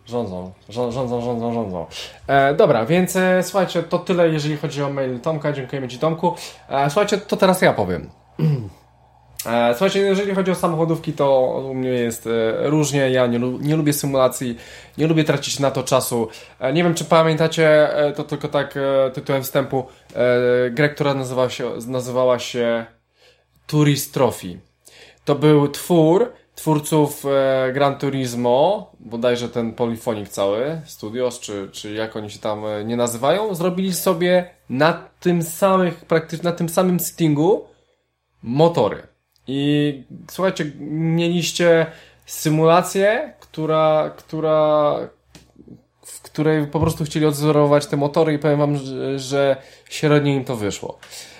Dobra, więc słuchajcie, to tyle, jeżeli chodzi o mail Tomka. Dziękujemy Ci, Tomku. Słuchajcie, to teraz ja powiem. Słuchajcie, jeżeli chodzi o samochodówki, to u mnie jest różnie. Ja nie lubię symulacji, nie lubię tracić na to czasu. Nie wiem, czy pamiętacie, to tylko tak tytułem wstępu, grę, która nazywała się Tourist Trophy. To był twórców Gran Turismo, bodajże ten Polyphonic cały, Studios, czy jak oni się tam nie nazywają, zrobili sobie na tym samym settingu motory. I słuchajcie, mieliście symulację, w której po prostu chcieli odzorować te motory i powiem wam, że średnio im to wyszło.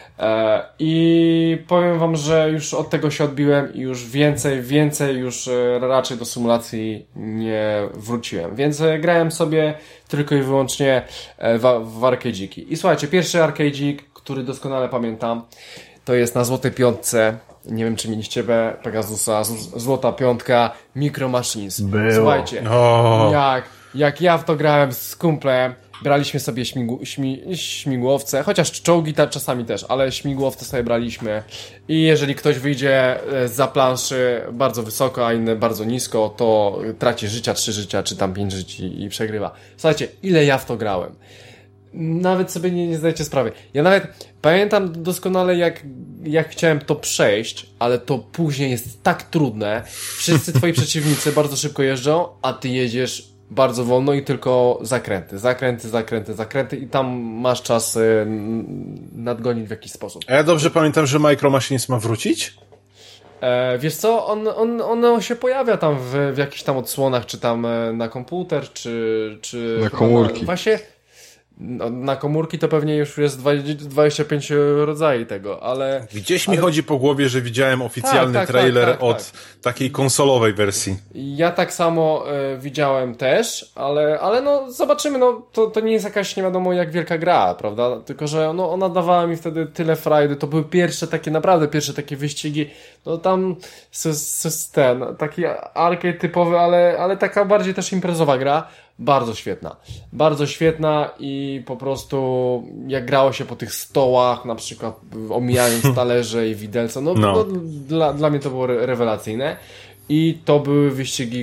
I powiem wam, że już od tego się odbiłem i już więcej już raczej do symulacji nie wróciłem. Więc grałem sobie tylko i wyłącznie w arcade'iki. I słuchajcie, pierwszy arcade'ik, który doskonale pamiętam, to jest na Złotej Piątce. Nie wiem, czy mieliście Pegasusa, Złota Piątka, Micro Machines. Było. Słuchajcie, jak ja w to grałem z kumplem, braliśmy sobie śmigłowce, chociaż czołgi czasami też, ale śmigłowce sobie braliśmy i jeżeli ktoś wyjdzie za planszy bardzo wysoko, a inny bardzo nisko, to traci 3 życia, czy tam 5 żyć i przegrywa. Słuchajcie, ile ja w to grałem. Nawet sobie nie zdajecie sprawy. Ja nawet pamiętam doskonale, jak chciałem to przejść, ale to później jest tak trudne. Wszyscy twoi przeciwnicy bardzo szybko jeżdżą, a ty jedziesz bardzo wolno i tylko zakręty i tam masz czas nadgonić w jakiś sposób. A ja dobrze pamiętam, że Micro Machines ma wrócić? Wiesz co, on się pojawia tam w jakichś tam odsłonach, czy tam na komputer, czy na komórki. Właśnie na komórki to pewnie już jest 25 rodzajów tego, ale... Gdzieś mi chodzi po głowie, że widziałem oficjalny trailer od takiej konsolowej wersji. Ja tak samo widziałem też, ale no zobaczymy, no to nie jest jakaś nie wiadomo jak wielka gra, prawda? Tylko, że no, ona dawała mi wtedy tyle frajdy, to były naprawdę pierwsze takie wyścigi, no tam taki arcade typowy, ale taka bardziej też imprezowa gra. Bardzo świetna i po prostu jak grało się po tych stołach, na przykład omijając talerze i widelce, no. Dla mnie to było rewelacyjne i to były wyścigi,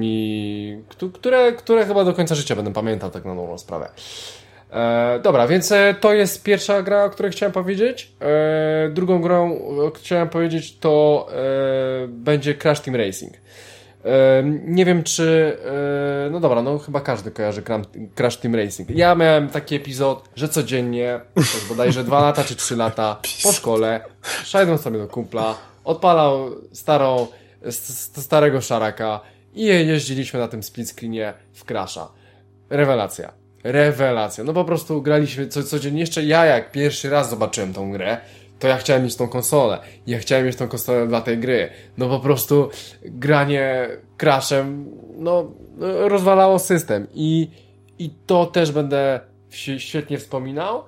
które chyba do końca życia będę pamiętał, tak na nową sprawę. Dobra, więc to jest pierwsza gra, o której chciałem powiedzieć. Drugą grą, o której chciałem powiedzieć, to będzie Crash Team Racing. Nie wiem czy... No dobra, no chyba każdy kojarzy Crash Team Racing. Ja miałem taki epizod, że codziennie, to jest bodajże 2 lata czy 3 lata po szkole, szedłem sobie do kumpla, odpalał starego szaraka i jeździliśmy na tym split screenie w Crasha. Rewelacja. No po prostu graliśmy codziennie. Jeszcze ja jak pierwszy raz zobaczyłem tą grę, to ja chciałem mieć tą konsolę. Ja chciałem mieć tą konsolę dla tej gry. No po prostu granie Crashem, no rozwalało system. I to też będę świetnie wspominał.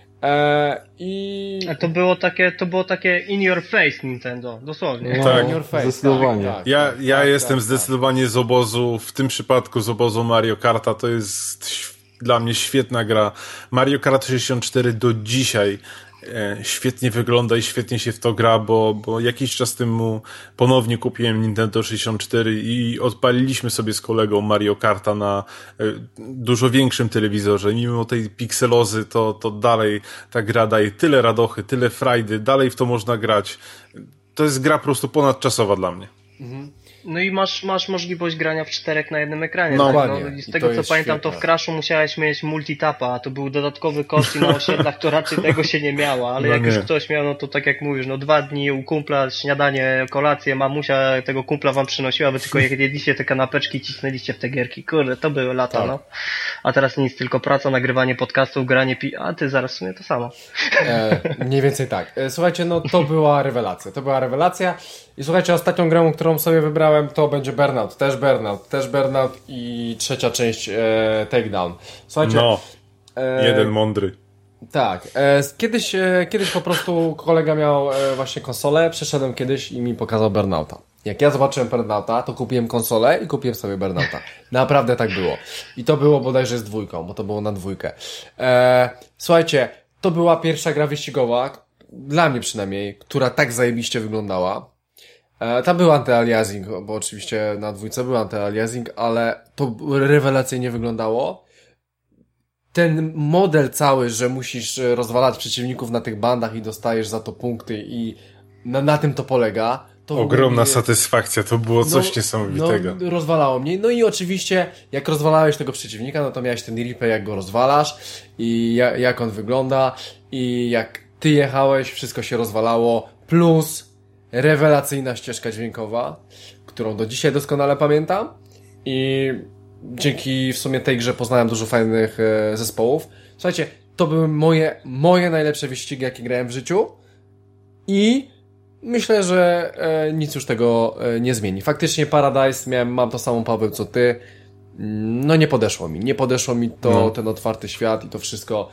A to było takie in your face Nintendo, dosłownie. No, tak, in your face, zdecydowanie. Tak. Ja jestem zdecydowanie z obozu, w tym przypadku z obozu Mario Karta, to jest dla mnie świetna gra. Mario Kart 64 do dzisiaj świetnie wygląda i świetnie się w to gra, bo jakiś czas temu ponownie kupiłem Nintendo 64 i odpaliliśmy sobie z kolegą Mario Karta na dużo większym telewizorze. Mimo tej pikselozy to dalej ta gra daje tyle radochy, tyle frajdy, dalej w to można grać. To jest gra po prostu ponadczasowa dla mnie. No i masz możliwość grania w 4 na jednym ekranie. No, tak? No, z tego co pamiętam, to w Crashu musiałeś mieć multitapa, a to był dodatkowy koszt i na osiedlach to raczej tego się nie miało, ale jak już ktoś miał, no to tak jak mówisz, 2 dni u kumpla, śniadanie, kolację, mamusia tego kumpla wam przynosiła, wy tylko jedliście te kanapeczki i cisnęliście w te gierki. Kurde, to były lata, tak. No. A teraz nic, tylko praca, nagrywanie podcastów, granie a ty zaraz w sumie to samo. Mniej więcej tak. Słuchajcie, no to była rewelacja. I słuchajcie, ostatnią grą, którą sobie wybrałem, to będzie Burnout. Też Burnout i trzecia część Takedown. Słuchajcie. No, jeden mądry. Tak. Kiedyś po prostu kolega miał właśnie konsolę, przyszedłem kiedyś i mi pokazał Burnouta. Jak ja zobaczyłem Burnouta, to kupiłem konsolę i kupiłem sobie Burnouta. Naprawdę tak było. I to było bodajże z 2, bo to było na 2. Słuchajcie, to była pierwsza gra wyścigowa, dla mnie przynajmniej, która tak zajebiście wyglądała. Tam był anty-aliasing, bo oczywiście na 2 był anty-aliasing, ale to rewelacyjnie wyglądało. Ten model cały, że musisz rozwalać przeciwników na tych bandach i dostajesz za to punkty i na tym to polega. To ogromna satysfakcja, to było coś niesamowitego. No, rozwalało mnie. No i oczywiście, jak rozwalałeś tego przeciwnika, no to miałeś ten replay, jak go rozwalasz i jak on wygląda i jak ty jechałeś, wszystko się rozwalało, plus rewelacyjna ścieżka dźwiękowa, którą do dzisiaj doskonale pamiętam i dzięki w sumie tej grze poznałem dużo fajnych zespołów. Słuchajcie, to były moje najlepsze wyścigi, jakie grałem w życiu i myślę, że nic już tego nie zmieni. Faktycznie Paradise mam tą samą Paweł co ty. No nie podeszło mi to, ten otwarty świat i to wszystko.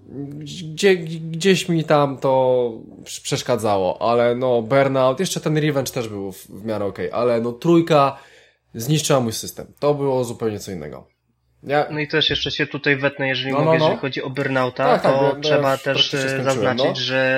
Gdzieś mi tam to przeszkadzało, ale no Burnout, jeszcze ten Revenge też był w miarę okej, ale no 3 zniszczyła mój system. To było zupełnie co innego. No i też jeszcze się tutaj wetnę, jeżeli mogę, jeżeli chodzi o Burnouta, to trzeba też zaznaczyć,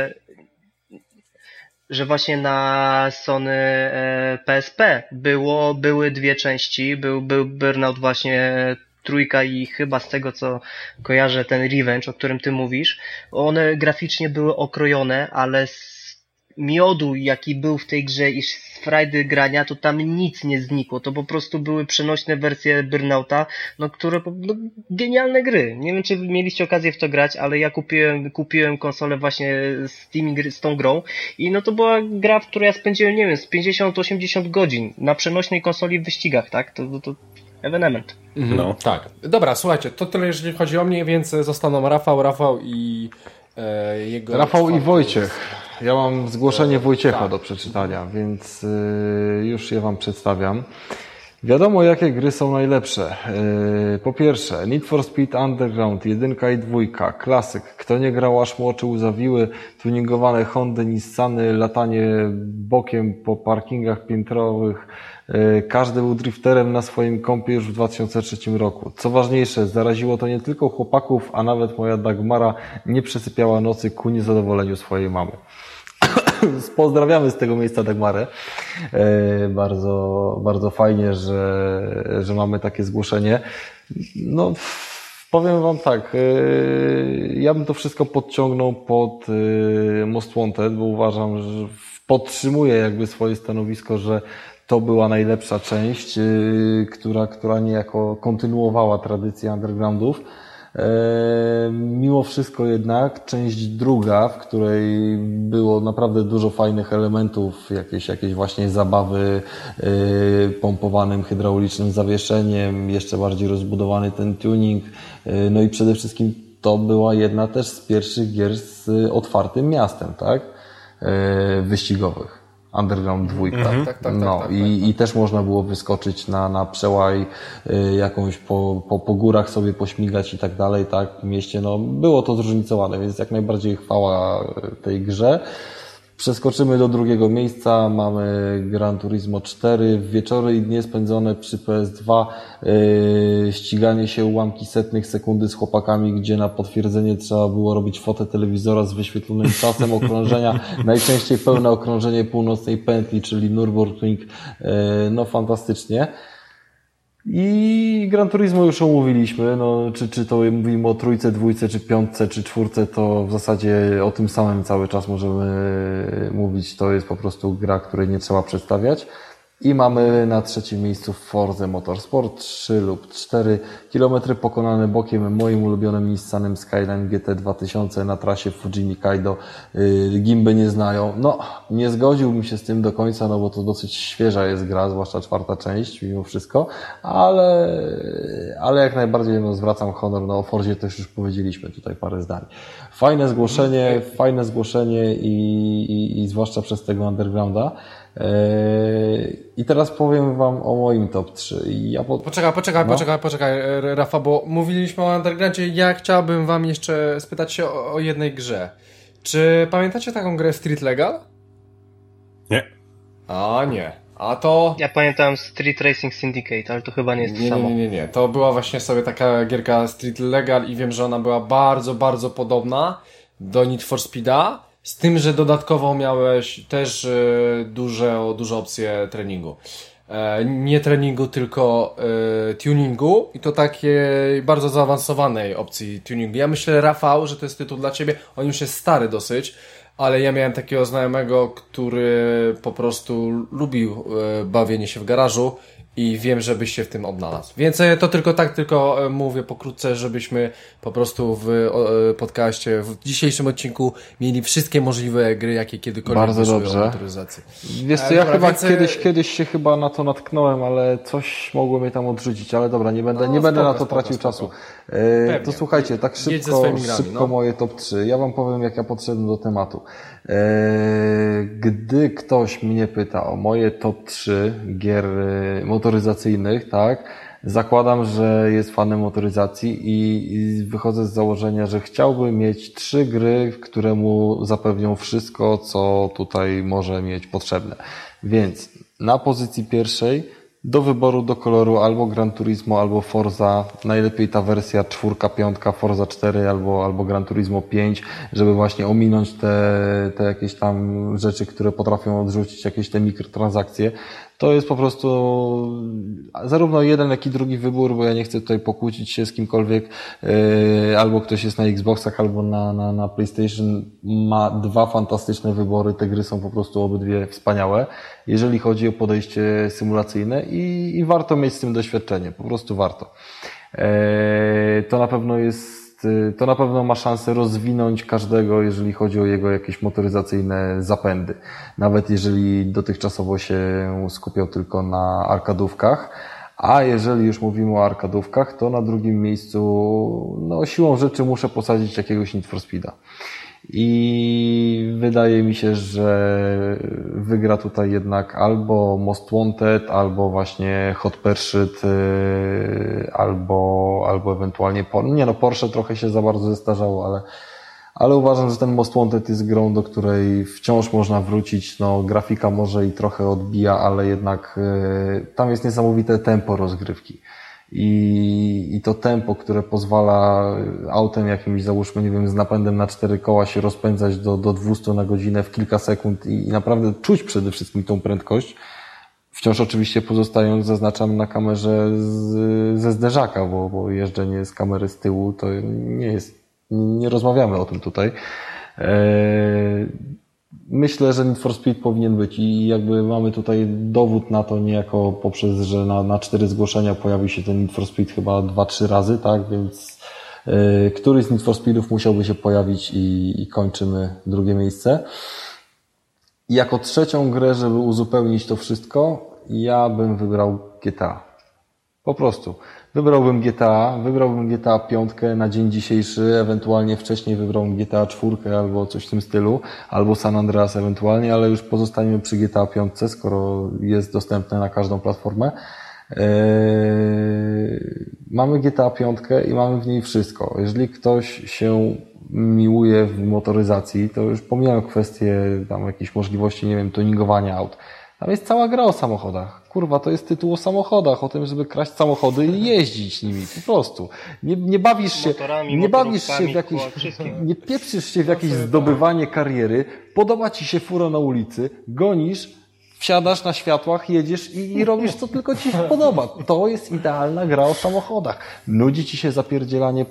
że właśnie na Sony PSP były 2 części, był Burnout właśnie 3 i chyba z tego co kojarzę ten Revenge, o którym ty mówisz, one graficznie były okrojone, ale z miodu jaki był w tej grze i z frajdy grania, to tam nic nie znikło, to po prostu były przenośne wersje Burnouta, które genialne gry. Nie wiem czy mieliście okazję w to grać, ale ja kupiłem konsolę właśnie z tą grą i no to była gra, w której ja spędziłem, nie wiem, z 50-80 godzin na przenośnej konsoli w wyścigach, tak? To ewenement. No. Tak. Dobra, słuchajcie, to tyle jeżeli chodzi o mnie, więc zostaną Rafał i jego... Rafał i Wojciech. Ja mam zgłoszenie Wojciecha do przeczytania, więc już je wam przedstawiam. Wiadomo, jakie gry są najlepsze. Po pierwsze, Need for Speed Underground 1 i 2, klasyk. Kto nie grał, aż mu oczy łzawiły, tuningowane Hondy, Nissany, latanie bokiem po parkingach piętrowych. Każdy był drifterem na swoim kompie już w 2003 roku. Co ważniejsze, zaraziło to nie tylko chłopaków, a nawet moja Dagmara nie przesypiała nocy ku niezadowoleniu swojej mamy. Pozdrawiamy z tego miejsca Dagmarę. Bardzo, bardzo fajnie, że mamy takie zgłoszenie. No, powiem wam tak, ja bym to wszystko podciągnął pod Most Wanted, bo uważam, że podtrzymuję jakby swoje stanowisko, że to była najlepsza część, która niejako kontynuowała tradycję undergroundów. Mimo wszystko jednak część druga, w której było naprawdę dużo fajnych elementów, jakieś właśnie zabawy pompowanym hydraulicznym zawieszeniem, jeszcze bardziej rozbudowany ten tuning, no i przede wszystkim to była jedna też z pierwszych gier z otwartym miastem, tak? Wyścigowych. Underground 2. Tak. I też można było wyskoczyć na przełaj jakąś po górach sobie pośmigać i tak dalej, tak, w mieście, no było to zróżnicowane, więc jak najbardziej chwała tej grze. Przeskoczymy do drugiego miejsca, mamy Gran Turismo 4, wieczory i dnie spędzone przy PS2, ściganie się ułamki setnych sekundy z chłopakami, gdzie na potwierdzenie trzeba było robić fotę telewizora z wyświetlonym czasem okrążenia, najczęściej pełne okrążenie północnej pętli, czyli Nürburgring, no fantastycznie. I Gran Turismo już omówiliśmy, no czy to mówimy o trójce, dwójce, czy piątce, czy czwórce, to w zasadzie o tym samym cały czas możemy mówić, to jest po prostu gra, której nie trzeba przedstawiać. I mamy na trzecim miejscu Forza Motorsport 3 lub 4 kilometry pokonane bokiem moim ulubionym Nissanem Skyline GT 2000 na trasie Fujimi Kaido. Gimby nie znają. No, nie zgodziłbym się z tym do końca, no bo to dosyć świeża jest gra, zwłaszcza czwarta część mimo wszystko, ale jak najbardziej no, zwracam honor, no o Forzie też już powiedzieliśmy tutaj parę zdań. Fajne zgłoszenie i zwłaszcza przez tego undergrounda. I teraz powiem wam o moim top 3. Poczekaj, Rafa, bo mówiliśmy o Undergroundzie. Ja chciałbym wam jeszcze spytać się o jednej grze. Czy pamiętacie taką grę Street Legal? Nie. A nie. A to... Ja pamiętam Street Racing Syndicate, ale to chyba nie jest to samo. Nie. To była właśnie sobie taka gierka Street Legal i wiem, że ona była bardzo, bardzo podobna do Need for Speeda. Z tym, że dodatkowo miałeś też duże opcje treningu. Nie treningu, tylko tuningu i to takiej bardzo zaawansowanej opcji tuningu. Ja myślę, Rafał, że to jest tytuł dla Ciebie. On już jest stary dosyć, ale ja miałem takiego znajomego, który po prostu lubił bawienie się w garażu i wiem, żebyś się w tym odnalazł. Więc to tylko mówię pokrótce, żebyśmy po prostu w podcaście, w dzisiejszym odcinku mieli wszystkie możliwe gry, jakie kiedykolwiek wyszły o motoryzacji. Wiesz co, ja chyba kiedyś się chyba na to natknąłem, ale coś mogło mnie tam odrzucić, ale dobra, nie będę na to tracił czasu. To słuchajcie, tak szybko moje top 3. Ja wam powiem, jak ja podszedłem do tematu. Gdy ktoś mnie pyta o moje top 3 gier motoryzacyjnych, tak, zakładam, że jest fanem motoryzacji i wychodzę z założenia, że chciałby mieć 3 gry, które mu zapewnią wszystko, co tutaj może mieć potrzebne. Więc na pozycji pierwszej do wyboru, do koloru albo Gran Turismo, albo Forza, najlepiej ta wersja 4, 5, Forza 4 albo Gran Turismo 5, żeby właśnie ominąć te jakieś tam rzeczy, które potrafią odrzucić jakieś te mikrotransakcje. To jest po prostu zarówno jeden, jak i drugi wybór, bo ja nie chcę tutaj pokłócić się z kimkolwiek, albo ktoś jest na Xboxach, albo na PlayStation, ma 2 fantastyczne wybory, te gry są po prostu obydwie wspaniałe, jeżeli chodzi o podejście symulacyjne i warto mieć z tym doświadczenie, po prostu warto. To na pewno ma szansę rozwinąć każdego, jeżeli chodzi o jego jakieś motoryzacyjne zapędy. Nawet jeżeli dotychczasowo się skupiał tylko na arkadówkach. A jeżeli już mówimy o arkadówkach, to na drugim miejscu, no siłą rzeczy muszę posadzić jakiegoś Need for Speeda. I wydaje mi się, że wygra tutaj jednak albo Most Wanted, albo właśnie Hot Pursuit, albo ewentualnie Porsche trochę się za bardzo zestarzało, ale uważam, że ten Most Wanted jest grą, do której wciąż można wrócić. No, grafika może i trochę odbija, ale jednak tam jest niesamowite tempo rozgrywki. I to tempo, które pozwala autem jakimś, załóżmy, nie wiem, z napędem na 4 koła się rozpędzać do 200 na godzinę w kilka sekund i naprawdę czuć przede wszystkim tą prędkość. Wciąż oczywiście pozostając, zaznaczam, na kamerze ze zderzaka, bo jeżdżenie z kamery z tyłu to nie rozmawiamy o tym tutaj. Myślę, że Need for Speed powinien być i jakby mamy tutaj dowód na to niejako poprzez, że na 4 zgłoszenia pojawił się ten Need for Speed chyba 2-3 razy, tak, więc któryś z Need for Speedów musiałby się pojawić i kończymy drugie miejsce. I jako trzecią grę, żeby uzupełnić to wszystko, ja bym wybrał GTA. Po prostu. Wybrałbym GTA 5 na dzień dzisiejszy, ewentualnie wcześniej wybrałbym GTA 4 albo coś w tym stylu, albo San Andreas ewentualnie, ale już pozostaniemy przy GTA 5, skoro jest dostępne na każdą platformę. Mamy GTA 5 i mamy w niej wszystko. Jeżeli ktoś się miłuje w motoryzacji, to już pomijam kwestię tam jakichś możliwości, nie wiem, tuningowania aut. Tam jest cała gra o samochodach. Kurwa, to jest tytuł o samochodach, o tym, żeby kraść samochody i jeździć nimi, po prostu. Nie bawisz się, nie pieprzysz się w jakieś zdobywanie kariery, podoba ci się fura na ulicy, gonisz, wsiadasz na światłach, jedziesz i robisz co tylko ci się podoba. To jest idealna gra o samochodach. Nudzi ci się zapierdzielanie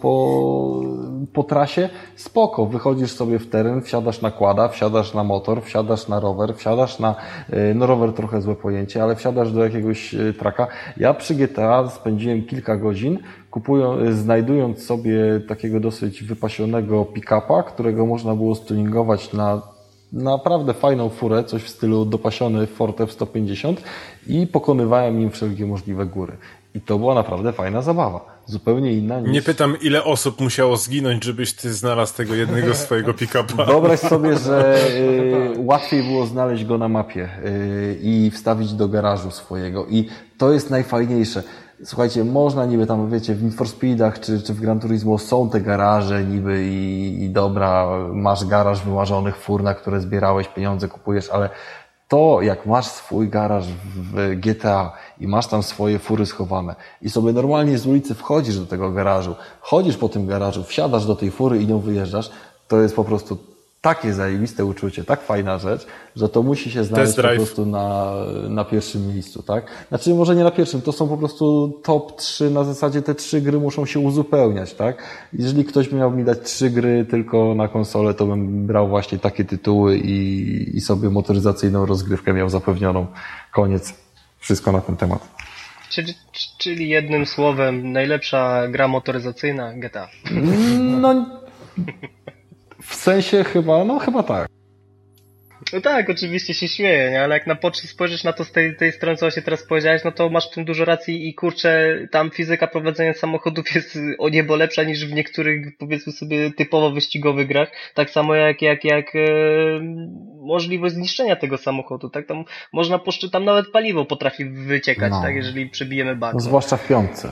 po trasie? Spoko. Wychodzisz sobie w teren, wsiadasz na quada, wsiadasz na motor, wsiadasz na rower, wsiadasz na... No rower trochę złe pojęcie, ale wsiadasz do jakiegoś traka. Ja przy GTA spędziłem kilka godzin znajdując sobie takiego dosyć wypasionego pick-upa, którego można było stuningować na naprawdę fajną furę, coś w stylu dopasiony Ford F-150 i pokonywałem nim wszelkie możliwe góry. I to była naprawdę fajna zabawa. Zupełnie inna niż... Nie pytam, ile osób musiało zginąć, żebyś ty znalazł tego jednego swojego pick-upa. Wyobraź sobie, że łatwiej było znaleźć go na mapie i wstawić do garażu swojego. I to jest najfajniejsze. Słuchajcie, można niby tam, wiecie, w Need for Speedach czy w Gran Turismo są te garaże niby i dobra, masz garaż wymarzonych fur, na które zbierałeś pieniądze, kupujesz, ale to jak masz swój garaż w GTA i masz tam swoje fury schowane i sobie normalnie z ulicy wchodzisz do tego garażu, chodzisz po tym garażu, wsiadasz do tej fury i nią wyjeżdżasz, to jest po prostu takie zajebiste uczucie, tak fajna rzecz, że to musi się znaleźć po prostu na pierwszym miejscu, tak? Znaczy może nie na pierwszym, to są po prostu top 3, na zasadzie te 3 gry muszą się uzupełniać, tak? Jeżeli ktoś miał mi dać 3 gry tylko na konsolę, to bym brał właśnie takie tytuły i sobie motoryzacyjną rozgrywkę miał zapewnioną. Koniec. Wszystko na ten temat. Czyli jednym słowem, najlepsza gra motoryzacyjna GTA. No... W sensie chyba tak. No tak, oczywiście się śmieję, nie? Ale jak na początku spojrzysz na to z tej strony, co się teraz powiedziałeś, no to masz w tym dużo racji i kurczę, tam fizyka prowadzenia samochodów jest o niebo lepsza niż w niektórych, powiedzmy sobie, typowo wyścigowych grach. Tak samo jak możliwość zniszczenia tego samochodu, tak? Tam można tam nawet paliwo potrafi wyciekać, tak? Jeżeli przebijemy bak. No, zwłaszcza w piątce.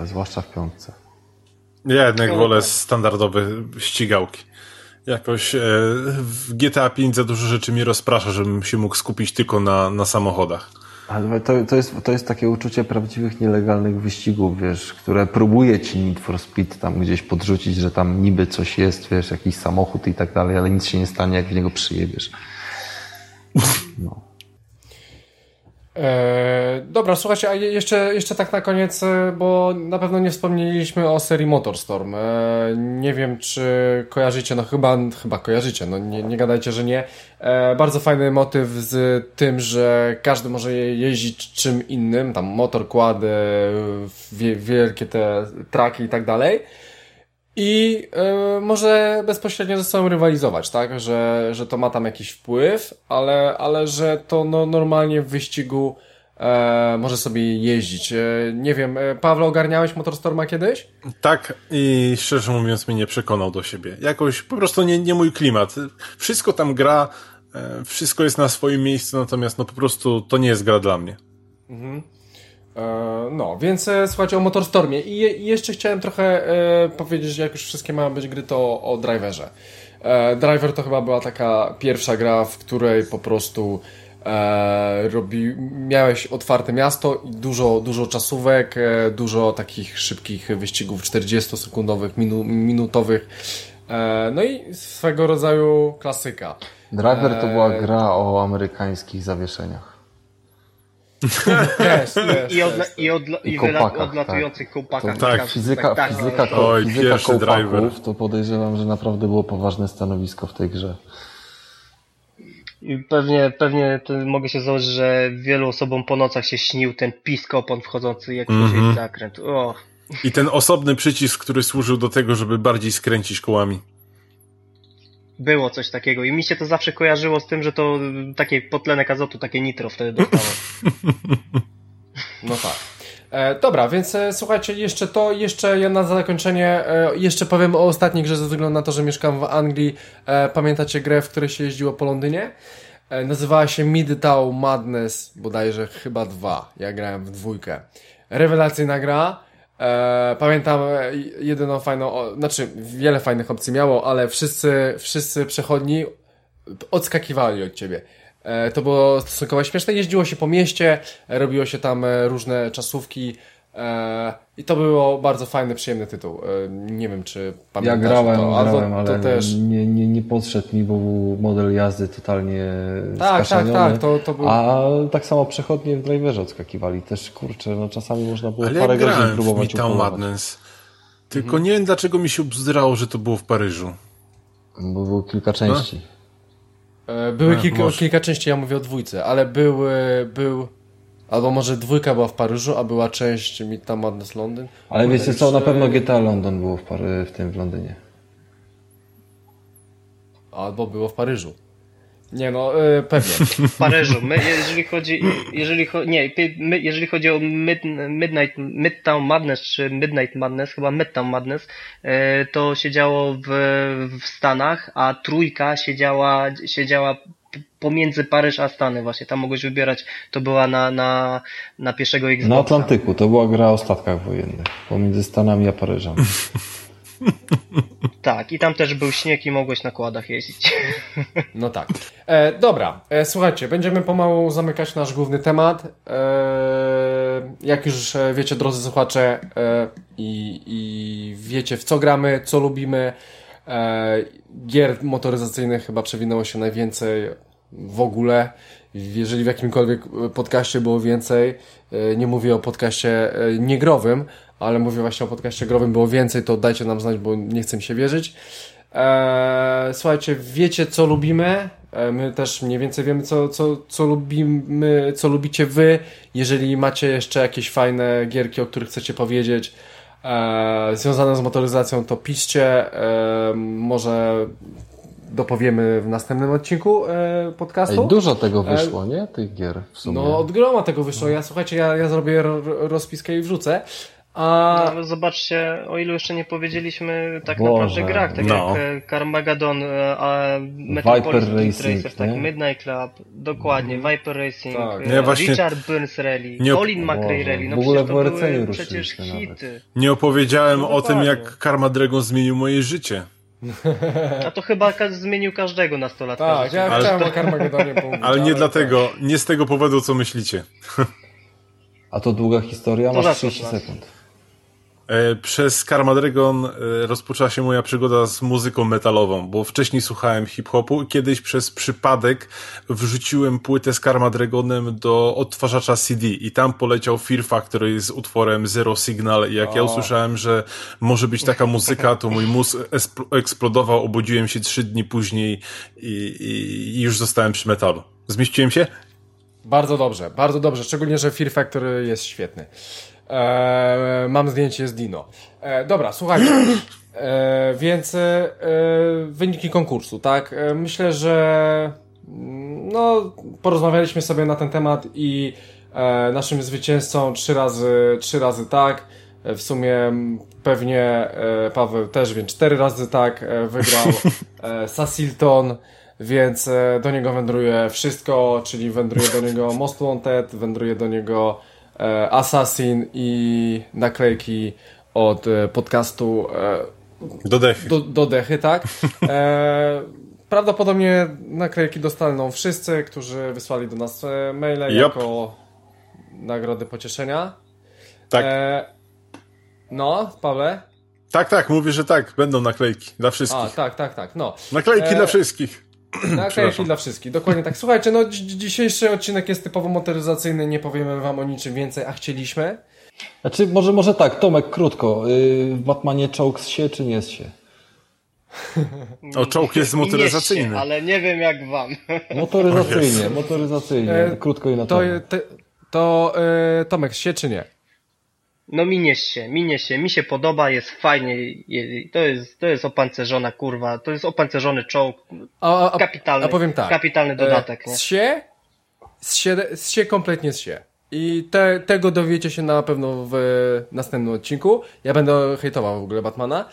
Ja jednak wolę standardowe ścigałki. Jakoś w GTA 5 za dużo rzeczy mi rozprasza, żebym się mógł skupić tylko na samochodach. Ale to jest takie uczucie prawdziwych, nielegalnych wyścigów, wiesz, które próbuje ci Need for Speed tam gdzieś podrzucić, że tam niby coś jest, wiesz, jakiś samochód i tak dalej, ale nic się nie stanie, jak w niego przyjebiesz. No. Dobra, słuchajcie, a jeszcze tak na koniec, bo na pewno nie wspomnieliśmy o serii MotorStorm. Nie wiem, czy kojarzycie, no chyba kojarzycie, no nie gadajcie, że nie. Bardzo fajny motyw z tym, że każdy może jeździć czym innym, tam motor, quady, wielkie te traki i tak dalej. I może bezpośrednio ze sobą rywalizować, tak? Że to ma tam jakiś wpływ, ale że to normalnie w wyścigu może sobie jeździć. Nie wiem, Pawle, ogarniałeś MotorStorma kiedyś? Tak, i szczerze mówiąc mnie nie przekonał do siebie. Jakoś po prostu nie mój klimat. Wszystko tam gra, wszystko jest na swoim miejscu, natomiast no po prostu to nie jest gra dla mnie. Mhm. No, więc słuchajcie o MotorStormie i jeszcze chciałem trochę powiedzieć, jak już wszystkie mają być gry, to o Driverze. Driver to chyba była taka pierwsza gra, w której po prostu miałeś otwarte miasto i dużo czasówek, dużo takich szybkich wyścigów 40-sekundowych, minutowych, no i swego rodzaju klasyka. Driver to była gra o amerykańskich zawieszeniach. I odlatujących kołpakach. Tak, fizyka kołpaków, to podejrzewam, że naprawdę było poważne stanowisko w tej grze. I pewnie mogę się założyć, że wielu osobom po nocach się śnił ten pisk opon wchodzący jak w zakręt. Oh. I ten osobny przycisk, który służył do tego, żeby bardziej skręcić kołami. Było coś takiego i mi się to zawsze kojarzyło z tym, że to takie potlenek azotu, takie nitro wtedy dostało. No tak. Dobra, więc słuchajcie, jeszcze ja na zakończenie jeszcze powiem o ostatniej grze ze względu na to, że mieszkam w Anglii. Pamiętacie grę, w której się jeździło po Londynie? Nazywała się Midtown Madness, bodajże chyba 2. Ja grałem w 2. Rewelacyjna gra. Pamiętam jedyną fajną, znaczy wiele fajnych opcji miało, ale wszyscy przechodni odskakiwali od ciebie. To było stosunkowo śmieszne. Jeździło się po mieście, robiło się tam różne czasówki i to było bardzo fajny, przyjemny tytuł. Nie wiem, czy pamiętasz. Ja grałem, ale to też... nie podszedł mi, bo był model jazdy totalnie skaszaniony. Tak, to był... A tak samo przechodnie w driverze odskakiwali. Też, kurczę, no czasami można było parę godzin próbować upolować. Madness. Tylko nie wiem, dlaczego mi się obzdrało, że to było w Paryżu. Bo było kilka części. Były kilka części, ja mówię o 2, ale był albo może 2 była w Paryżu, a była część Midtown Madness Londyn. Ale wiecie co, na pewno GTA London było w Londynie. Albo było w Paryżu. Nie no, pewnie. W Paryżu. Jeżeli chodzi o Midtown Madness czy Midnight Madness, chyba Midtown Madness, to się działo w Stanach, a 3 siedziała pomiędzy Paryż a Stany właśnie. Tam mogłeś wybierać, to była na pierwszego Xboxa. Na Atlantyku, to była gra o statkach wojennych. Pomiędzy Stanami a Paryżem. Tak, i tam też był śnieg i mogłeś na kładach jeździć. No tak. Dobra, słuchajcie, będziemy pomału zamykać nasz główny temat. Jak już wiecie, drodzy słuchacze, i wiecie, w co gramy, co lubimy, gier motoryzacyjnych chyba przewinęło się najwięcej w ogóle. Jeżeli w jakimkolwiek podcaście było więcej, nie mówię o podcaście niegrowym, ale mówię właśnie o podcaście growym, było więcej, to dajcie nam znać, bo nie chcę mi się wierzyć. Słuchajcie, wiecie co lubimy, my też mniej więcej wiemy co lubimy, co lubicie wy. Jeżeli macie jeszcze jakieś fajne gierki, o których chcecie powiedzieć, związane z motoryzacją, to piszcie, może dopowiemy w następnym odcinku podcastu. Ej, dużo tego wyszło, nie? Tych gier w sumie. No od groma tego wyszło. Słuchajcie, ja zrobię rozpiskę i wrzucę. Ale zobaczcie, o ilu jeszcze nie powiedzieliśmy tak naprawdę grach, tak jak Carmageddon, Metropolis Racer, tak, Midnight Club, dokładnie, Viper Racing, tak. Richard Burns Rally, Colin McRae Rally, no przecież to były przecież hity. Nie opowiedziałem o tym, jak Karma Dragon zmienił moje życie. A to chyba zmienił każdego nastolatka. Tak, ja chciałem o Carmagedonie pomówić. Ale nie dlatego, nie z tego powodu, co myślicie. A to długa historia, masz 30 sekund. Przez Karma Dragon rozpoczęła się moja przygoda z muzyką metalową, bo wcześniej słuchałem hip-hopu i kiedyś przez przypadek wrzuciłem płytę z Karma Dragonem do odtwarzacza CD i tam poleciał Fear Factory z utworem Zero Signal i jak ja usłyszałem, że może być taka muzyka, to mój mózg eksplodował, obudziłem się 3 dni później i już zostałem przy metalu. Zmieściłem się? Bardzo dobrze, szczególnie, że Fear Factory jest świetny. Mam zdjęcie z Dino. Dobra, słuchajcie. Więc wyniki konkursu, tak? Myślę, że porozmawialiśmy sobie na ten temat i naszym zwycięzcą 3 razy tak. W sumie pewnie Paweł też, więc 4 razy tak wygrał Sasilton, więc do niego wędruje wszystko, czyli wędruje do niego Most Wanted, wędruje do niego Assassin i naklejki od podcastu do Dechy, tak? Prawdopodobnie naklejki dostaną wszyscy, którzy wysłali do nas maile jako nagrody pocieszenia. Tak. Pawle? Tak, mówię, że tak, będą naklejki dla wszystkich. Tak. No. Naklejki dla wszystkich. Naklejki dla wszystkich, dokładnie tak. Słuchajcie, dzisiejszy odcinek jest typowo motoryzacyjny, nie powiemy wam o niczym więcej, a chcieliśmy. Znaczy, może tak, Tomek, krótko. W Batmanie czołg się czy nie się? Czołg jest motoryzacyjny. Się, ale nie wiem jak wam. Motoryzacyjnie. Krótko i na to Tomek, się czy nie? No minie się, mi się podoba, jest fajnie, to jest opancerzona kurwa, to jest opancerzony czołg, kapitalny, powiem tak, kapitalny dodatek, nie? Zsie kompletnie zsie. I tego dowiecie się na pewno w następnym odcinku. Ja będę hejtował w ogóle Batmana.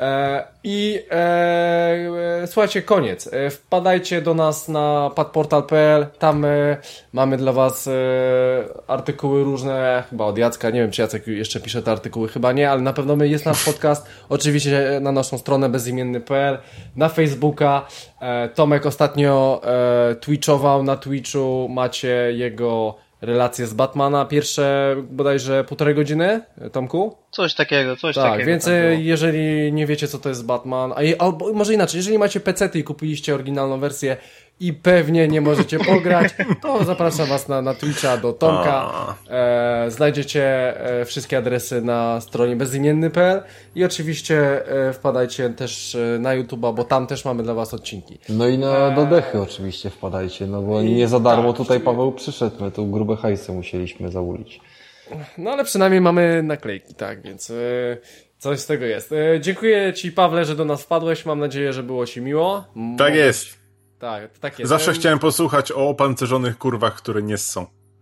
Słuchajcie, koniec. Wpadajcie do nas na padportal.pl. Tam mamy dla was artykuły różne, chyba od Jacka. Nie wiem, czy Jacek jeszcze pisze te artykuły, chyba nie, ale na pewno jest nasz podcast. Oczywiście na naszą stronę bezimienny.pl, na Facebooka. Tomek ostatnio twitchował na Twitchu. Macie jego relacje z Batmana, pierwsze bodajże 1,5 godziny, Tomku? Coś takiego. Tak, więc jeżeli nie wiecie, co to jest Batman, albo może inaczej, jeżeli macie PC-ty i kupiliście oryginalną wersję i pewnie nie możecie pograć, to zapraszam was na Twitcha do Tomka. Znajdziecie wszystkie adresy na stronie bezimienny.pl i oczywiście wpadajcie też na YouTube'a, bo tam też mamy dla was odcinki. No i na Dodechy oczywiście wpadajcie, no bo nie za darmo tutaj Paweł przyszedł, my tu grube hajsy musieliśmy załulić. No ale przynajmniej mamy naklejki, tak, więc coś z tego jest. Dziękuję ci, Pawle, że do nas wpadłeś, mam nadzieję, że było ci miło. Tak jest. Tak jest. Zawsze chciałem posłuchać o opancerzonych kurwach, które nie ssą.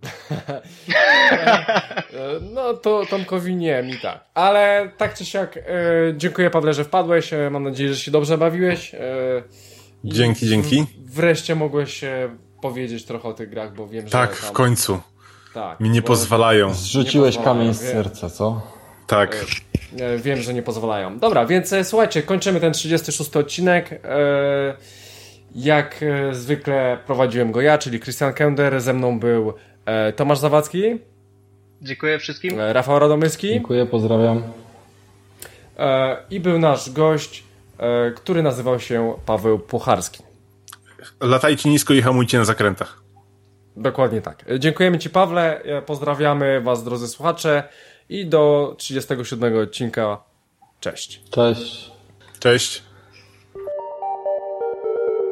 No to Tomkowi nie, mi tak. Ale tak czy siak, dziękuję, Pawle, że wpadłeś. Mam nadzieję, że się dobrze bawiłeś. Dzięki. Wreszcie mogłeś powiedzieć trochę o tych grach, bo wiem, że tak, w końcu. Tak, mi nie pozwalają. Zrzuciłeś kamień z serca, co? Tak. Wiem, że nie pozwalają. Dobra, więc słuchajcie, kończymy ten 36 odcinek. Jak zwykle prowadziłem go ja, czyli Krystian Kender. Ze mną był Tomasz Zawadzki. Dziękuję wszystkim. Rafał Radomyski. Dziękuję, pozdrawiam. I był nasz gość, który nazywał się Paweł Pucharski. Latajcie nisko i hamujcie na zakrętach. Dokładnie tak. Dziękujemy ci, Pawle. Pozdrawiamy was, drodzy słuchacze. I do 37 odcinka. Cześć. Cześć. Cześć.